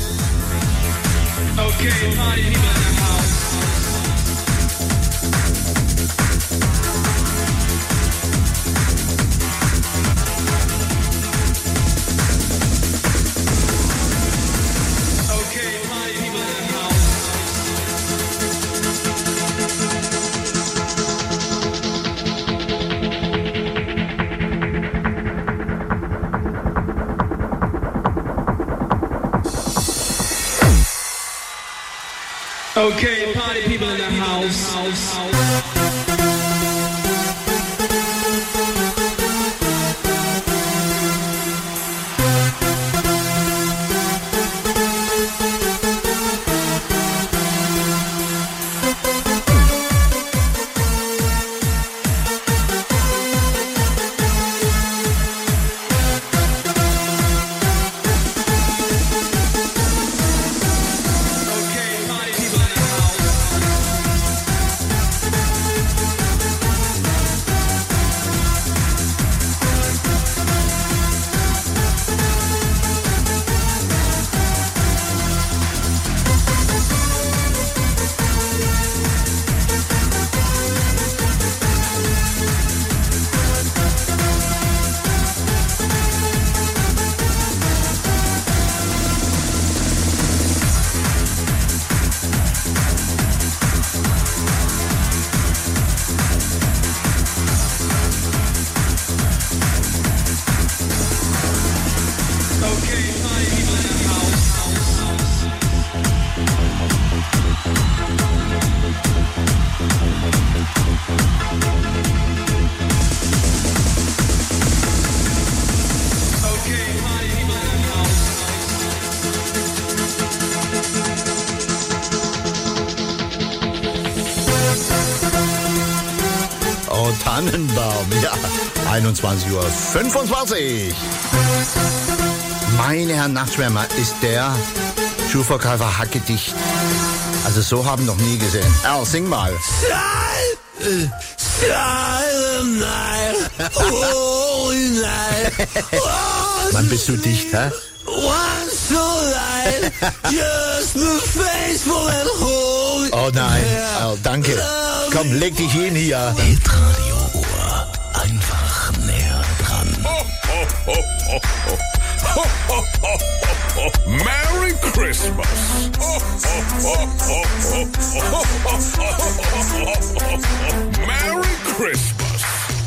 Okay, party people in the house. Okay, party people in the house. Okay, party people in the house. house, house. Tannenbaum, ja, einundzwanzig Uhr fünfundzwanzig. Meine Herren Nachtschwärmer, ist der Schuhverkäufer hackedicht. Also so haben noch nie gesehen. Al, sing mal. Wann bist du dicht, hä? Oh nein, Al, danke. Komm, leg dich hin hier. Hitradio-Ohr. Einfach näher dran. Ho, ho, ho, ho, ho. Ho, ho, ho, ho. Merry Christmas. Ho, ho, ho, ho, ho. Ho, ho, ho, ho, ho. Merry Christmas.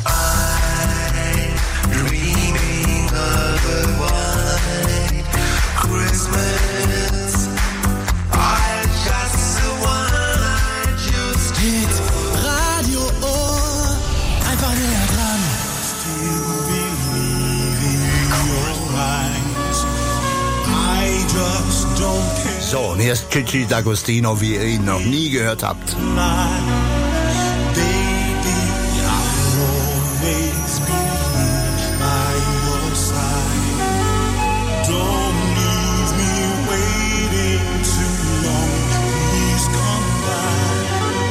I'm dreaming of a white Christmas. I just want just hit. Einfach näher dran. Still believe in your eyes. I just don't care. So, und hier ist Gigi D'Agostino, wie ihr ihn noch nie gehört habt. Baby, I'll always be by your side. Don't leave me waiting too long. Please come back.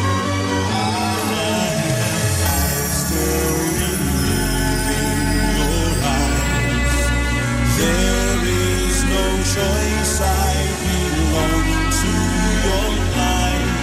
There is no choice, I belong to your life.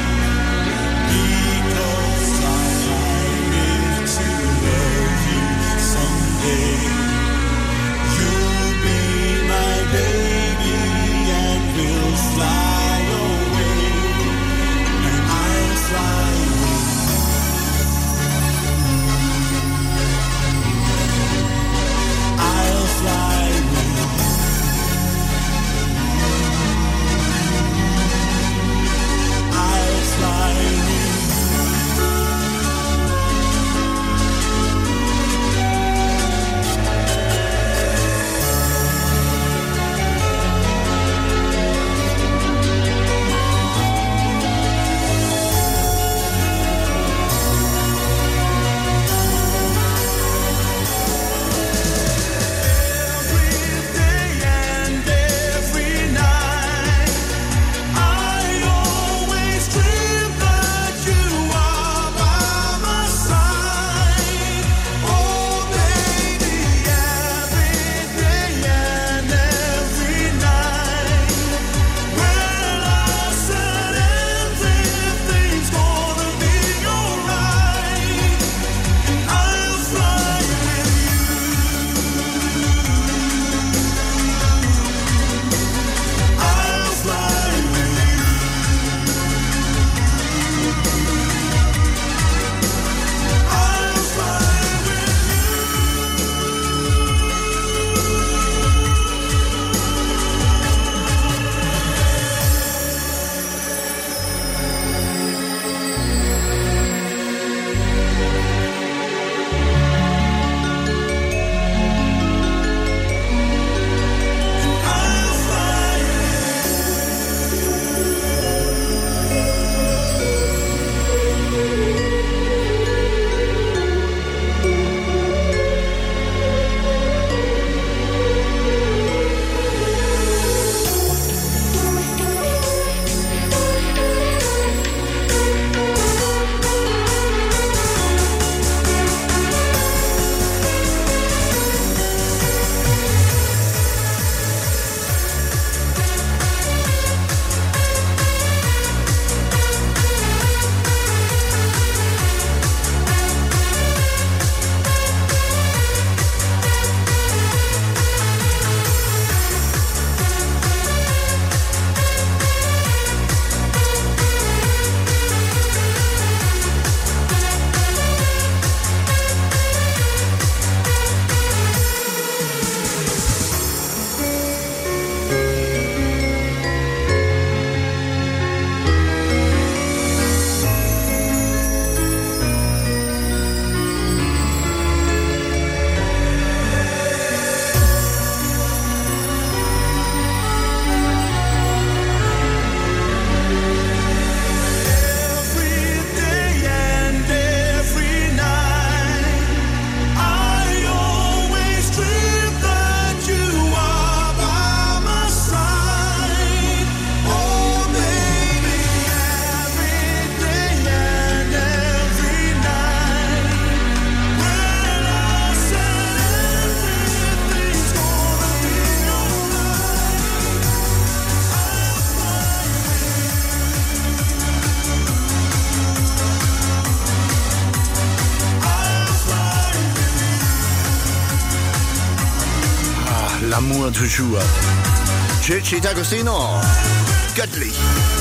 l'amour toujours. Gigi D'Agostino. Göttlich.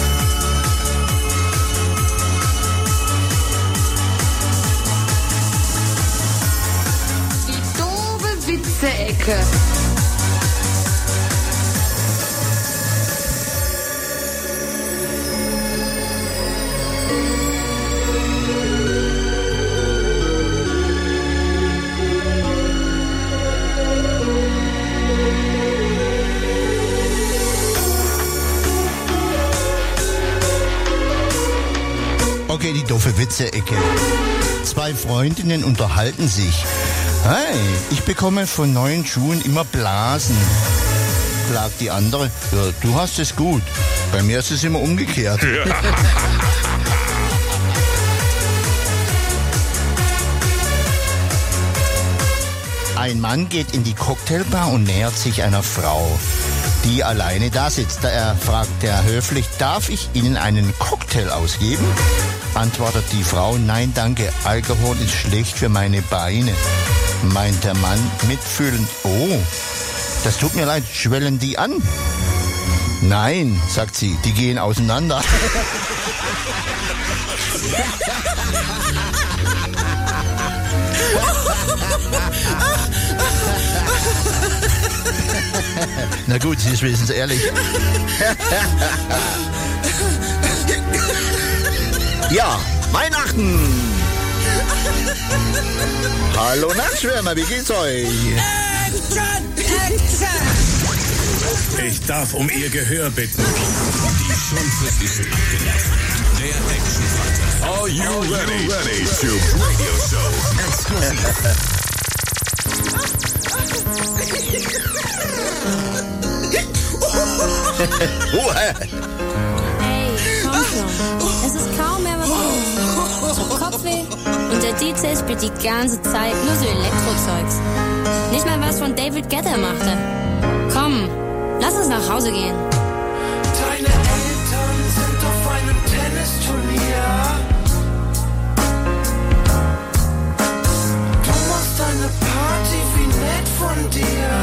Die doofe Witze-Ecke. Okay, die doofe Witze-Ecke. Zwei Freundinnen unterhalten sich. Hey, ich bekomme von neuen Schuhen immer Blasen. Klagt die andere. Ja, du hast es gut. Bei mir ist es immer umgekehrt. Ja. Ein Mann geht in die Cocktailbar und nähert sich einer Frau, die alleine da sitzt. Er fragt er höflich, darf ich Ihnen einen Cocktail ausgeben? Antwortet die Frau, nein danke, Alkohol ist schlecht für meine Beine. Meint der Mann mitfühlend, oh, das tut mir leid, schwellen die an? Nein, sagt sie, die gehen auseinander. Na gut, Sie ist wenigstens ehrlich. Ja, Weihnachten! Hallo Nachtschwärmer, wie geht's euch? Ich darf um Ihr Gehör bitten. Die Schunfe ist abgelaufen. Der Actionfighter. Are you Are ready? You ready to radio show? Hey, komm schon. Es ist kaum mehr was los. Ich hab Kopfweh und der D J spielt die ganze Zeit nur so Elektrozeugs. Nicht mal was von David Guetta machte. Komm, lass uns nach Hause gehen. Deine Eltern sind auf einem Tennisturnier. Du machst eine Party, wie nett von dir.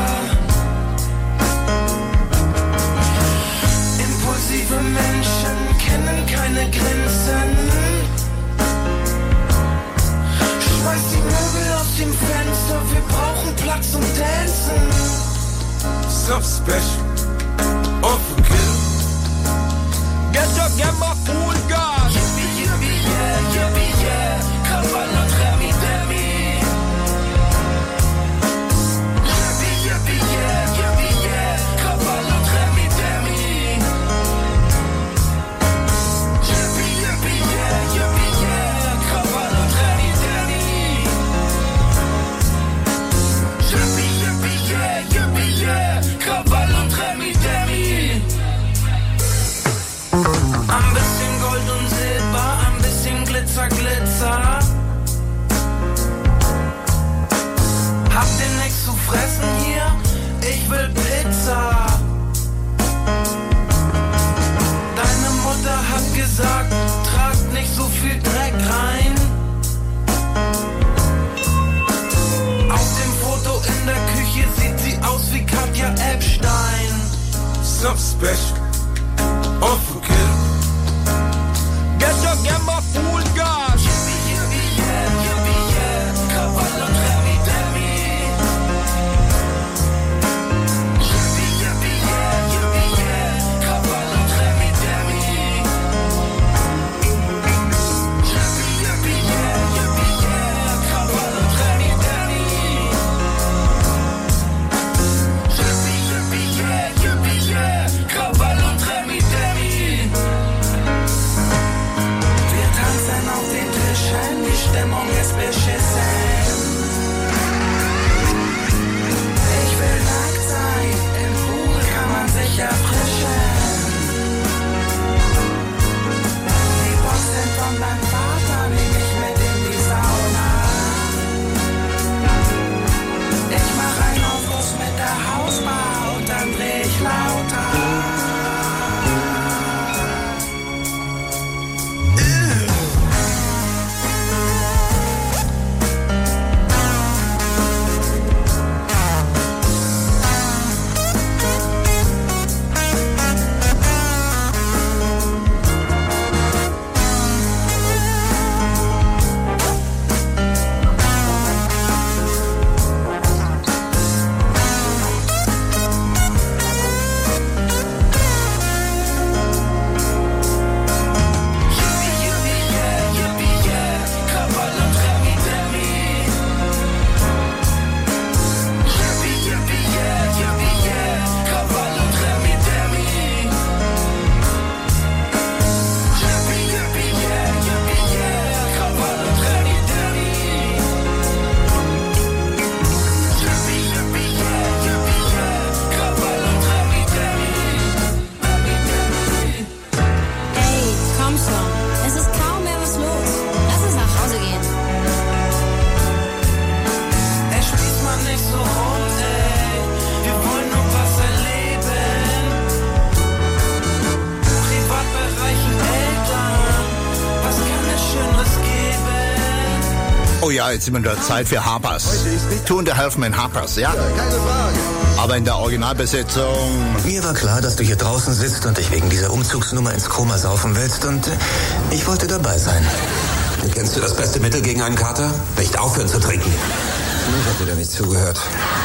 Impulsive Menschen kennen keine Grenzen. Schmeiß die Möbel aus dem Fenster, wir brauchen Platz zum Dancen. So special, off again. Get your gamma cool gas. Yippie, yippie, yeah, yippie, yeah. Cavallo, Remi, Demi. Yippie, yippie, yeah, yippie, yeah. Cavallo, Remi, Demi. Yippie, yippie, yeah, yippie, yeah. Cavallo, Remi, Demi. Yippie, yippie, yeah, yippie, yeah. Cavallo, Remi, Demi. Ein bisschen Gold und Silber, ein bisschen Glitzer, Glitzer. Habt ihr nichts zu fressen hier? Ich will Pizza. Deine Mutter hat gesagt, tragt nicht so viel Dreck rein. Auf dem Foto in der Küche sieht sie aus wie Katja Epstein. So special. Off again. Get your gamma full gas. Yippie, yippie, yeah, yippie, yeah. Cavallo, Remi, Demi. Yippie, yippie, yeah, yippie, yeah. Cavallo, Remi, Demi. Yippie, yippie, yeah, yippie, yeah. Cavallo, Remi, Demi. Yippie, yippie, yeah, yippie, yeah. Cavallo, Oh ja, jetzt sind wir in der Zeit für Harpers. Two and a Half Men Harpers, ja? Keine Frage. Aber in der Originalbesetzung... Mir war klar, dass du hier draußen sitzt und dich wegen dieser Umzugsnummer ins Koma saufen willst und äh, ich wollte dabei sein. Kennst du das beste Mittel gegen einen Kater? Nicht aufhören zu trinken. Ich hab wieder nicht zugehört.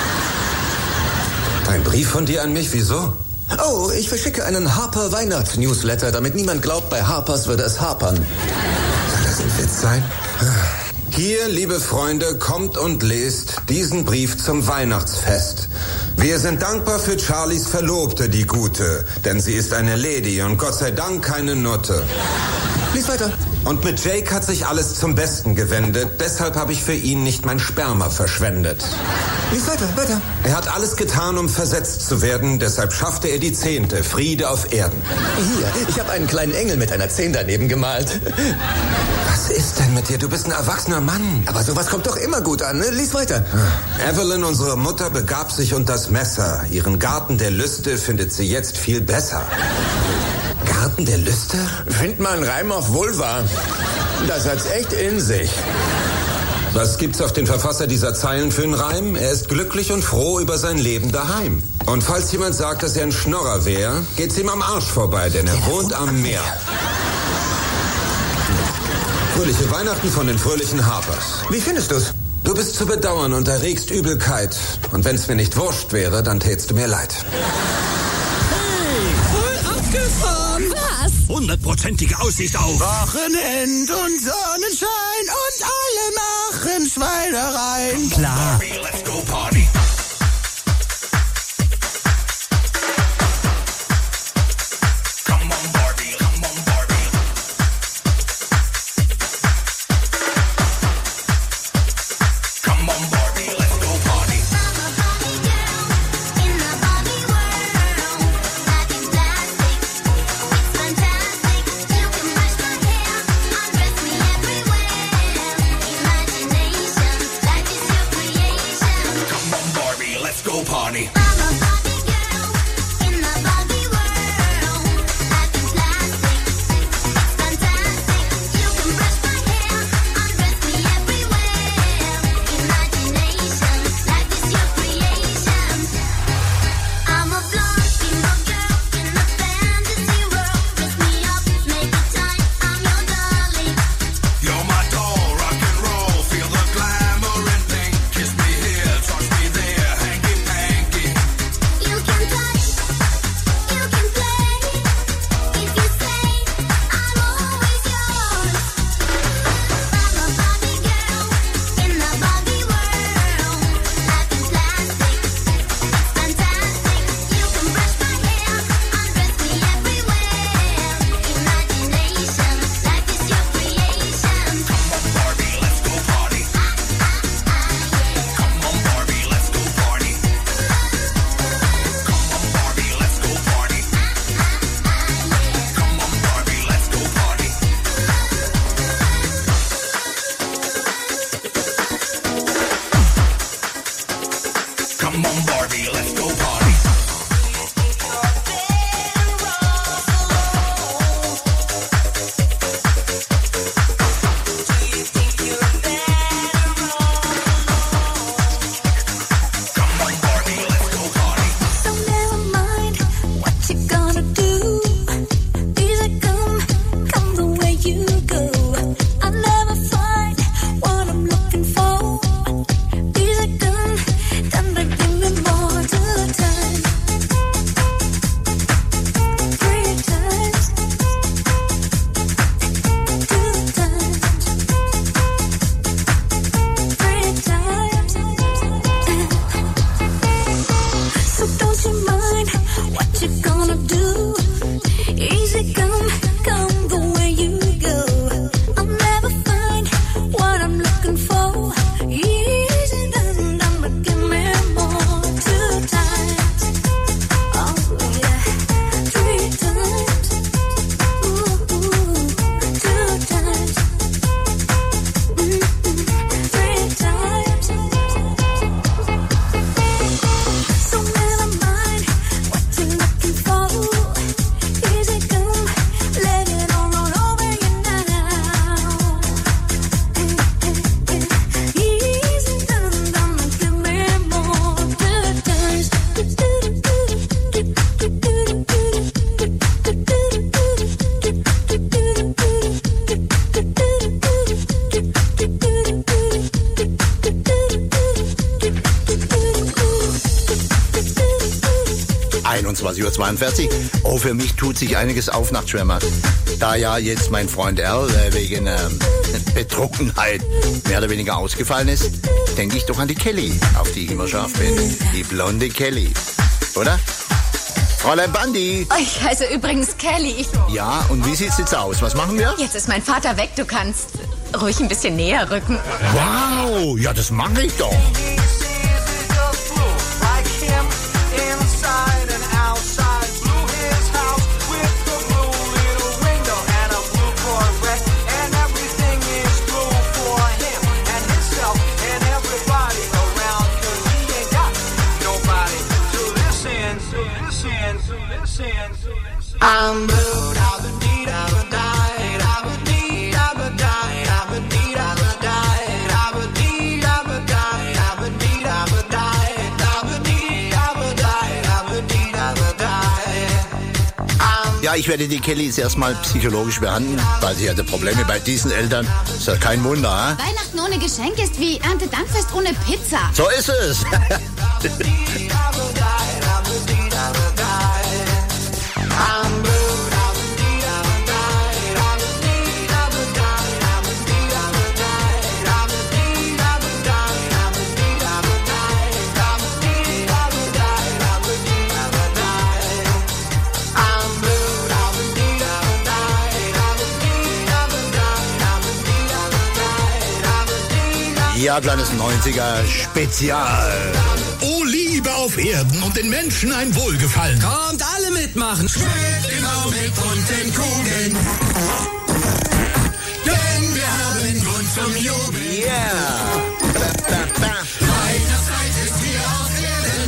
Ein Brief von dir an mich, wieso? Oh, ich verschicke einen Harper-Weihnachts-Newsletter, damit niemand glaubt, bei Harpers würde es hapern. Soll das ein Witz sein? Hier, liebe Freunde, kommt und lest diesen Brief zum Weihnachtsfest. Wir sind dankbar für Charlies Verlobte, die Gute, denn sie ist eine Lady und Gott sei Dank keine Nutte. Lies weiter. Und mit Jake hat sich alles zum Besten gewendet, deshalb habe ich für ihn nicht mein Sperma verschwendet. Lies weiter, weiter. Er hat alles getan, um versetzt zu werden, deshalb schaffte er die Zehnte, Friede auf Erden. Hier, ich habe einen kleinen Engel mit einer Zehn daneben gemalt. Was ist denn mit dir? Du bist ein erwachsener Mann. Aber sowas kommt doch immer gut an, ne? Lies weiter. Evelyn, unsere Mutter, begab sich unter das Messer. Ihren Garten der Lüste findet sie jetzt viel besser. Garten der Lüste? Find mal einen Reim auf Vulva. Das hat's echt in sich. Was gibt's auf den Verfasser dieser Zeilen für einen Reim? Er ist glücklich und froh über sein Leben daheim. Und falls jemand sagt, dass er ein Schnorrer wäre, geht's ihm am Arsch vorbei, denn er wohnt am Meer. Fröhliche Weihnachten von den fröhlichen Harpers. Wie findest du's? Du bist zu bedauern und erregst Übelkeit. Und wenn's mir nicht wurscht wäre, dann tätst du mir leid. Abgefahren! Was? Hundertprozentige Aussicht auf Wochenend und Sonnenschein und alle machen Schweinereien. Klar. Let's go party. Come on, einundzwanzig Uhr zweiundvierzig. Oh, für mich tut sich einiges auf, Nachtschwärmer. Da ja jetzt mein Freund Al äh, wegen ähm, Betrunkenheit mehr oder weniger ausgefallen ist, denke ich doch an die Kelly, auf die ich immer scharf bin. Die blonde Kelly. Oder? Fräulein Bandi. Ich heiße übrigens Kelly. Ja, und wie sieht's jetzt aus? Was machen wir? Jetzt ist mein Vater weg, du kannst ruhig ein bisschen näher rücken. Wow, ja, das mache ich doch. I'm blue, I've been deed, I've been died, I've been deed, I've been died, I've been deed, I've been died, I've been deed, I've been died, I've been deed, I've been died, I've been deed, I've been died, I've been deed, I've been died. Ja, ich werde die Kelly jetzt erstmal psychologisch behandeln, weil sie hatte Probleme bei diesen Eltern. Ist ja kein Wunder, ha? Weihnachten ohne Geschenk ist wie Erntedankfest ohne Pizza. So ist es. Ja, kleines neunziger-Spezial. Oh, Liebe auf Erden und den Menschen ein Wohlgefallen. Kommt alle mitmachen. Schwimmt immer mit bunten Kugeln. Denn wir haben Grund zum Jubeln. Yeah. Weihnachtszeit ist hier auf Erden.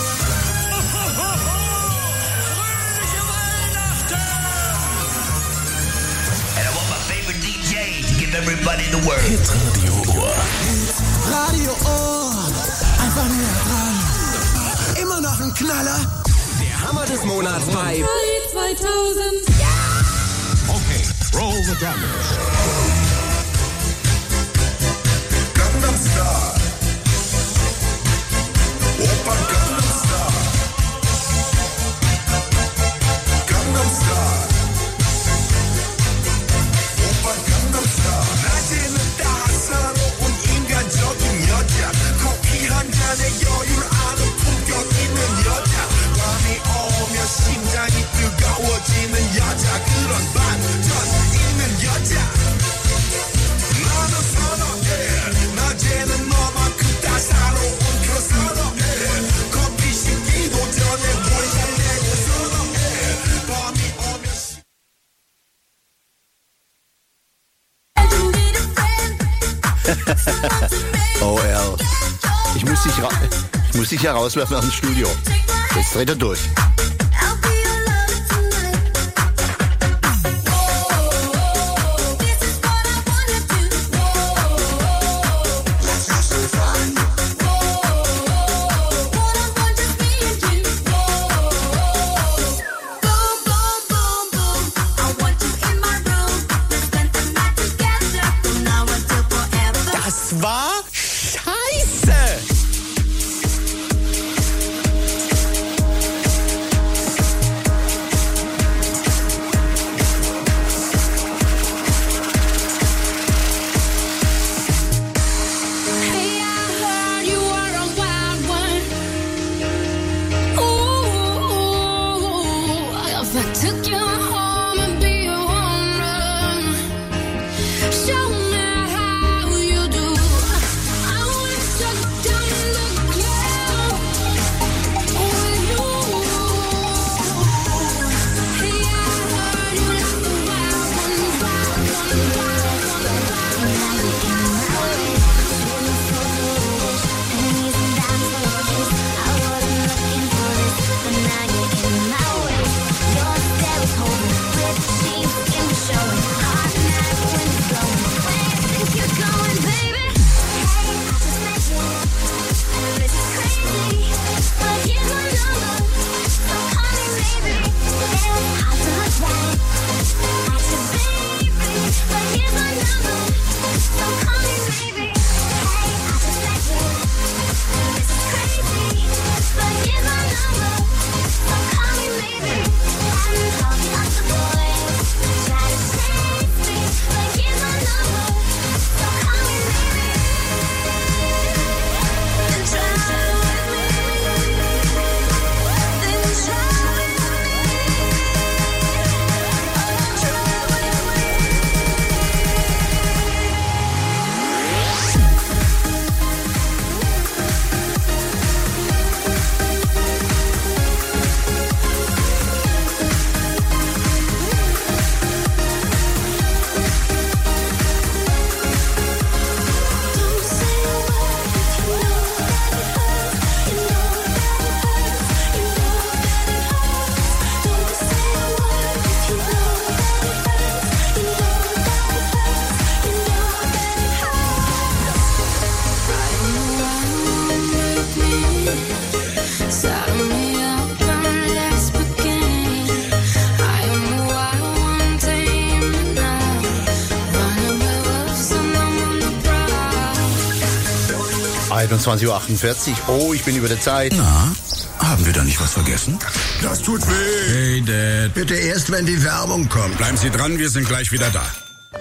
Fröhliche Weihnachten! And I want my favorite D J to give everybody the word. Hitradio Ohr. Radio Ohr. Einfach näher dran. Immer noch ein Knaller. Der Hammer des Monats bei zweitausend. Okay, roll the drums. Gangnam Style. Opa Gangnam Style. Gangnam Style. Opa Gangnam Style. 낮에는 따사로 온 인간 적인 여자. 커피 한 잔에 여유를 아는 품격 있는 여자. 밤이 오면 심장이 뜨거워지는 여자. 그런 반전 있는 여자. 나는 선호해. 낮에는 너만큼 따사로운 그 선호해. 커피 식기도 전에 몰래 내고 선호해. 밤이 오면 Oh, Al. Ich muss dich, ra ich muss dich herauswerfen aus dem Studio. Jetzt dreht er durch. Das war scheiße. einundzwanzig Uhr achtundvierzig. Oh, ich bin über der Zeit. Na, haben wir da nicht was vergessen? Das tut weh. Hey, Dad. Bitte erst, wenn die Werbung kommt. Bleiben Sie dran, wir sind gleich wieder da.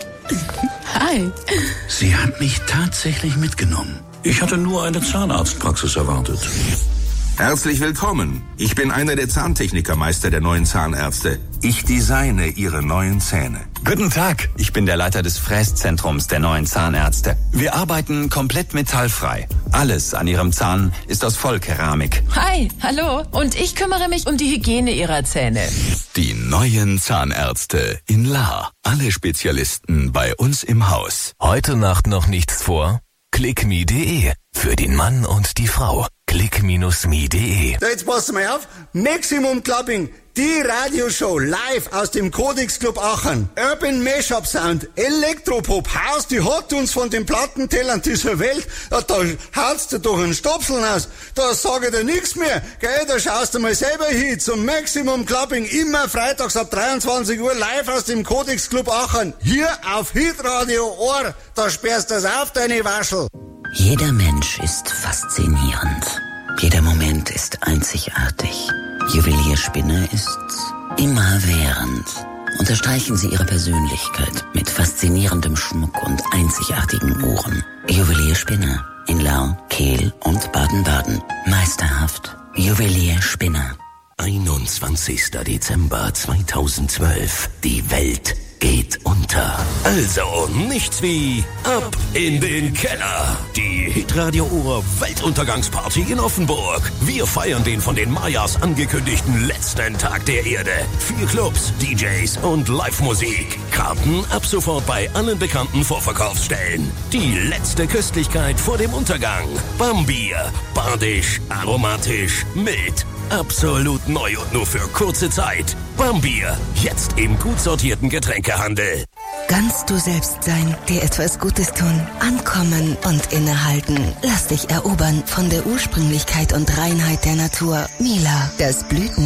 Hi. Sie hat mich tatsächlich mitgenommen. Ich hatte nur eine Zahnarztpraxis erwartet. Herzlich willkommen. Ich bin einer der Zahntechnikermeister der neuen Zahnärzte. Ich designe Ihre neuen Zähne. Guten Tag, ich bin der Leiter des Fräszentrums der neuen Zahnärzte. Wir arbeiten komplett metallfrei. Alles an Ihrem Zahn ist aus Vollkeramik. Hi, hallo. Und ich kümmere mich um die Hygiene Ihrer Zähne. Die neuen Zahnärzte in Lahr. Alle Spezialisten bei uns im Haus. Heute Nacht noch nichts vor? clickme punkt de. Für den Mann und die Frau. click Bindestrich me punkt de. So, jetzt passt mal auf. Maximum Clubbing, die Radioshow live aus dem Codex Club Aachen. Urban Mashup Sound, Elektropop, Haus, die hat uns von den Plattentellern dieser Welt. Ja, da haust du doch einen Stopseln aus. Da sage ich dir nichts mehr. Gell, da schaust du mal selber hin zum Maximum Clubbing. Immer freitags ab dreiundzwanzig Uhr live aus dem Codex Club Aachen. Hier auf Hitradio Ohr. Da sperrst du das auf, deine Waschel. Jeder Mensch ist faszinierend. Jeder Moment ist einzigartig. Juwelier Spinner ist immerwährend. Unterstreichen Sie Ihre Persönlichkeit mit faszinierendem Schmuck und einzigartigen Uhren. Juwelier Spinner in Lau, Kehl und Baden-Baden. Meisterhaft. Juwelier Spinner. einundzwanzigster Dezember zweitausendzwölf. Die Welt geht unter. Also nichts wie ab in den Keller. Die Hitradio Uhr Weltuntergangsparty in Offenburg. Wir feiern den von den Mayas angekündigten letzten Tag der Erde. Vier Clubs, D Js und Live-Musik. Karten ab sofort bei allen bekannten Vorverkaufsstellen. Die letzte Köstlichkeit vor dem Untergang. Bambier. Badisch, aromatisch, mild. Absolut neu und nur für kurze Zeit. Bambier. Jetzt im gut sortierten Getränkehandel. Ganz du selbst sein, dir etwas Gutes tun, ankommen und innehalten. Lass dich erobern von der Ursprünglichkeit und Reinheit der Natur. Mila, das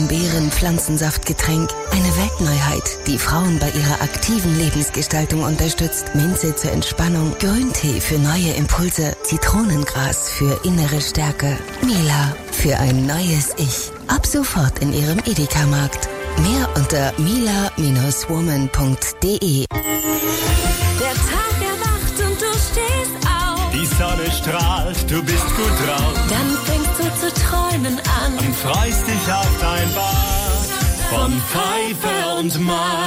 Blütenbeeren-Pflanzensaftgetränk. Eine Weltneuheit, die Frauen bei ihrer aktiven Lebensgestaltung unterstützt. Minze zur Entspannung, Grüntee für neue Impulse, Zitronengras für innere Stärke. Mila, für ein neues Ich. Ab sofort in Ihrem Edeka-Markt. Mehr unter mila Bindestrich woman punkt de. Der Tag erwacht und du stehst auf. Die Sonne strahlt, du bist gut drauf. Dann fängst du zu träumen an und freust dich auf dein Bad von Pfeife und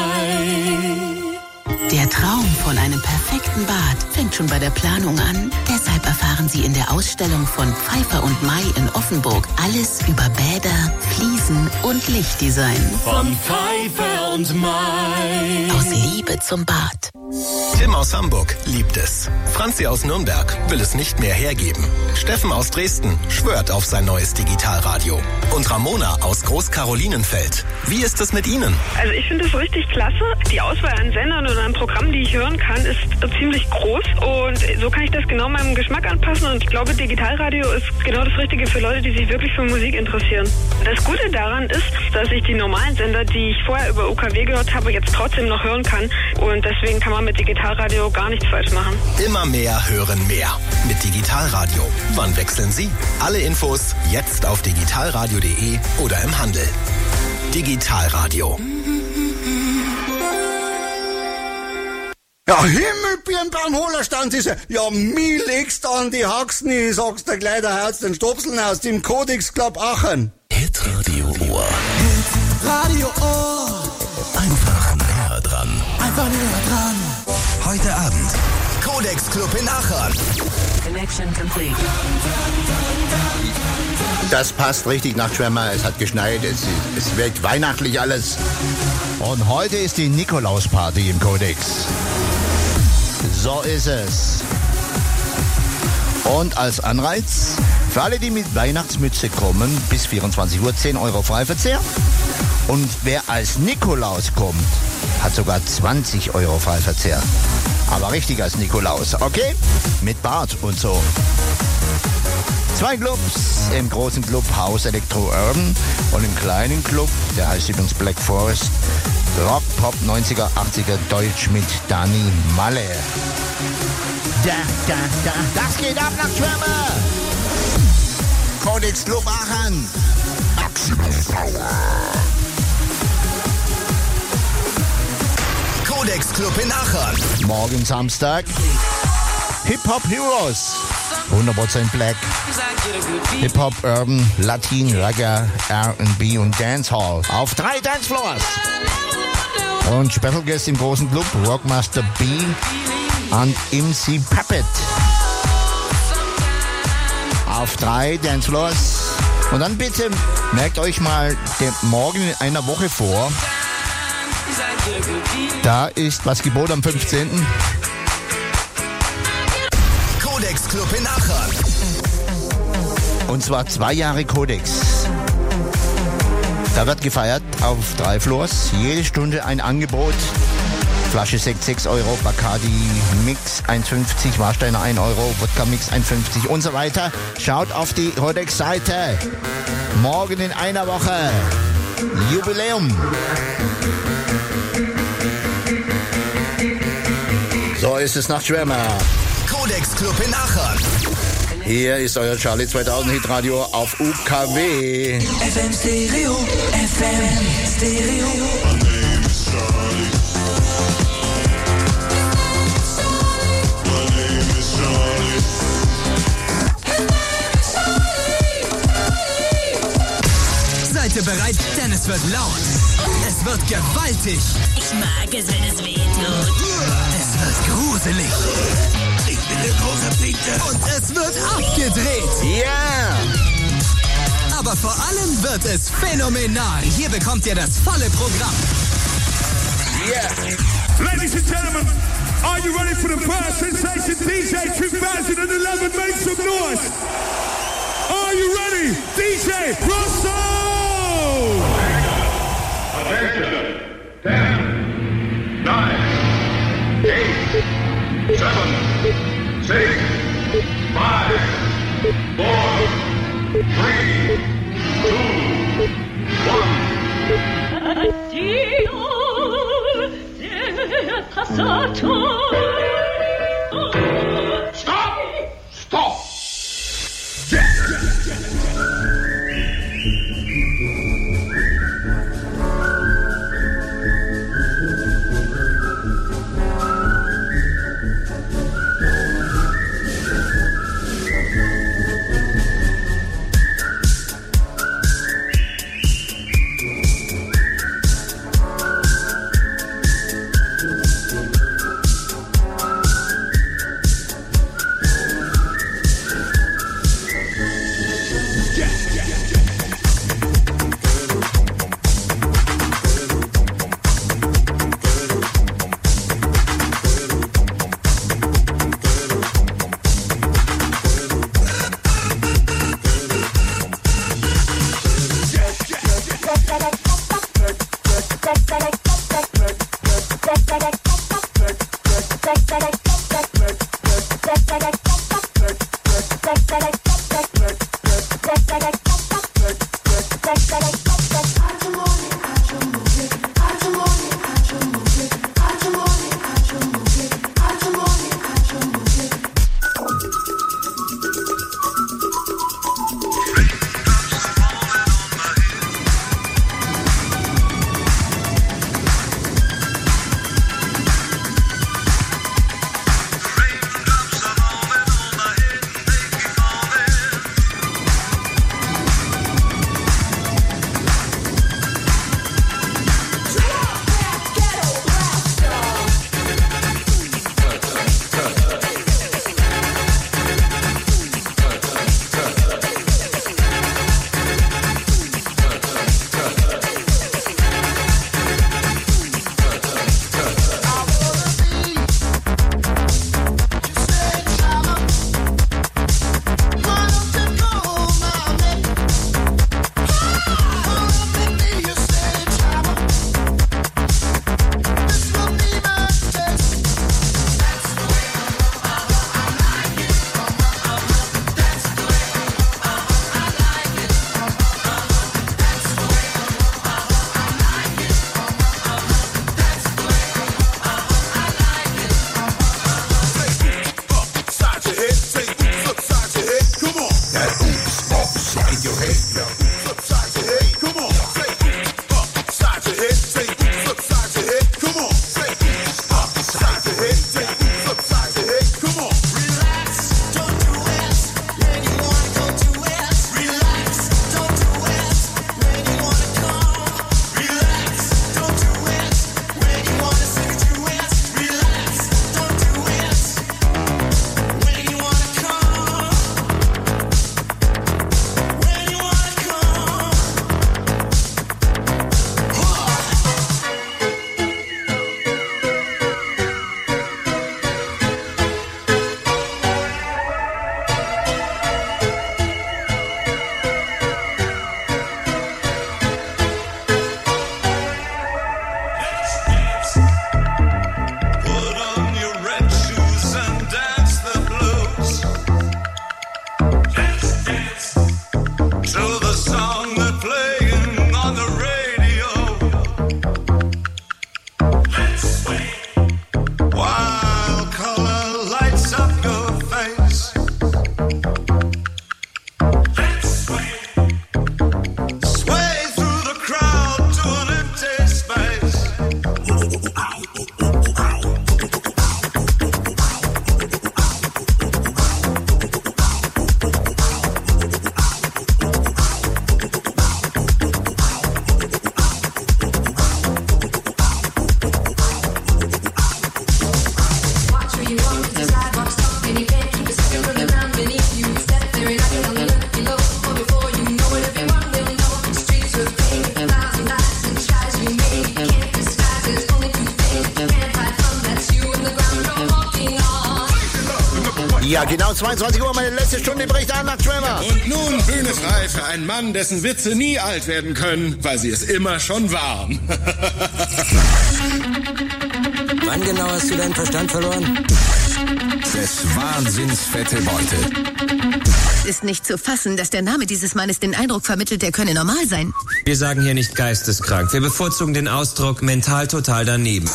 Mai. Der Traum von einem perfekten Bad fängt schon bei der Planung an. Deshalb erfahren Sie in der Ausstellung von Pfeiffer und Mai in Offenburg alles über Bäder, Fliesen und Lichtdesign. Von Pfeiffer und Mai. Aus Liebe zum Bad. Tim aus Hamburg liebt es. Franzi aus Nürnberg will es nicht mehr hergeben. Steffen aus Dresden schwört auf sein neues Digitalradio. Und Ramona aus Groß-Karolinenfeld. Wie ist es mit Ihnen? Also ich finde es richtig klasse. Die Auswahl an Sendern oder an Programmen, die ich hören kann, ist ziemlich groß. Und so kann ich das genau meinem Geschmack anpassen. Und ich glaube, Digitalradio ist genau das Richtige für Leute, die sich wirklich für Musik interessieren. Das Gute daran ist, dass ich die normalen Sender, die ich vorher über U K W gehört habe, jetzt trotzdem noch hören kann. Und deswegen kann man mit Digitalradio gar nichts falsch machen. Immer mehr hören mehr. Mit Digitalradio. Wann wechseln Sie? Alle Infos jetzt auf digitalradio punkt de oder im Handel. Digitalradio. Ja, Himmelbirnbaumholer stand ist er. Ja, mir legst an die Haxen, ich sag's dir gleich, da haut's den Stopseln aus dem Codex Club Aachen. Hitradio Ohr. Radio Ohr. Einfach näher dran. Einfach näher dran. Heute Abend. Codex Club in Aachen. Connection complete. Das passt richtig nach Schwärmer. Es hat geschneit, es, es wirkt weihnachtlich alles. Und heute ist die Nikolausparty im Codex. So ist es. Und als Anreiz, für alle, die mit Weihnachtsmütze kommen, bis vierundzwanzig Uhr zehn Euro Freiverzehr. Und wer als Nikolaus kommt, hat sogar zwanzig Euro Freiverzehr. Aber richtig als Nikolaus, okay? Mit Bart und so. Zwei Clubs, im großen Club House Electro Urban und im kleinen Club, der heißt übrigens Black Forest, Rock, Pop, neunziger, achtziger, Deutsch mit Dani Malle. Da, da, da, das geht ab nach Schwärme. Codex Club Aachen. Maximum Power. Codex Club in Aachen. Morgen Samstag. Hip-Hop Heroes. hundert Prozent Black. Hip-Hop, Urban, Latin, Reggae, R and B und Dancehall. Auf drei Dancefloors. Und Special Guest im großen Club, Rockmaster B und M C Puppet. Auf drei Dancefloors. Und dann bitte merkt euch mal den Morgen in einer Woche vor. Da ist was Gebot am fünfzehnten Codex Club in Aachen. Und zwar zwei Jahre Codex. Da wird gefeiert auf drei Floors. Jede Stunde ein Angebot. Flasche Sekt sechs Euro, Bacardi Mix eins fünfzig, Warsteiner ein Euro, Wodka Mix eins fünfzig und so weiter. Schaut auf die Codex-Seite. Morgen in einer Woche. Jubiläum. So ist es nach Schwärmer. Codex Club in Aachen. Hier ist euer Charlie zweitausend Hitradio auf U K W. F M Stereo, F M Stereo. Seid ihr bereit? Denn es wird laut. Es wird gewaltig. Ich mag es, wenn es weh tut. Es wird gruselig. Ich bin der große Peter. Und es wird abgedreht. Ja! Yeah. Aber vor allem wird es phänomenal. Hier bekommt ihr das volle Programm. Yeah. Ladies and gentlemen, are you ready for the first sensation D J twenty eleven? Make some noise. Are you ready? D J Rosso! Attention. ten, nine, eight, seven, six, five, four, three, two, one. Addio, der passato. Stop! Stop! Ja, genau zweiundzwanzig Uhr, meine letzte Stunde bricht an nach Trevor. Und nun Bühne frei für einen Mann, dessen Witze nie alt werden können, weil sie es immer schon waren. Wann genau hast du deinen Verstand verloren? Des Wahnsinns fette Beute. Ist nicht zu fassen, dass der Name dieses Mannes den Eindruck vermittelt, er könne normal sein. Wir sagen hier nicht geisteskrank. Wir bevorzugen den Ausdruck mental total daneben.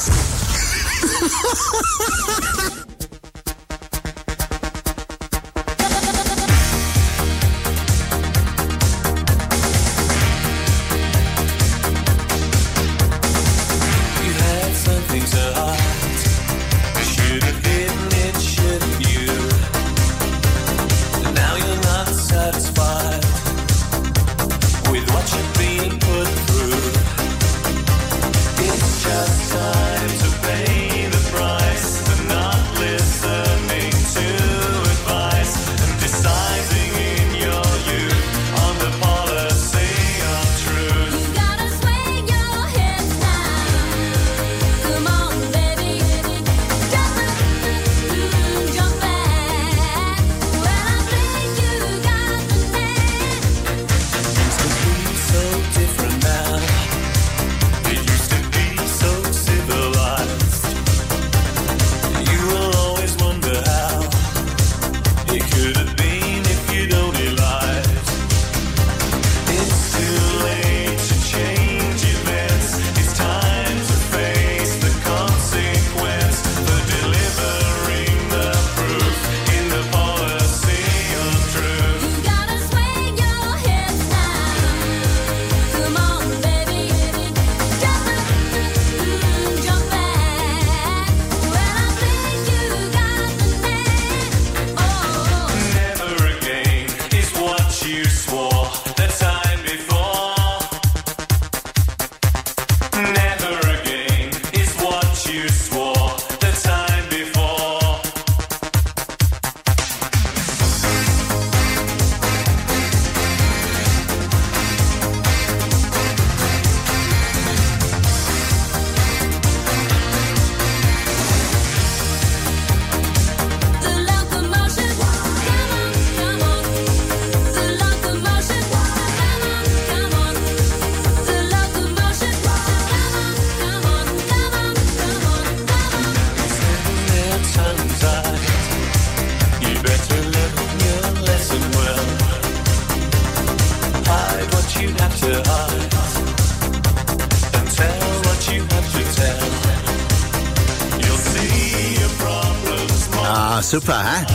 Super, hä?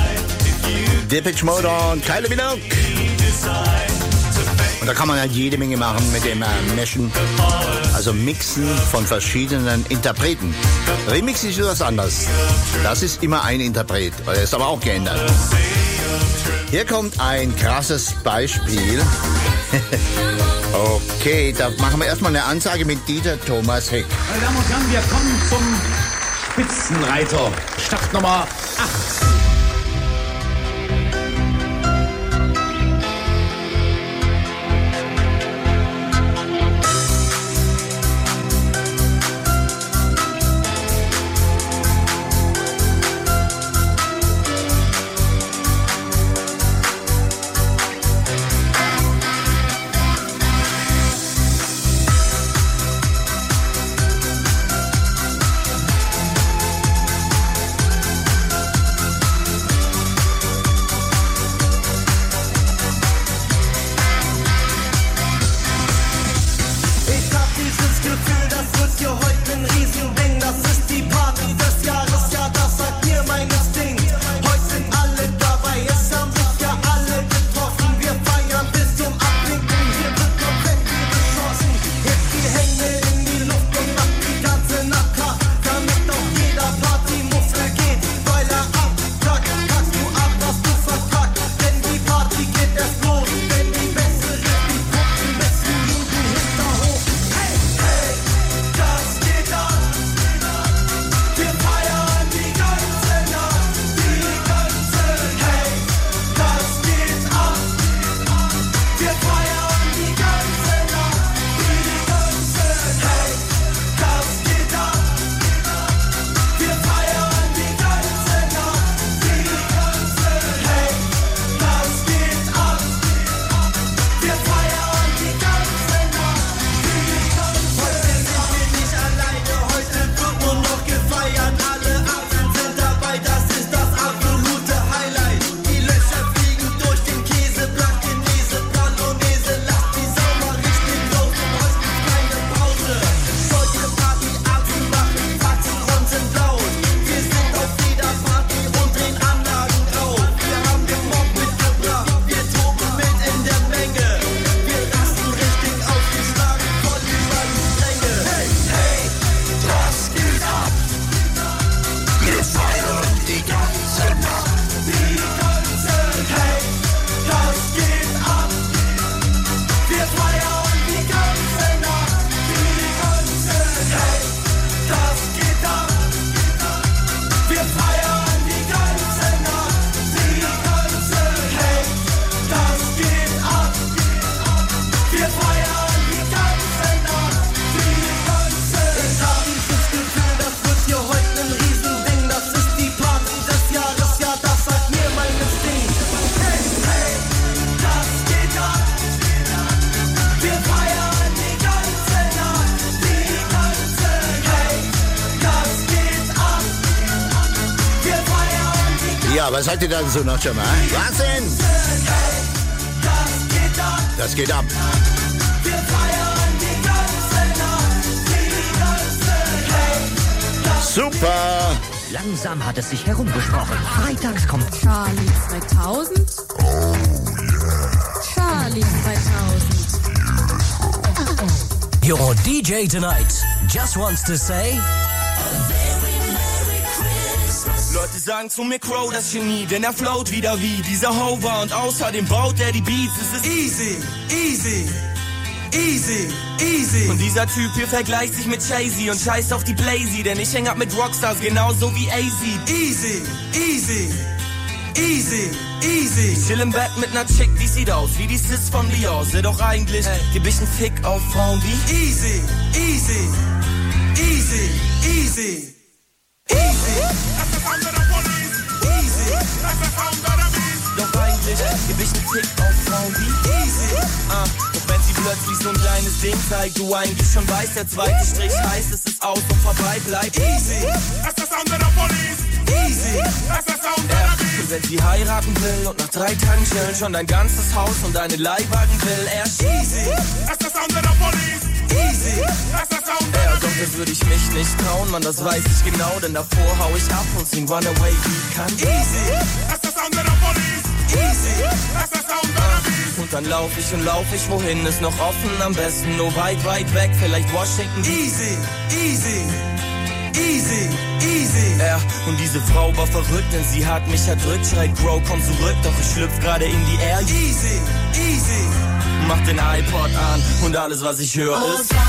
Depeche Mode und Kylie Minogue. Und da kann man halt jede Menge machen mit dem äh, Mischen, also Mixen von verschiedenen Interpreten. Remix ist etwas anders. Das ist immer ein Interpret, er ist aber auch geändert. Hier kommt ein krasses Beispiel. Okay, da machen wir erstmal eine Ansage mit Dieter Thomas Heck. Meine Damen und Herren, wir kommen zum Spitzenreiter. Startnummer acht. was sagt ihr dazu noch schon mal? Was denn? Das geht ab. Wir feiern die ganze Nacht, die ganze Welt. Super. Langsam hat es sich herumgesprochen. Freitags kommt Charlie zweitausend. Oh yeah. Charlie zweitausend. Your D J tonight just wants to say... Leute sagen zu mir Crow das Genie, denn er float wieder wie dieser Hover und außerdem baut er die Beats. Es ist easy, easy, easy, easy. Und dieser Typ hier vergleicht sich mit Jay-Z und scheißt auf die Blazy, denn ich häng ab mit Rockstars genauso wie A Z. Easy, easy, easy, easy. Ich chill im Bett mit ner Chick, die sieht aus wie die Sis von Beyoncé, doch eigentlich hey, geb ich nen Fick auf Frauen wie easy, easy, easy, easy. Easy, that's the sound of the police. Easy, that's the sound of the beast. Doch eigentlich geb ich nen Tick auf Frauen wie easy. Ah, doch wenn sie plötzlich so ein kleines Ding zeigt, du eigentlich schon weißt, der zweite Strich heißt, es ist aus und vorbei bleibt. Easy, that's the sound of the police. Easy, that's the sound of the beast. Und wenn sie heiraten will und nach drei Tagen chillen schon dein ganzes Haus und deine Leihwagen will, er easy, that's the sound of the police. Easy, that's the sound of the beast. Doch das würde ich mich nicht trauen, Mann, das weiß ich genau, denn davor hau ich ab und sing Runaway wie kann. Easy, that's the sound of the police. Easy, that's the sound of the beast. Und dann lauf ich und lauf ich, wohin ist noch offen, am besten nur weit, weit weg, vielleicht Washington. Easy, easy, easy, easy. Ja, und diese Frau war verrückt, denn sie hat mich erdrückt, schreit Bro, komm zurück, doch ich schlüpf gerade in die Air. Easy, easy. Mach den iPod an und alles, was ich höre, oh, ist...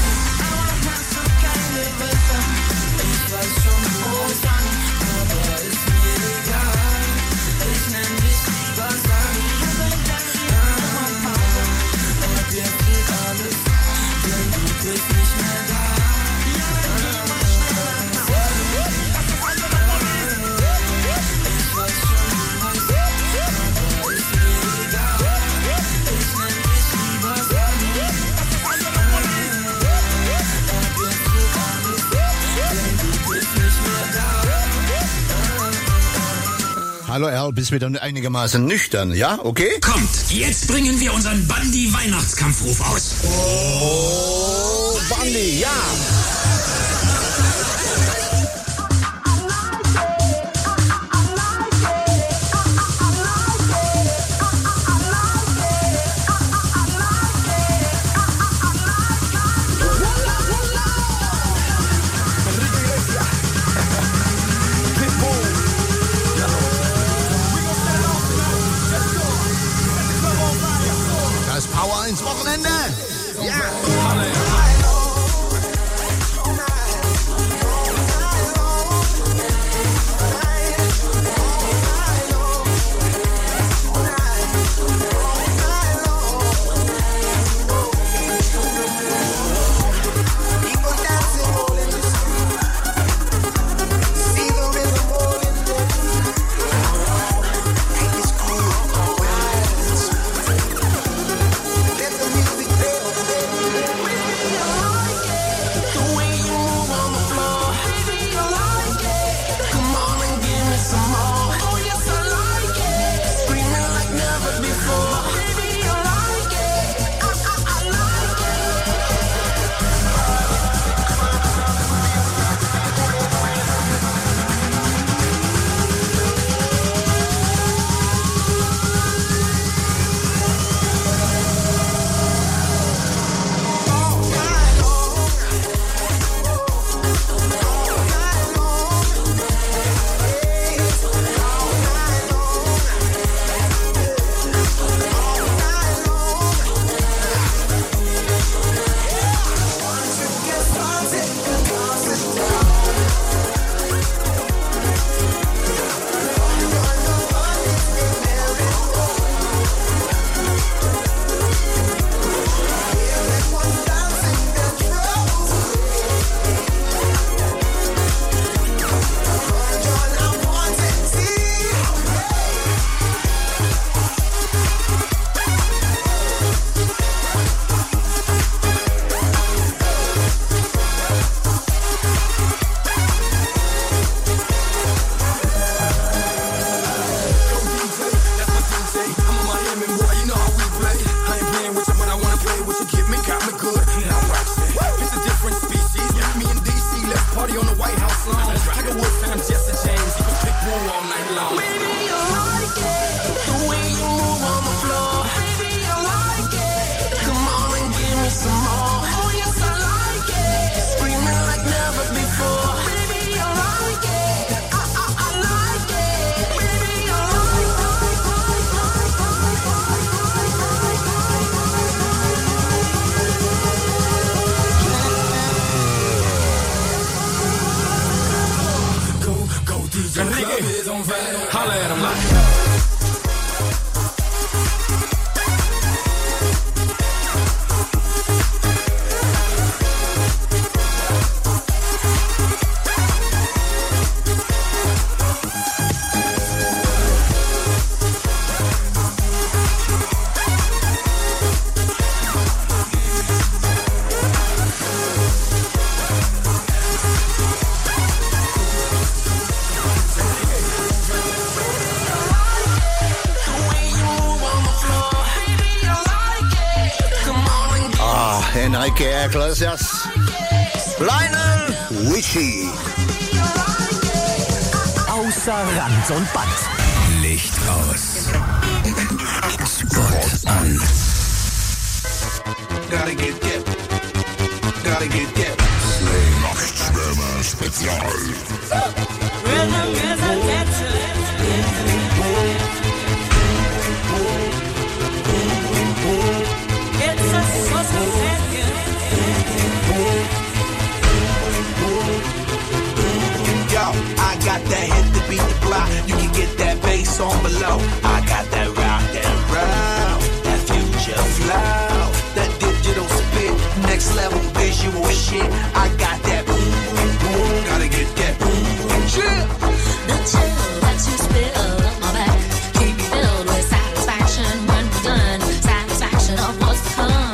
Hallo Erl, bist wieder einigermaßen nüchtern, ja? Okay? Kommt, jetzt bringen wir unseren Bandi-Weihnachtskampfruf aus. Oh, Bandi, ja! Power ins Wochenende. Ja. Holla at 'em like. Enrique Iglesias, Lionel Richie. Außer Rand und Band. Licht aus. Spot an. Gotta get dip. Gotta get dip. Nachtschwärmer Spezial. Rhythm is a dancer. It's a source of passion. Yo, I got that hit to beat the block. You can get that bass on below. I got that rock and roll, that future flow, that digital spit, next level visual shit. I got that boom, boom, boom. Gotta get that boom, boom, chill. The chill that you spill up my back, keep me filled with satisfaction when we're done. Satisfaction of what's to come.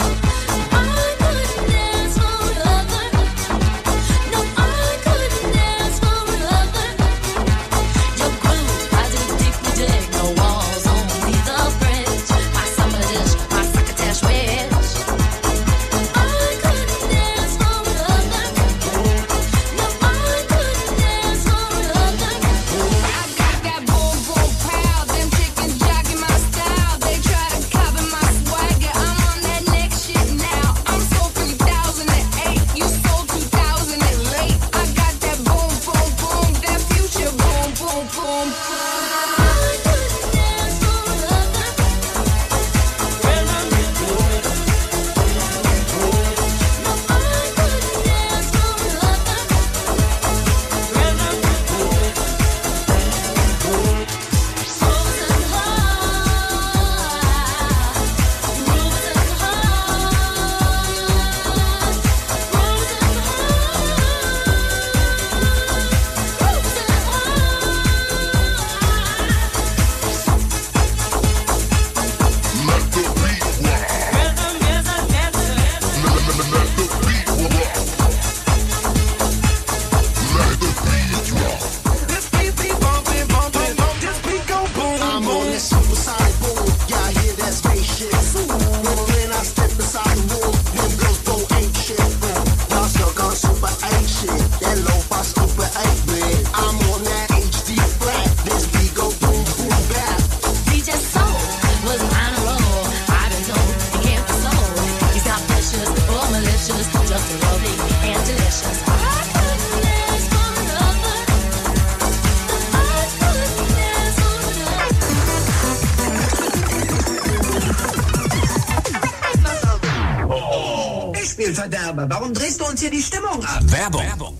Spielverderber, warum drehst du uns hier die Stimmung ab? Werbung.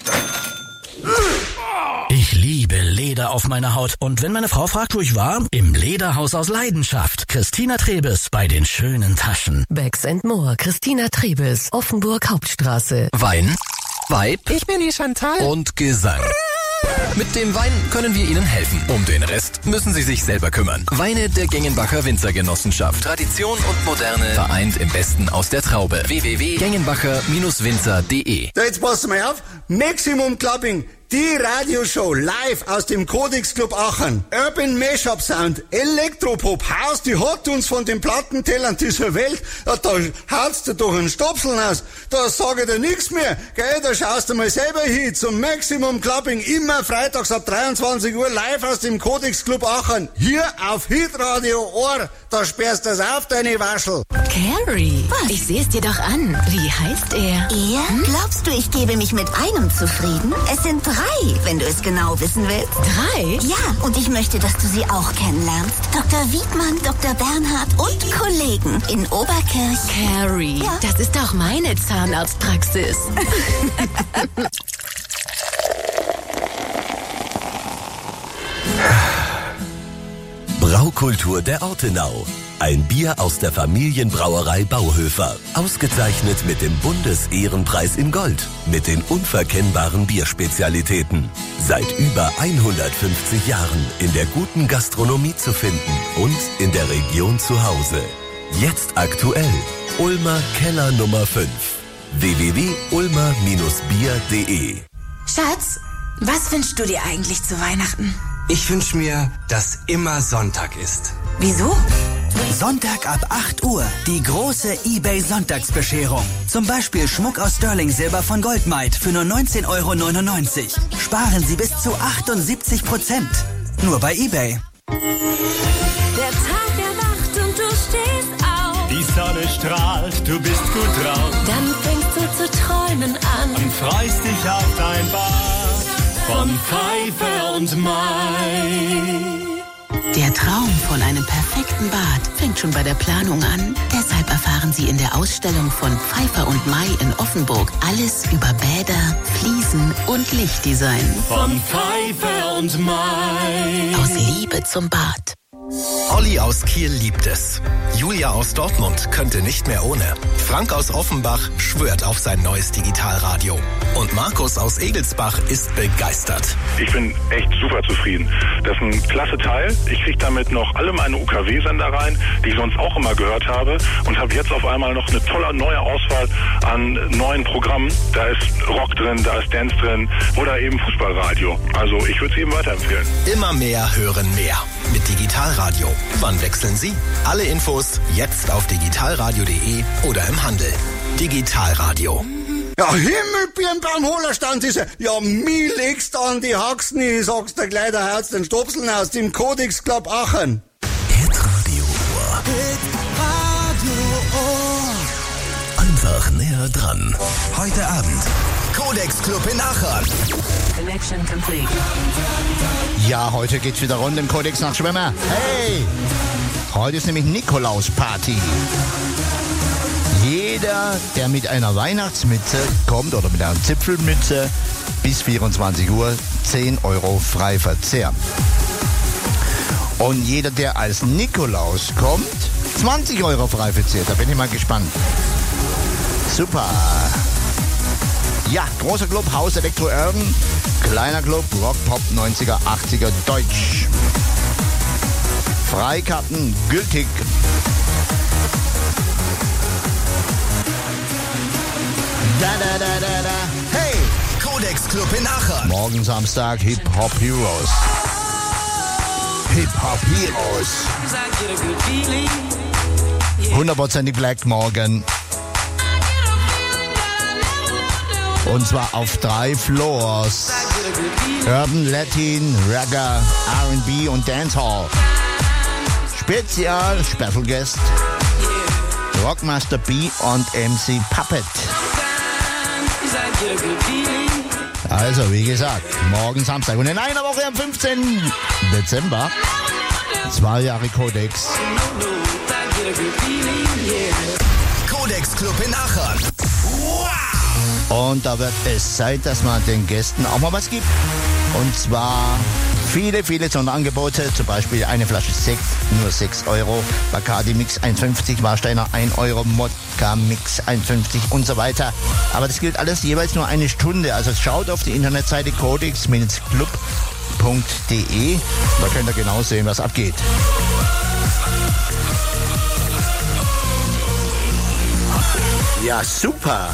Ich liebe Leder auf meiner Haut. Und wenn meine Frau fragt, wo ich war, im Lederhaus aus Leidenschaft. Christina Trebes bei den schönen Taschen. Becks and More, Christina Trebes, Offenburg Hauptstraße. Wein, Weib. Ich bin die Chantal. Und Gesang. Mit dem Wein können wir Ihnen helfen. Um den Rest müssen Sie sich selber kümmern. Weine der Gengenbacher Winzergenossenschaft. Tradition und Moderne vereint im Besten aus der Traube. w w w punkt gengenbacher winzer punkt de. So, jetzt pass mal auf. Maximum Clubbing. Die Radioshow live aus dem Codex Club Aachen. Urban Mashup Sound, Elektropop, Haus, die hat uns von den Plattentellern dieser Welt. Ja, da haut's dir doch einen Stopseln aus. Da sag ich dir nix mehr. Gell, da schaust du mal selber hin zum Maximum Clubbing. Immer freitags ab dreiundzwanzig Uhr live aus dem Codex Club Aachen. Hier auf Hitradio Ohr. Da sperrst du's auf, deine Waschel. Carrie, was? Ich seh's dir doch an. Wie heißt er? Er? Hm? Glaubst du, ich gebe mich mit einem zufrieden? Es sind drei, wenn du es genau wissen willst. Drei? Ja, und ich möchte, dass du sie auch kennenlernst. Doktor Wiedmann, Doktor Bernhard und Kollegen in Oberkirch. Carrie, ja? Das ist doch meine Zahnarztpraxis. Braukultur der Ortenau. Ein Bier aus der Familienbrauerei Bauhöfer. Ausgezeichnet mit dem Bundesehrenpreis in Gold. Mit den unverkennbaren Bierspezialitäten. Seit über hundertfünfzig Jahren in der guten Gastronomie zu finden und in der Region zu Hause. Jetzt aktuell. Ulmer Keller Nummer fünf. w w w punkt ulmer bier punkt de. Schatz, was wünschst du dir eigentlich zu Weihnachten? Ich wünsche mir, dass immer Sonntag ist. Wieso? Sonntag ab acht Uhr, die große eBay-Sonntagsbescherung. Zum Beispiel Schmuck aus Sterling-Silber von Goldmite für nur neunzehn Euro neunundneunzig. Sparen Sie bis zu achtundsiebzig Prozent. Nur bei eBay. Der Tag erwacht und du stehst auf. Die Sonne strahlt, du bist gut drauf. Dann fängst du zu träumen an. Und freust dich auf dein Bad von Pfeiffer und Mai. Der Traum von einem perfekten Bad fängt schon bei der Planung an. Deshalb erfahren Sie in der Ausstellung von Pfeiffer und Mai in Offenburg alles über Bäder, Fliesen und Lichtdesign. Von Pfeiffer und Mai. Aus Liebe zum Bad. Olli aus Kiel liebt es. Julia aus Dortmund könnte nicht mehr ohne. Frank aus Offenbach schwört auf sein neues Digitalradio. Und Markus aus Egelsbach ist begeistert. Ich bin echt super zufrieden. Das ist ein klasse Teil. Ich kriege damit noch alle meine U K W-Sender rein, die ich sonst auch immer gehört habe. Und habe jetzt auf einmal noch eine tolle neue Auswahl an neuen Programmen. Da ist Rock drin, da ist Dance drin oder eben Fußballradio. Also ich würde es eben weiterempfehlen. Immer mehr hören mehr. Mit Digitalradio. Wann wechseln Sie? Alle Infos jetzt auf digitalradio punkt de oder im Handel. Digitalradio. Ja, Himmelbirn beim Hohlerstand ist er. Ja, mir legst an die Haxen, ich sag's dir gleich, der Herz den Stopseln aus dem Codex Club Aachen. Hitradio Einfach näher dran. Heute Abend. Codex Club in Aachen. Connection complete. Ja, heute geht's wieder rund im Codex nach Schwemmer. Hey! Heute ist nämlich Nikolausparty. Jeder, der mit einer Weihnachtsmütze kommt oder mit einer Zipfelmütze, bis vierundzwanzig Uhr zehn Euro frei Verzehr. Und jeder, der als Nikolaus kommt, zwanzig Euro frei Verzehr. Da bin ich mal gespannt. Super. Ja, großer Club, Haus Elektro Urban, kleiner Club, Rock, Pop, neunziger, achtziger, Deutsch. Freikarten gültig. Da, da, da, da, da. Hey! Codex Club in Aachen. Morgen Samstag Hip Hop Heroes. Hip Hop Heroes. hundertprozentig Black morgen. Und zwar auf drei Floors. Urban, Latin, Reggae, R and B und Dancehall. Spezial, Special Guest, Rockmaster B und M C Puppet. Also, wie gesagt, morgen Samstag. Und in einer Woche am fünfzehnten Dezember, zwei Jahre Codex. Codex Club in Aachen. Und da wird es Zeit, dass man den Gästen auch mal was gibt. Und zwar viele, viele Sonderangebote. Zum Beispiel eine Flasche Sekt, nur sechs Euro. Bacardi Mix eins fünfzig, Warsteiner ein Euro, Modka Mix eins fünfzig und so weiter. Aber das gilt alles jeweils nur eine Stunde. Also schaut auf die Internetseite codex club punkt de. Da könnt ihr genau sehen, was abgeht. Ja, super.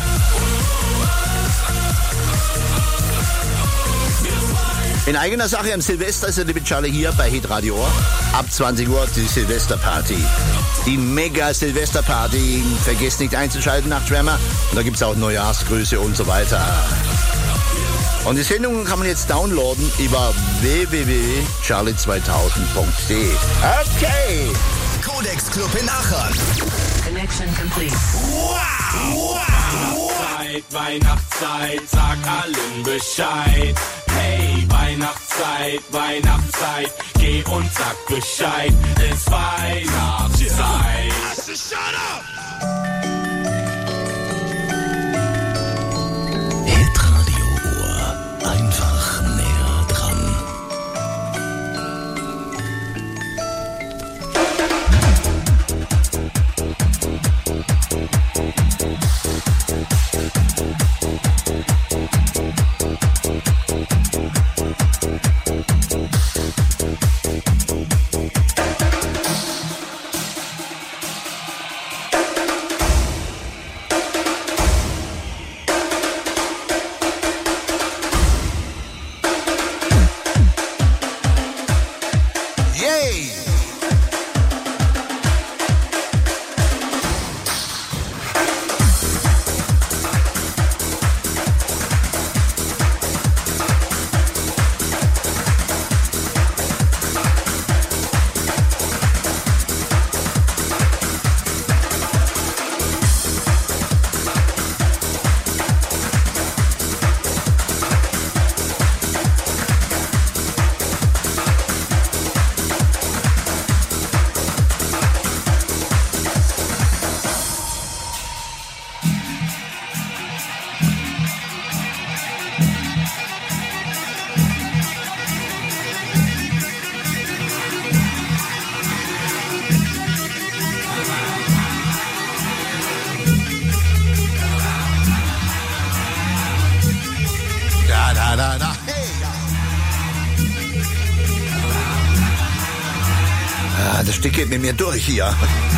In eigener Sache am Silvester ist der liebe Charlie hier bei Hitradio. Ab zwanzig Uhr die Silvesterparty. Die Mega-Silvesterparty. Vergesst nicht einzuschalten nach Schwärmer. Und da gibt es auch Neujahrsgrüße und so weiter. Und die Sendung kann man jetzt downloaden über w w w punkt charlie zweitausend punkt de. Okay. Codex Club in Aachen. Connection complete. Wow, wow. Weihnachtszeit, Weihnachtszeit, sag allen Bescheid. Hey, Weihnachtszeit, Weihnachtszeit, geh und sag Bescheid. Es ist Weihnachtszeit. Shut up! Hitradio Uhr. Einfach näher dran. Da, da, da. Hey. Ah, das Stück geht mit mir durch hier.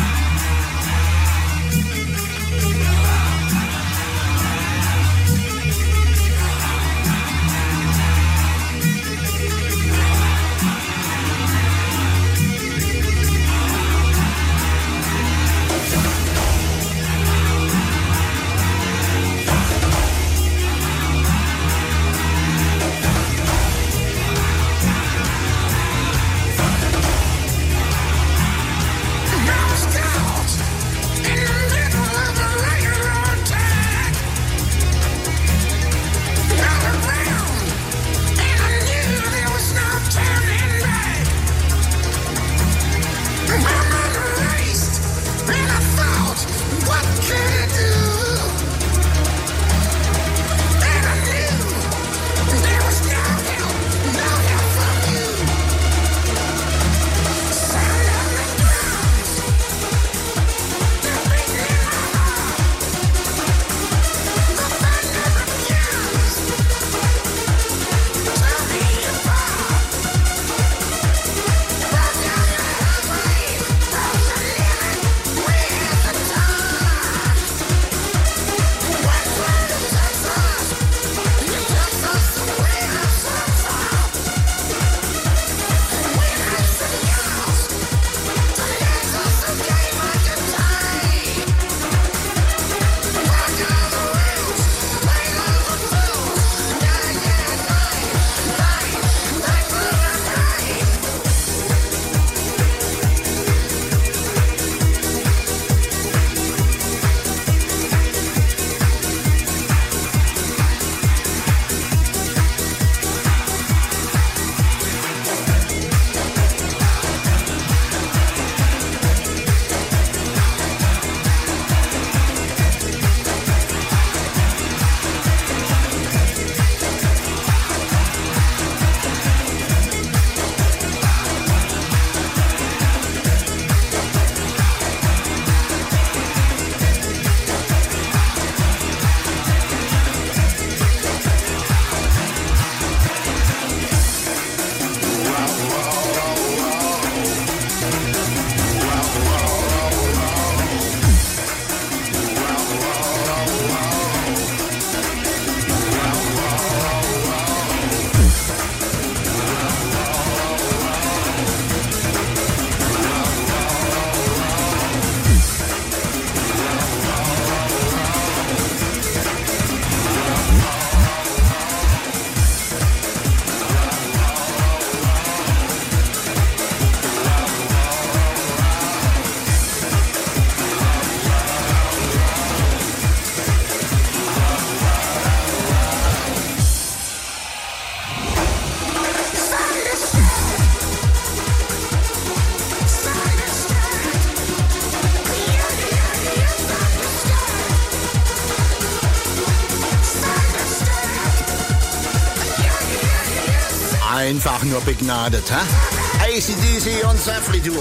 Einfach nur begnadet, ha? A C D C und Safri Duo.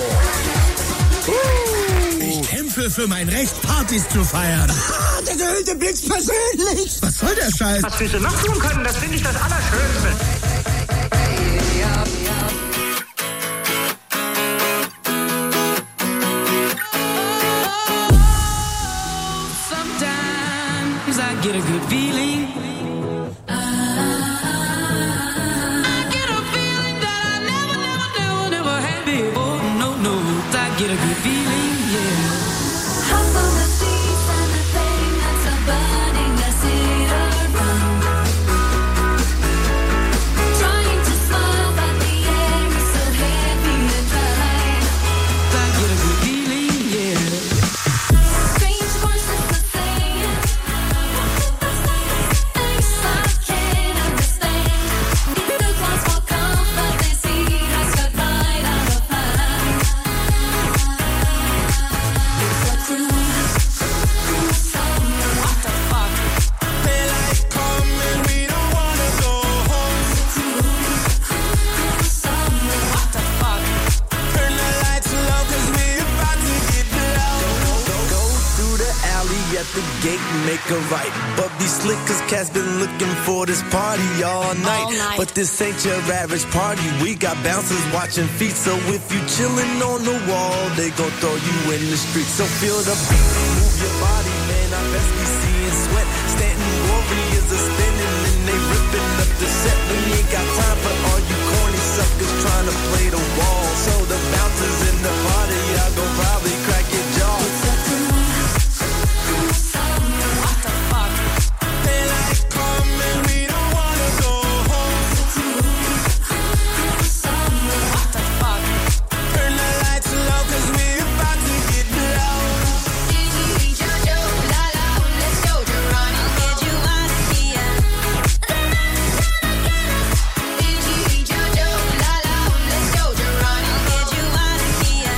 Uh. Ich kämpfe für mein Recht, Partys zu feiern. Ah, der gehüllte Blitz persönlich. Was soll der Scheiß? Was wir so noch tun können, das finde ich das Allerschönste. Sometimes I get a good feeling. Get a good feeling, yeah. Hop on the streets and the pavements are burning. I see it around. Trying to smile, but the air is so heavy and dry. I get a good feeling, yeah. Strange voices are saying things I can't understand. The clouds for comfort, they see us got right out of hand. make a right. But be slick cause cats been looking for this party all night. All night. But this ain't your average party. We got bouncers watching feet. So if you chillin' on the wall, they gon' throw you in the street. So feel the beat, move your body, man. I best be seeing sweat. Stanton warriors are spinning and they ripping up the set. We ain't got time for all you corny suckers trying to play the wall. So the bouncers in the party, y'all gon' probably crack your jaw. What the fuck? They like come and we don't wanna go home. What the fuck? Turn the lights low cause we about to get low. Jojo, la la, let's go, Geronimo. Get you out of here. Jojo, la la, let's go, Geronimo. Get you out of here.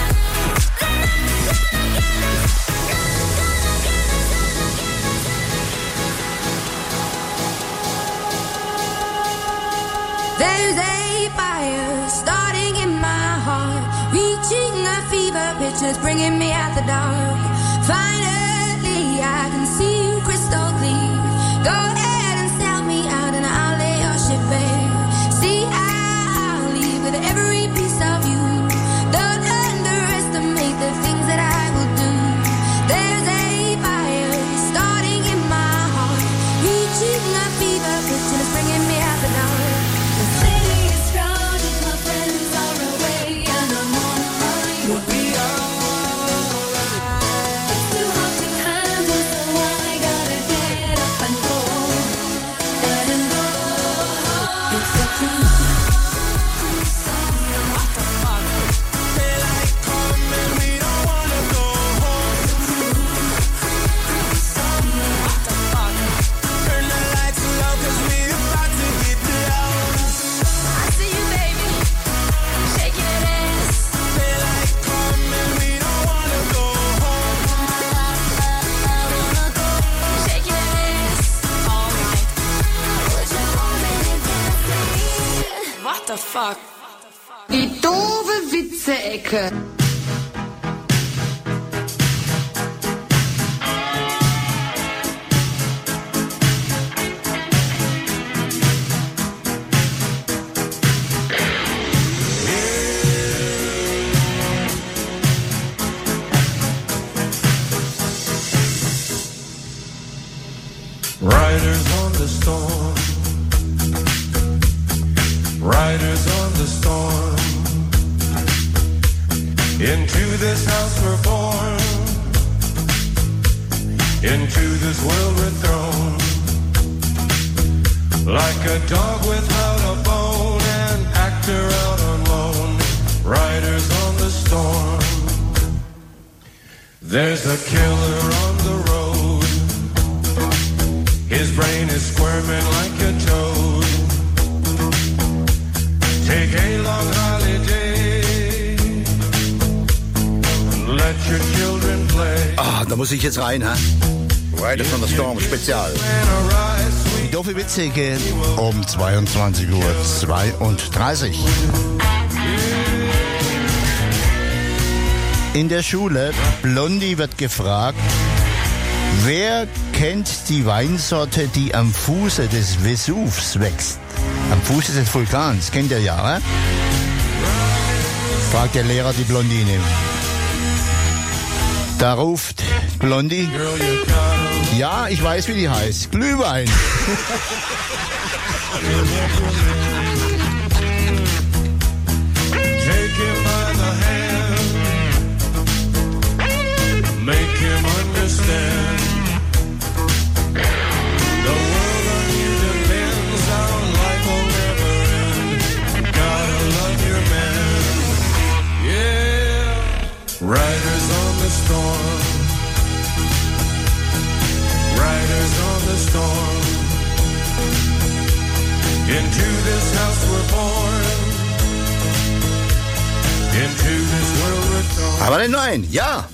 There's a fire starting in my heart, reaching a fever pitch that's bringing me out the dark. Finally, I can see you crystal clear. Go ahead and sell me out and I'll lay your shit bare. See, I'll leave with every piece of you. Don't underestimate the things that I will do. There's a fire starting in my heart, reaching a fever pitch and it's bringing me out the dark. The city is crowded, my friends are away, and I'm on my way. It's too hot to handle, so I gotta get up and go, and go. It's the truth. What the fuck? They like come and we don't wanna go home. What the fuck? Turn the lights low cause we about to get low. I see you, baby. Shaking that ass. They like come and we don't wanna go home. Shaking that ass. All right. What the fuck? Die doofe Witze-Ecke. Riders on the storm. Riders on the storm. Into this house we're born. Into this world we're thrown. Like a dog without a bone, an actor out on loan. Riders on the storm. There's a killer on the road. His brain is squirming like a toad. Take a long holiday and let your children play. Ah, da muss ich jetzt rein, hä? Riders on the Storm, Spezial. Die doofe Witzige um zweiundzwanzig Uhr zweiunddreißig. In der Schule, Blondie wird gefragt, wer kennt die Weinsorte, die am Fuße des Vesuvs wächst? Am Fuße des Vulkans, kennt ihr ja, eh? Fragt der Lehrer die Blondine. Da ruft Blondie, ja, ich weiß, wie die heißt, Glühwein. Take him by the hand, make him understand. The world on you depends, our life will never end. Gotta love your man, yeah. Riders on the storm, riders on the storm. Into this house we're born. Into this world we're thrown. Aber nicht nur ein, ja.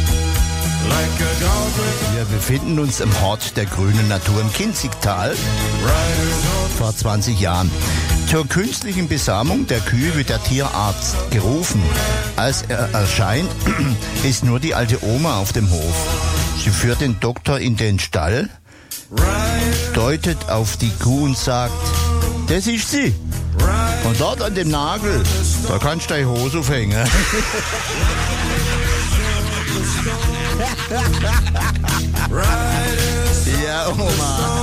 Wir befinden uns im Hort der grünen Natur im Kinzigtal vor zwanzig Jahren. Zur künstlichen Besamung der Kühe wird der Tierarzt gerufen. Als er erscheint, ist nur die alte Oma auf dem Hof. Sie führt den Doktor in den Stall, deutet auf die Kuh und sagt, das ist sie. Und dort an dem Nagel, da kannst du deine Hose aufhängen. Ja, Oma.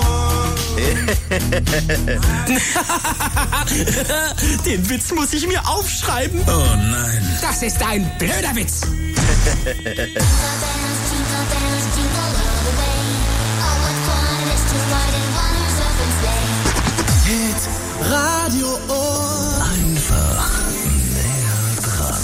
Den Witz muss ich mir aufschreiben. Oh nein. Das ist ein blöder Witz. Hit Radio Ohr. Einfach näher dran.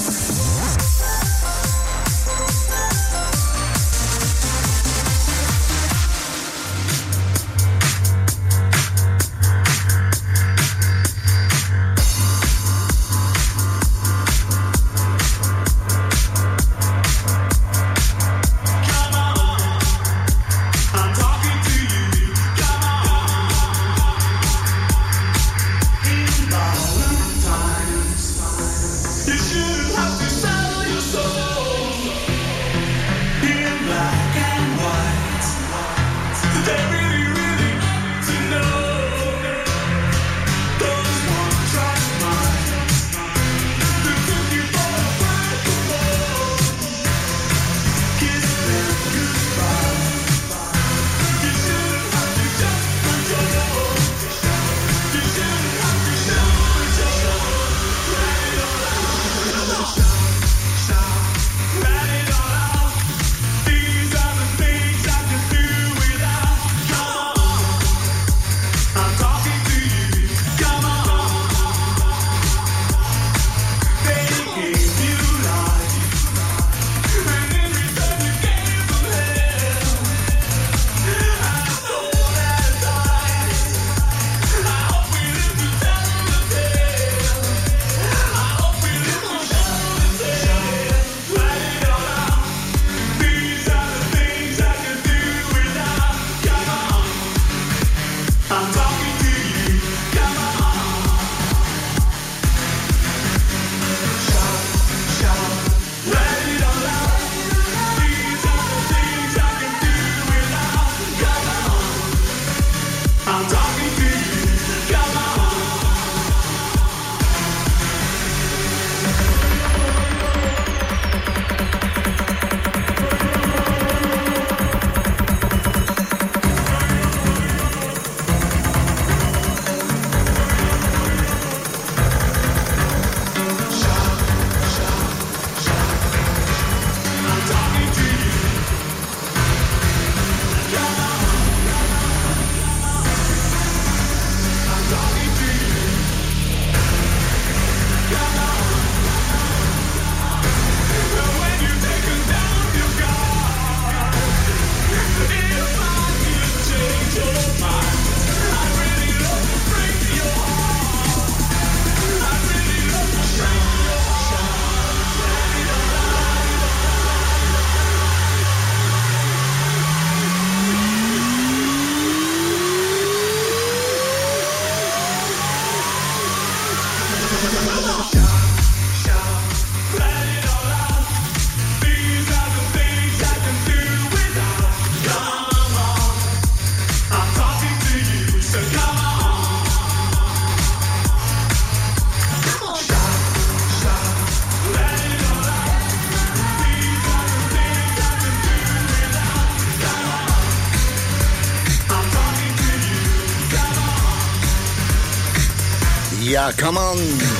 Ja, come on.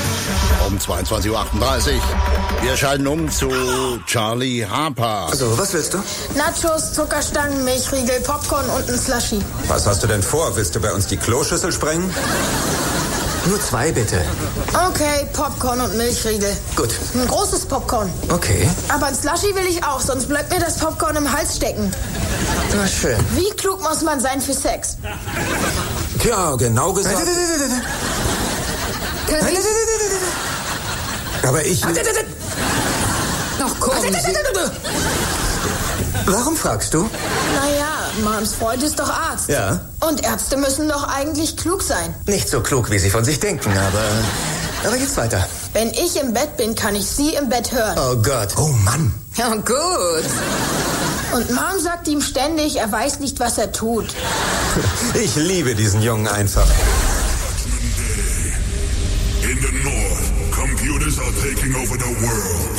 Um zweiundzwanzig Uhr achtunddreißig. Wir schalten um zu Charlie Harper. Also, was willst du? Nachos, Zuckerstangen, Milchriegel, Popcorn und ein Slushy. Was hast du denn vor? Willst du bei uns die Kloschüssel sprengen? Nur zwei, bitte. Okay, Popcorn und Milchriegel. Gut. Ein großes Popcorn. Okay. Aber ein Slushy will ich auch, sonst bleibt mir das Popcorn im Hals stecken. Na schön. Wie klug muss man sein für Sex? Tja, genau gesagt. Kann ich... Aber ich... Noch komm. Warum fragst du? Naja, Mams Freund ist doch Arzt. Ja. Und Ärzte müssen doch eigentlich klug sein. Nicht so klug, wie sie von sich denken, aber... Aber jetzt weiter. Wenn ich im Bett bin, kann ich sie im Bett hören. Oh Gott. Oh Mann. Ja, gut. Und Mom sagt ihm ständig, er weiß nicht, was er tut. Ich liebe diesen Jungen einfach. In the north, computers are taking over the world.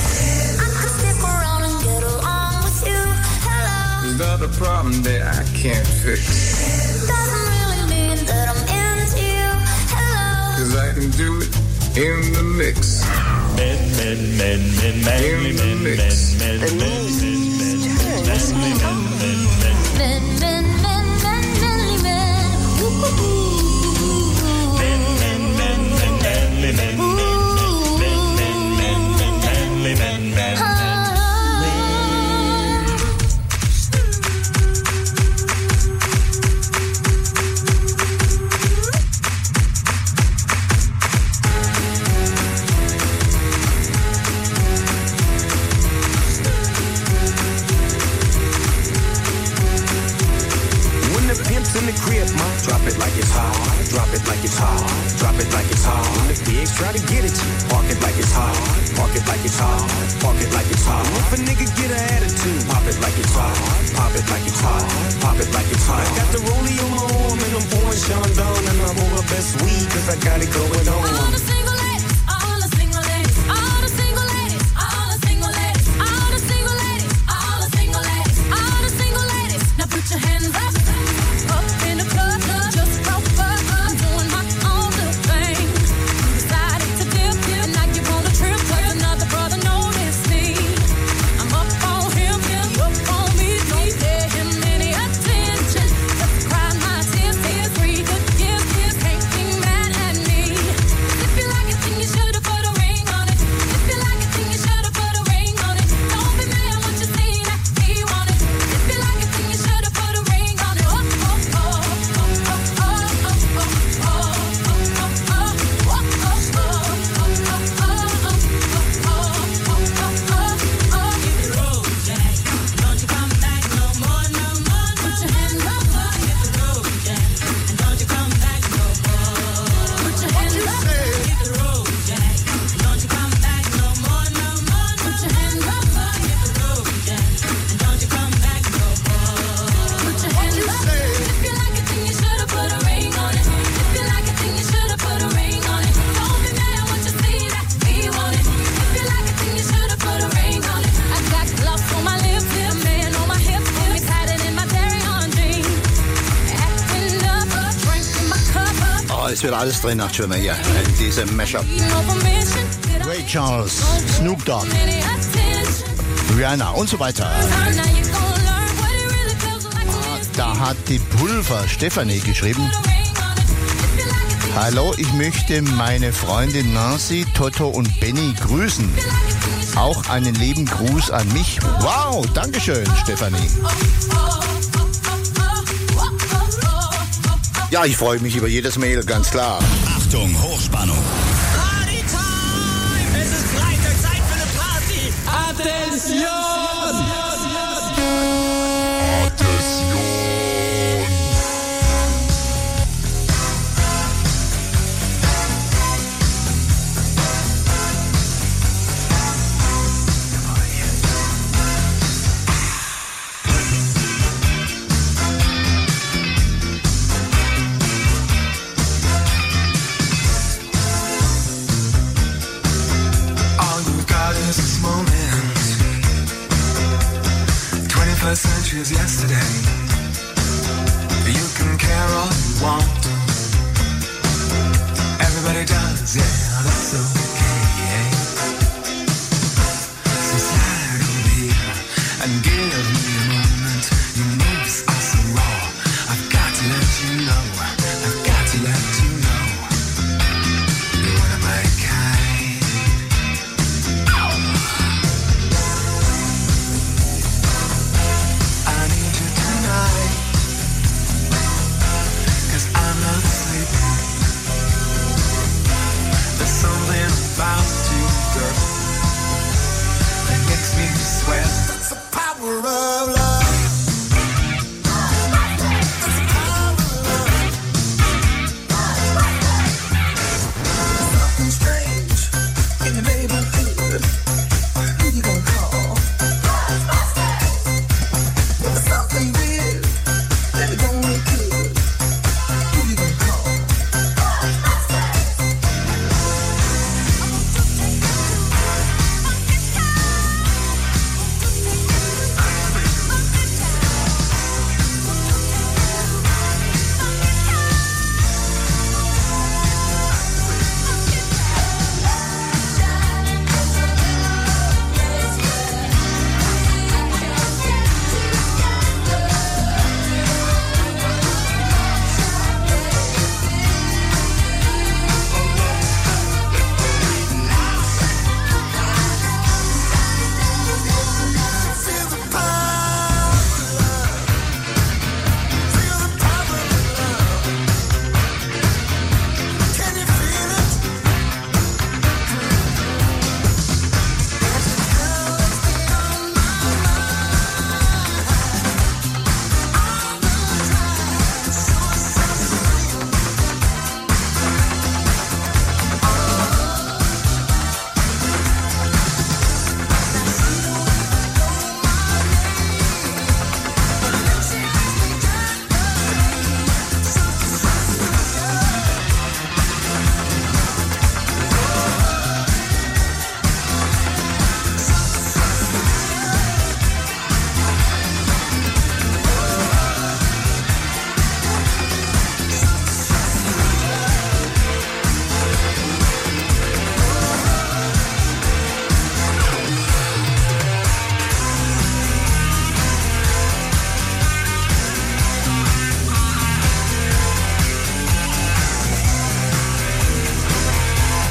Is that a problem that I can't fix? Doesn't really mean that I'm into you. Hello. Cause I can do it in the mix. Men, men, men, men, men, in the men, mix. men, men, men, men, men, Men, men, men, men, manly men. Ooh. men, men, men, men, manly men, men, men, men, men, men, manly men, men. In the crib, ma, drop it like it's hot, drop it like it's hot, drop it like it's hot. When the pigs try to get at you, park it like it's hot, park it like it's hot, park it like it's hot. If a nigga get an attitude, pop it like it's hot, pop it like it's hot, pop it like it's hot. I got the rollie on my arm and I'm pouring Sean down and I'm over best weed cause I got it going on. All the single ladies, all the single ladies, all the single ladies, all the single ladies, all the single ladies, all the single ladies, all the single ladies. Now put your hands up. Es wird alles drin nach Schwimmer hier in diesem Mashup. Ray Charles, Snoop Dogg, Rihanna und so weiter. Ah, da hat die Pulver Stefanie geschrieben. Hallo, ich möchte meine Freundin Nancy, Toto und Benny grüßen. Auch einen lieben Gruß an mich. Wow, Dankeschön, Stefanie. Ja, ich freue mich über jedes Mail, ganz klar. Achtung, Hochspannung. Party-Time! Es ist Freitag, Zeit für eine Party! Attention! This moment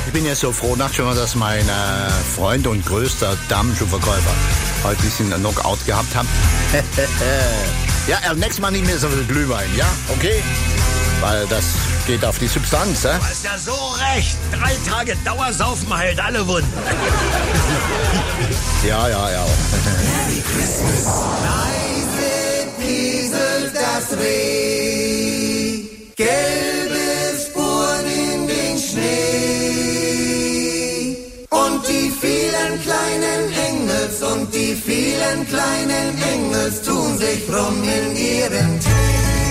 ich bin ja so froh, nachdem dass mein äh, Freund und größter Damenschuhverkäufer heute ein bisschen einen Knockout gehabt hat. Ja, äh, nächstes Mal nicht mehr so viel Glühwein, ja? Okay? Weil das geht auf die Substanz, hä? Du hast ja so recht. Drei Tage Dauersaufen heilt alle Wunden. Ja, ja, ja. Merry Christmas. Leise pieselt das Reh, gelbe Spuren in den Schnee. Und die vielen kleinen Engels und die vielen kleinen Engels tun sich rum in ihren Tee.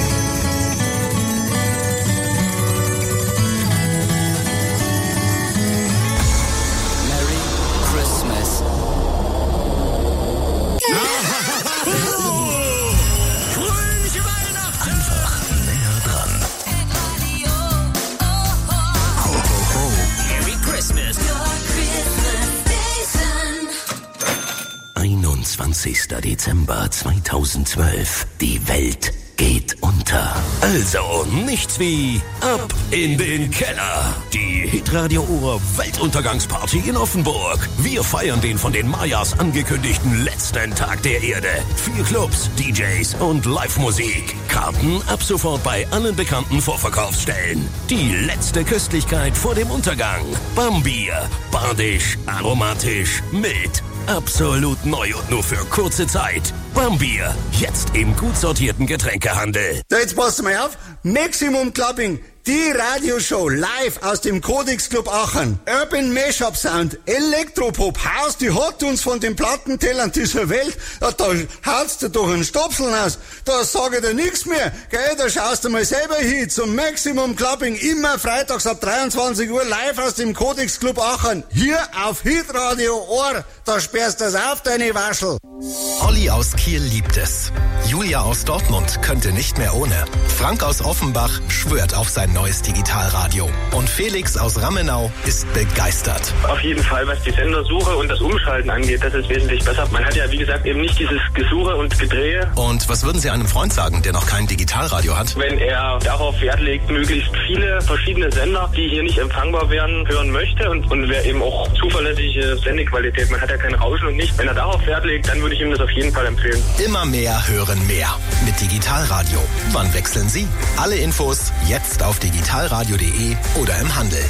einundzwanzigster Dezember zweitausendzwölf. Die Welt geht unter. Also nichts wie ab in den Keller. Die Hitradio Uhr Weltuntergangsparty in Offenburg. Wir feiern den von den Mayas angekündigten letzten Tag der Erde. Vier Clubs, D Js und Live-Musik. Karten ab sofort bei allen bekannten Vorverkaufsstellen. Die letzte Köstlichkeit vor dem Untergang. Bambier. Badisch, aromatisch, mild. Absolut neu und nur für kurze Zeit. Bambier, jetzt im gut sortierten Getränkehandel. So, jetzt passt mal auf. Maximum Clubbing, die Radioshow live aus dem Codex Club Aachen. Urban Mashup Sound, Elektropop, Haus, die hat uns von den Plattentellern dieser Welt. Ja, da haut's dir doch einen Stopseln aus. Da sag ich dir nichts mehr. Gell, da schaust du mal selber hin zum Maximum Clubbing. Immer freitags ab dreiundzwanzig Uhr live aus dem Codex Club Aachen. Hier auf Hitradio Ohr. Da sperrst du's auf, deine Waschel. Olli aus Kiel liebt es. Julia aus Dortmund könnte nicht mehr ohne. Frank aus Offenbach schwört auf sein neues Digitalradio. Und Felix aus Rammenau ist begeistert. Auf jeden Fall, was die Sendersuche und das Umschalten angeht, das ist wesentlich besser. Man hat ja, wie gesagt, eben nicht dieses Gesuche und Gedrehe. Und was würden Sie einem Freund sagen, der noch kein Digitalradio hat? Wenn er darauf Wert legt, möglichst viele verschiedene Sender, die hier nicht empfangbar werden, hören möchte und, und wer eben auch zuverlässige Sendequalität, man hat ja kein Rauschen und nicht. Wenn er darauf Wert legt, dann würde ich ihm das auf jeden Fall empfehlen. Immer mehr hören mehr. Mit Digitalradio. Wann wechseln Sie? Alle Infos jetzt auf digitalradio punkt de oder im Handel.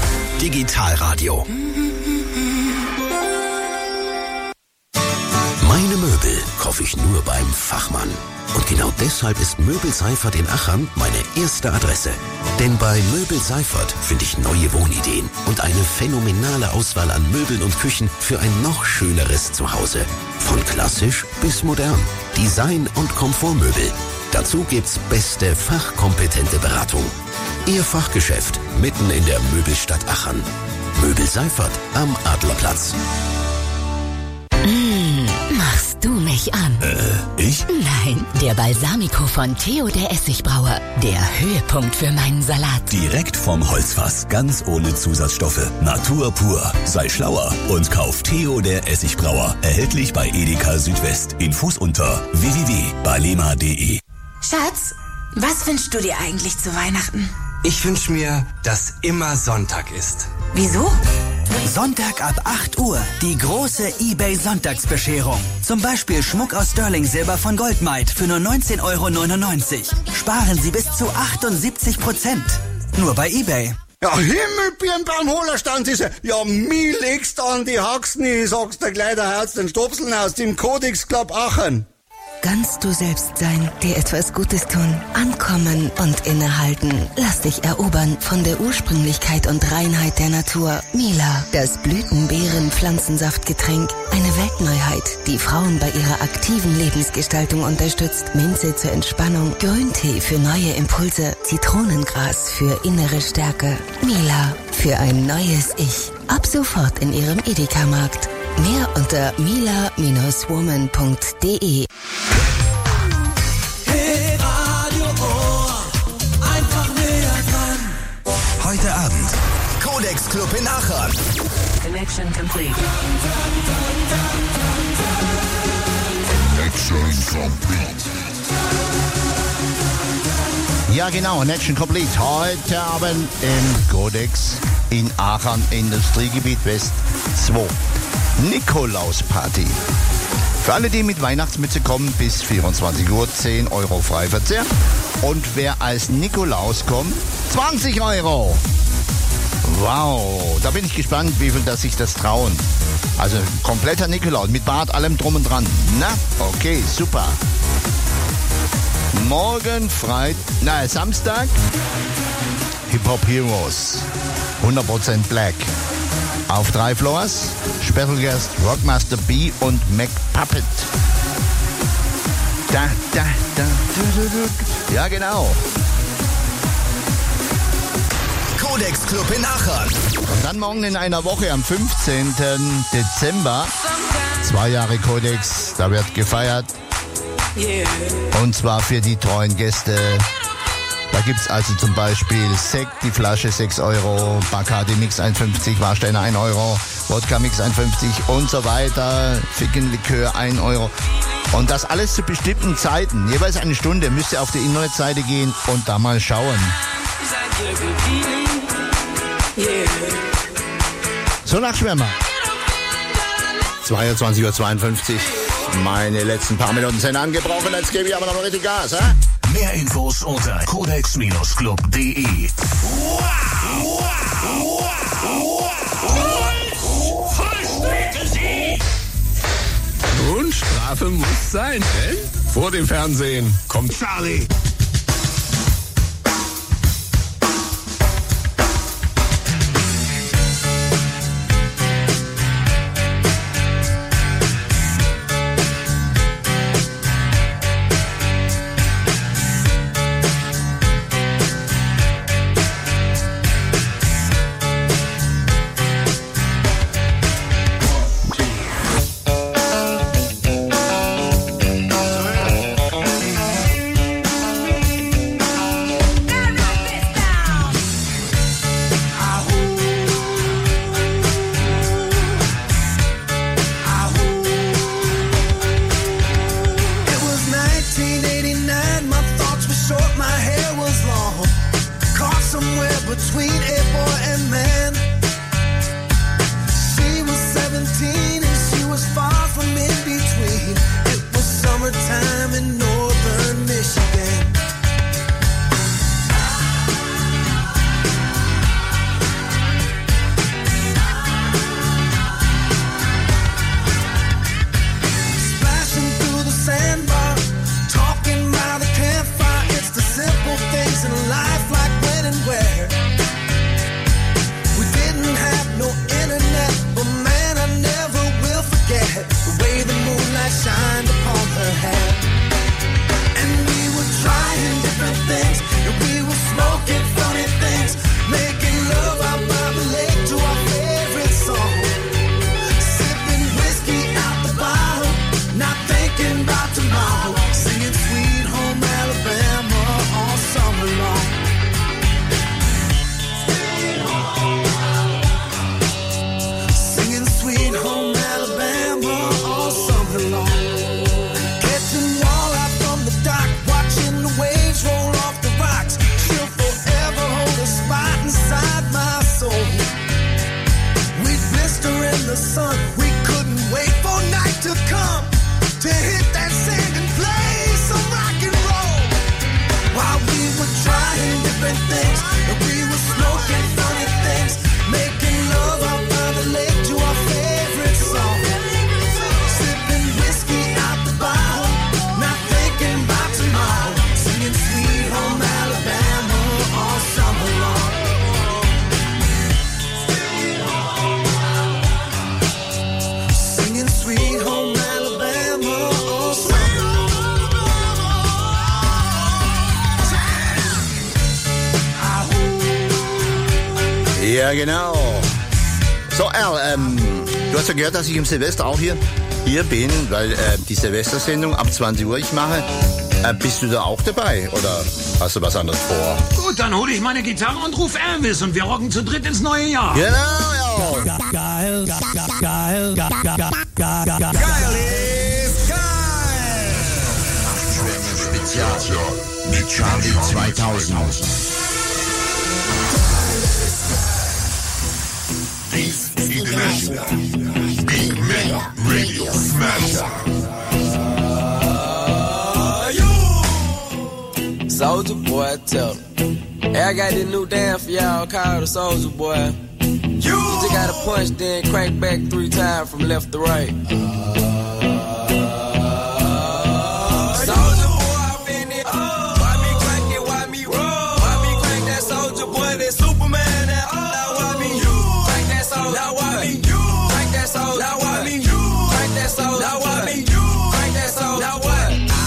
Digitalradio. Meine Möbel kaufe ich nur beim Fachmann. Und genau deshalb ist Möbel Seifert in Achern meine erste Adresse. Denn bei Möbel Seifert finde ich neue Wohnideen und eine phänomenale Auswahl an Möbeln und Küchen für ein noch schöneres Zuhause. Von klassisch bis modern. Design- und Komfortmöbel. Dazu gibt's beste fachkompetente Beratung. Ihr Fachgeschäft mitten in der Möbelstadt Achern. Möbel Seifert am Adlerplatz. Mm, machst du mich an? Äh, ich? Nein, der Balsamico von Theo der Essigbrauer. Der Höhepunkt für meinen Salat. Direkt vom Holzfass, ganz ohne Zusatzstoffe. Natur pur. Sei schlauer und kauf Theo der Essigbrauer. Erhältlich bei Edeka Südwest. Infos unter w w w punkt balema punkt de. Schatz, was wünschst du dir eigentlich zu Weihnachten? Ich wünsche mir, dass immer Sonntag ist. Wieso? Sonntag ab acht Uhr, die große eBay-Sonntagsbescherung. Zum Beispiel Schmuck aus Sterling-Silber von Goldmite für nur neunzehn Euro neunundneunzig. Sparen Sie bis zu achtundsiebzig Prozent. Nur bei eBay. Ja, Himmelbirn beim Hohlerstand ist er. Ja, mir legst an die Haxen, ich sag's dir gleich, da haut's den Stopseln aus dem Codex Club Aachen. Ganz du selbst sein, dir etwas Gutes tun, ankommen und innehalten. Lass dich erobern von der Ursprünglichkeit und Reinheit der Natur. Mila, das Blütenbeeren-Pflanzensaftgetränk. Eine Weltneuheit, die Frauen bei ihrer aktiven Lebensgestaltung unterstützt. Minze zur Entspannung, Grüntee für neue Impulse, Zitronengras für innere Stärke. Mila, für ein neues Ich. Ab sofort in Ihrem Edeka-Markt. Mehr unter mila Bindestrich woman punkt de. Radio Ohr, einfach näher dran. Heute Abend. Codex Club in Aachen. Connection complete. Connection complete. Ja genau, Connection complete. Heute Abend im Codex in Aachen, Industriegebiet West zwei. Nikolausparty. Für alle, die mit Weihnachtsmütze kommen, bis vierundzwanzig Uhr zehn Euro Freiverzehr. Und wer als Nikolaus kommt, zwanzig Euro. Wow, da bin ich gespannt, wie viel das sich das trauen. Also kompletter Nikolaus, mit Bart, allem drum und dran. Na, okay, super. Morgen Freitag, na, Samstag, Hip-Hop Heroes, hundert Prozent Black. Auf drei Floors, Special Guest Rockmaster B und Mac Puppet. Da, da, da, du, du, du. Ja, genau. Codex Club in Aachen. Und dann morgen in einer Woche am fünfzehnten Dezember. Zwei Jahre Codex, da wird gefeiert. Und zwar für die treuen Gäste. Da gibt's also zum Beispiel Sekt, die Flasche sechs Euro, Bacardi Mix eins fünfzig, Warsteiner ein Euro, Wodka Mix eins fünfzig und so weiter, Fickenlikör ein Euro. Und das alles zu bestimmten Zeiten, jeweils eine Stunde. Müsst ihr auf die Internetseite gehen und da mal schauen. So, Nachschwärmer. zweiundzwanzig Uhr zweiundfünfzig. Meine letzten paar Minuten sind angebrochen, jetzt gebe ich aber noch mal richtig Gas, hä? Mehr Infos unter codex Club punkt de. Und Strafe muss sein, denn vor dem Fernsehen kommt Charlie. Ja, genau. So, Al, ähm, du hast ja gehört, dass ich im Silvester auch hier, hier bin, weil äh, die Silvestersendung ab zwanzig Uhr ich mache. Äh, bist du da auch dabei oder hast du was anderes vor? Gut, dann hole ich meine Gitarre und ruf Elvis und wir rocken zu dritt ins neue Jahr. Genau, ja. Geil, geil, geil, geil, geil, geil, geil ist geil. Spezial mit Charlie zweitausend. Soldier boy, tell me. Hey, I got this new dance for y'all called the Soldier Boy. You just gotta punch, then crank back three times from left to right. Soldier boy, I'm in it. Why me crank it? Why me roll? Why me crank that Soldier Boy? That Superman? That now why me you crank that Soldier? Now why me you crank that Soldier? Now why me you crank that Soldier? Now why me you crank that Soldier? Now what?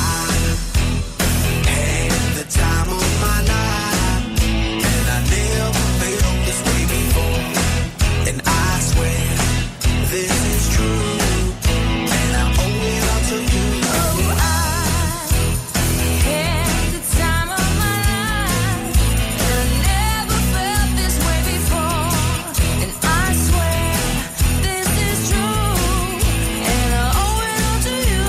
I had the time of my life, and I never felt this way before. And I swear this is true, and I owe it all to you. Oh, I had the time of my life, and I never felt this way before. And I swear this is true, and I owe it all to you.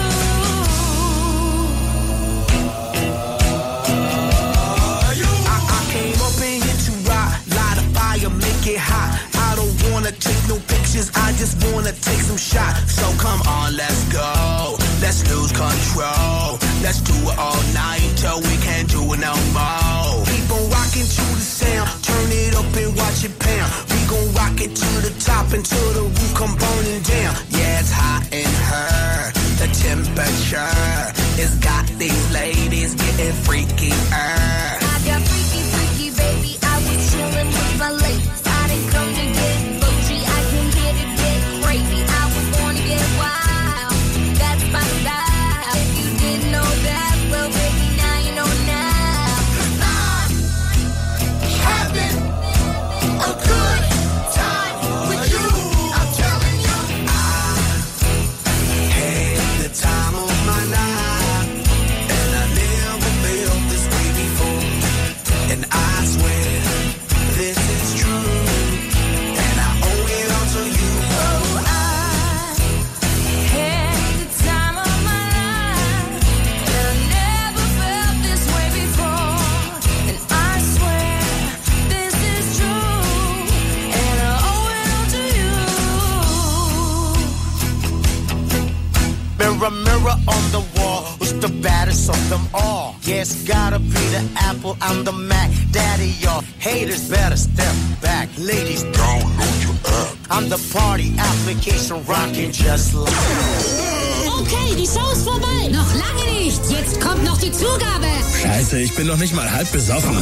I, I came up in here to rock, light a fire, make it hot. I don't wanna take no pictures, I just wanna take some shots. So come on, let's go, let's lose control. Let's do it all night till we can't do it no more. Keep on rocking to the sound, turn it up and watch it pound. We gon' rock it to the top until the roof come burning down. Yeah, it's hot in her, the temperature it's got these ladies getting freaky. I got freaky, freaky, baby. I was chillin' with my ladies. I didn't come to get bougie. I can get it, get crazy. I was born to get wild. That's my style. If you didn't know that, well, baby, now you know now. I'm having a good time with you. I'm telling you. I had the time of my life, and I never felt this way before. And I swear this is true, and I owe it all to you. Oh, I had the time of my life, and I never felt this way before. And I swear this is true, and I owe it all to you. Mirror, mirror on the wall, who's the baddest of them all? Yes, gotta be the Apple, I'm the Mac, daddy, y'all. Haters better step back, ladies, download your app. I'm the party application rocking just like. Okay, die Show ist vorbei. Noch lange nicht. Jetzt kommt noch die Zugabe. Scheiße, ich bin noch nicht mal halb besoffen.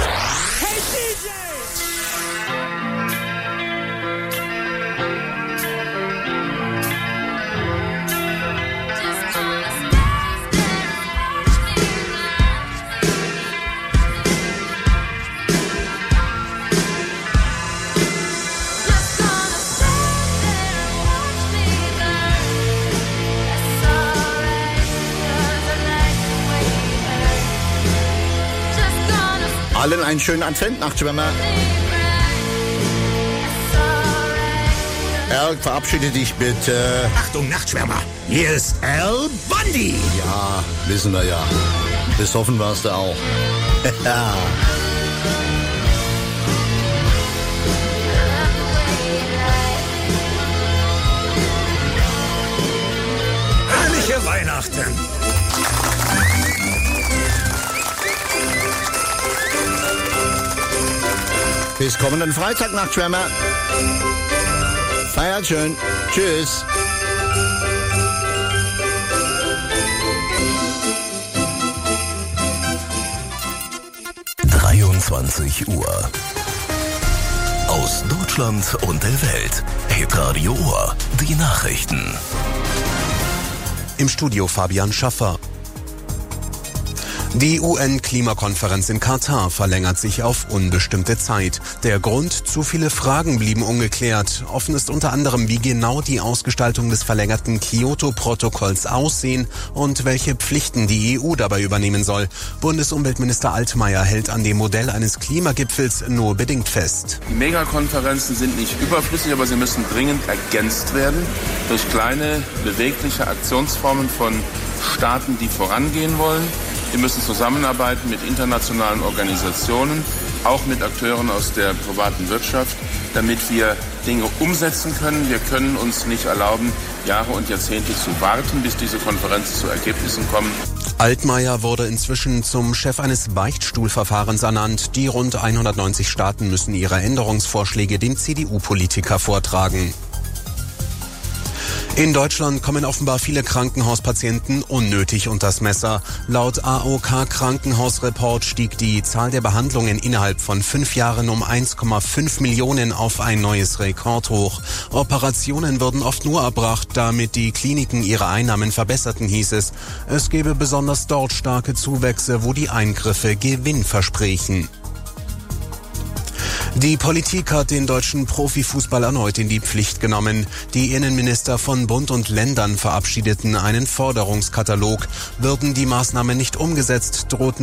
Allen einen schönen Advent, Nachtschwärmer. Al, verabschiede dich bitte. Achtung, Nachtschwärmer. Hier ist Al Bundy. Ja, wissen wir ja. Besoffen warst du auch. Herrliche Weihnachten. Bis kommenden Freitag, Nachtschwärmer. Feiert schön. Tschüss. dreiundzwanzig Uhr. Aus Deutschland und der Welt. Hitradio Ohr. Die Nachrichten. Im Studio Fabian Schaffer. Die U N-Klimakonferenz in Katar verlängert sich auf unbestimmte Zeit. Der Grund: zu viele Fragen blieben ungeklärt. Offen ist unter anderem, wie genau die Ausgestaltung des verlängerten Kyoto-Protokolls aussehen und welche Pflichten die E U dabei übernehmen soll. Bundesumweltminister Altmaier hält an dem Modell eines Klimagipfels nur bedingt fest. Die Megakonferenzen sind nicht überflüssig, aber sie müssen dringend ergänzt werden durch kleine, bewegliche Aktionsformen von Staaten, die vorangehen wollen. Wir müssen zusammenarbeiten mit internationalen Organisationen, auch mit Akteuren aus der privaten Wirtschaft, damit wir Dinge umsetzen können. Wir können uns nicht erlauben, Jahre und Jahrzehnte zu warten, bis diese Konferenzen zu Ergebnissen kommen. Altmaier wurde inzwischen zum Chef eines Beichtstuhlverfahrens ernannt. Die rund hundertneunzig Staaten müssen ihre Änderungsvorschläge dem C D U-Politiker vortragen. In Deutschland kommen offenbar viele Krankenhauspatienten unnötig unters Messer. Laut A O K-Krankenhausreport stieg die Zahl der Behandlungen innerhalb von fünf Jahren um eins Komma fünf Millionen auf ein neues Rekordhoch. Operationen würden oft nur erbracht, damit die Kliniken ihre Einnahmen verbesserten, hieß es. Es gebe besonders dort starke Zuwächse, wo die Eingriffe Gewinn versprechen. Die Politik hat den deutschen Profifußball erneut in die Pflicht genommen. Die Innenminister von Bund und Ländern verabschiedeten einen Forderungskatalog. Würden die Maßnahmen nicht umgesetzt, drohten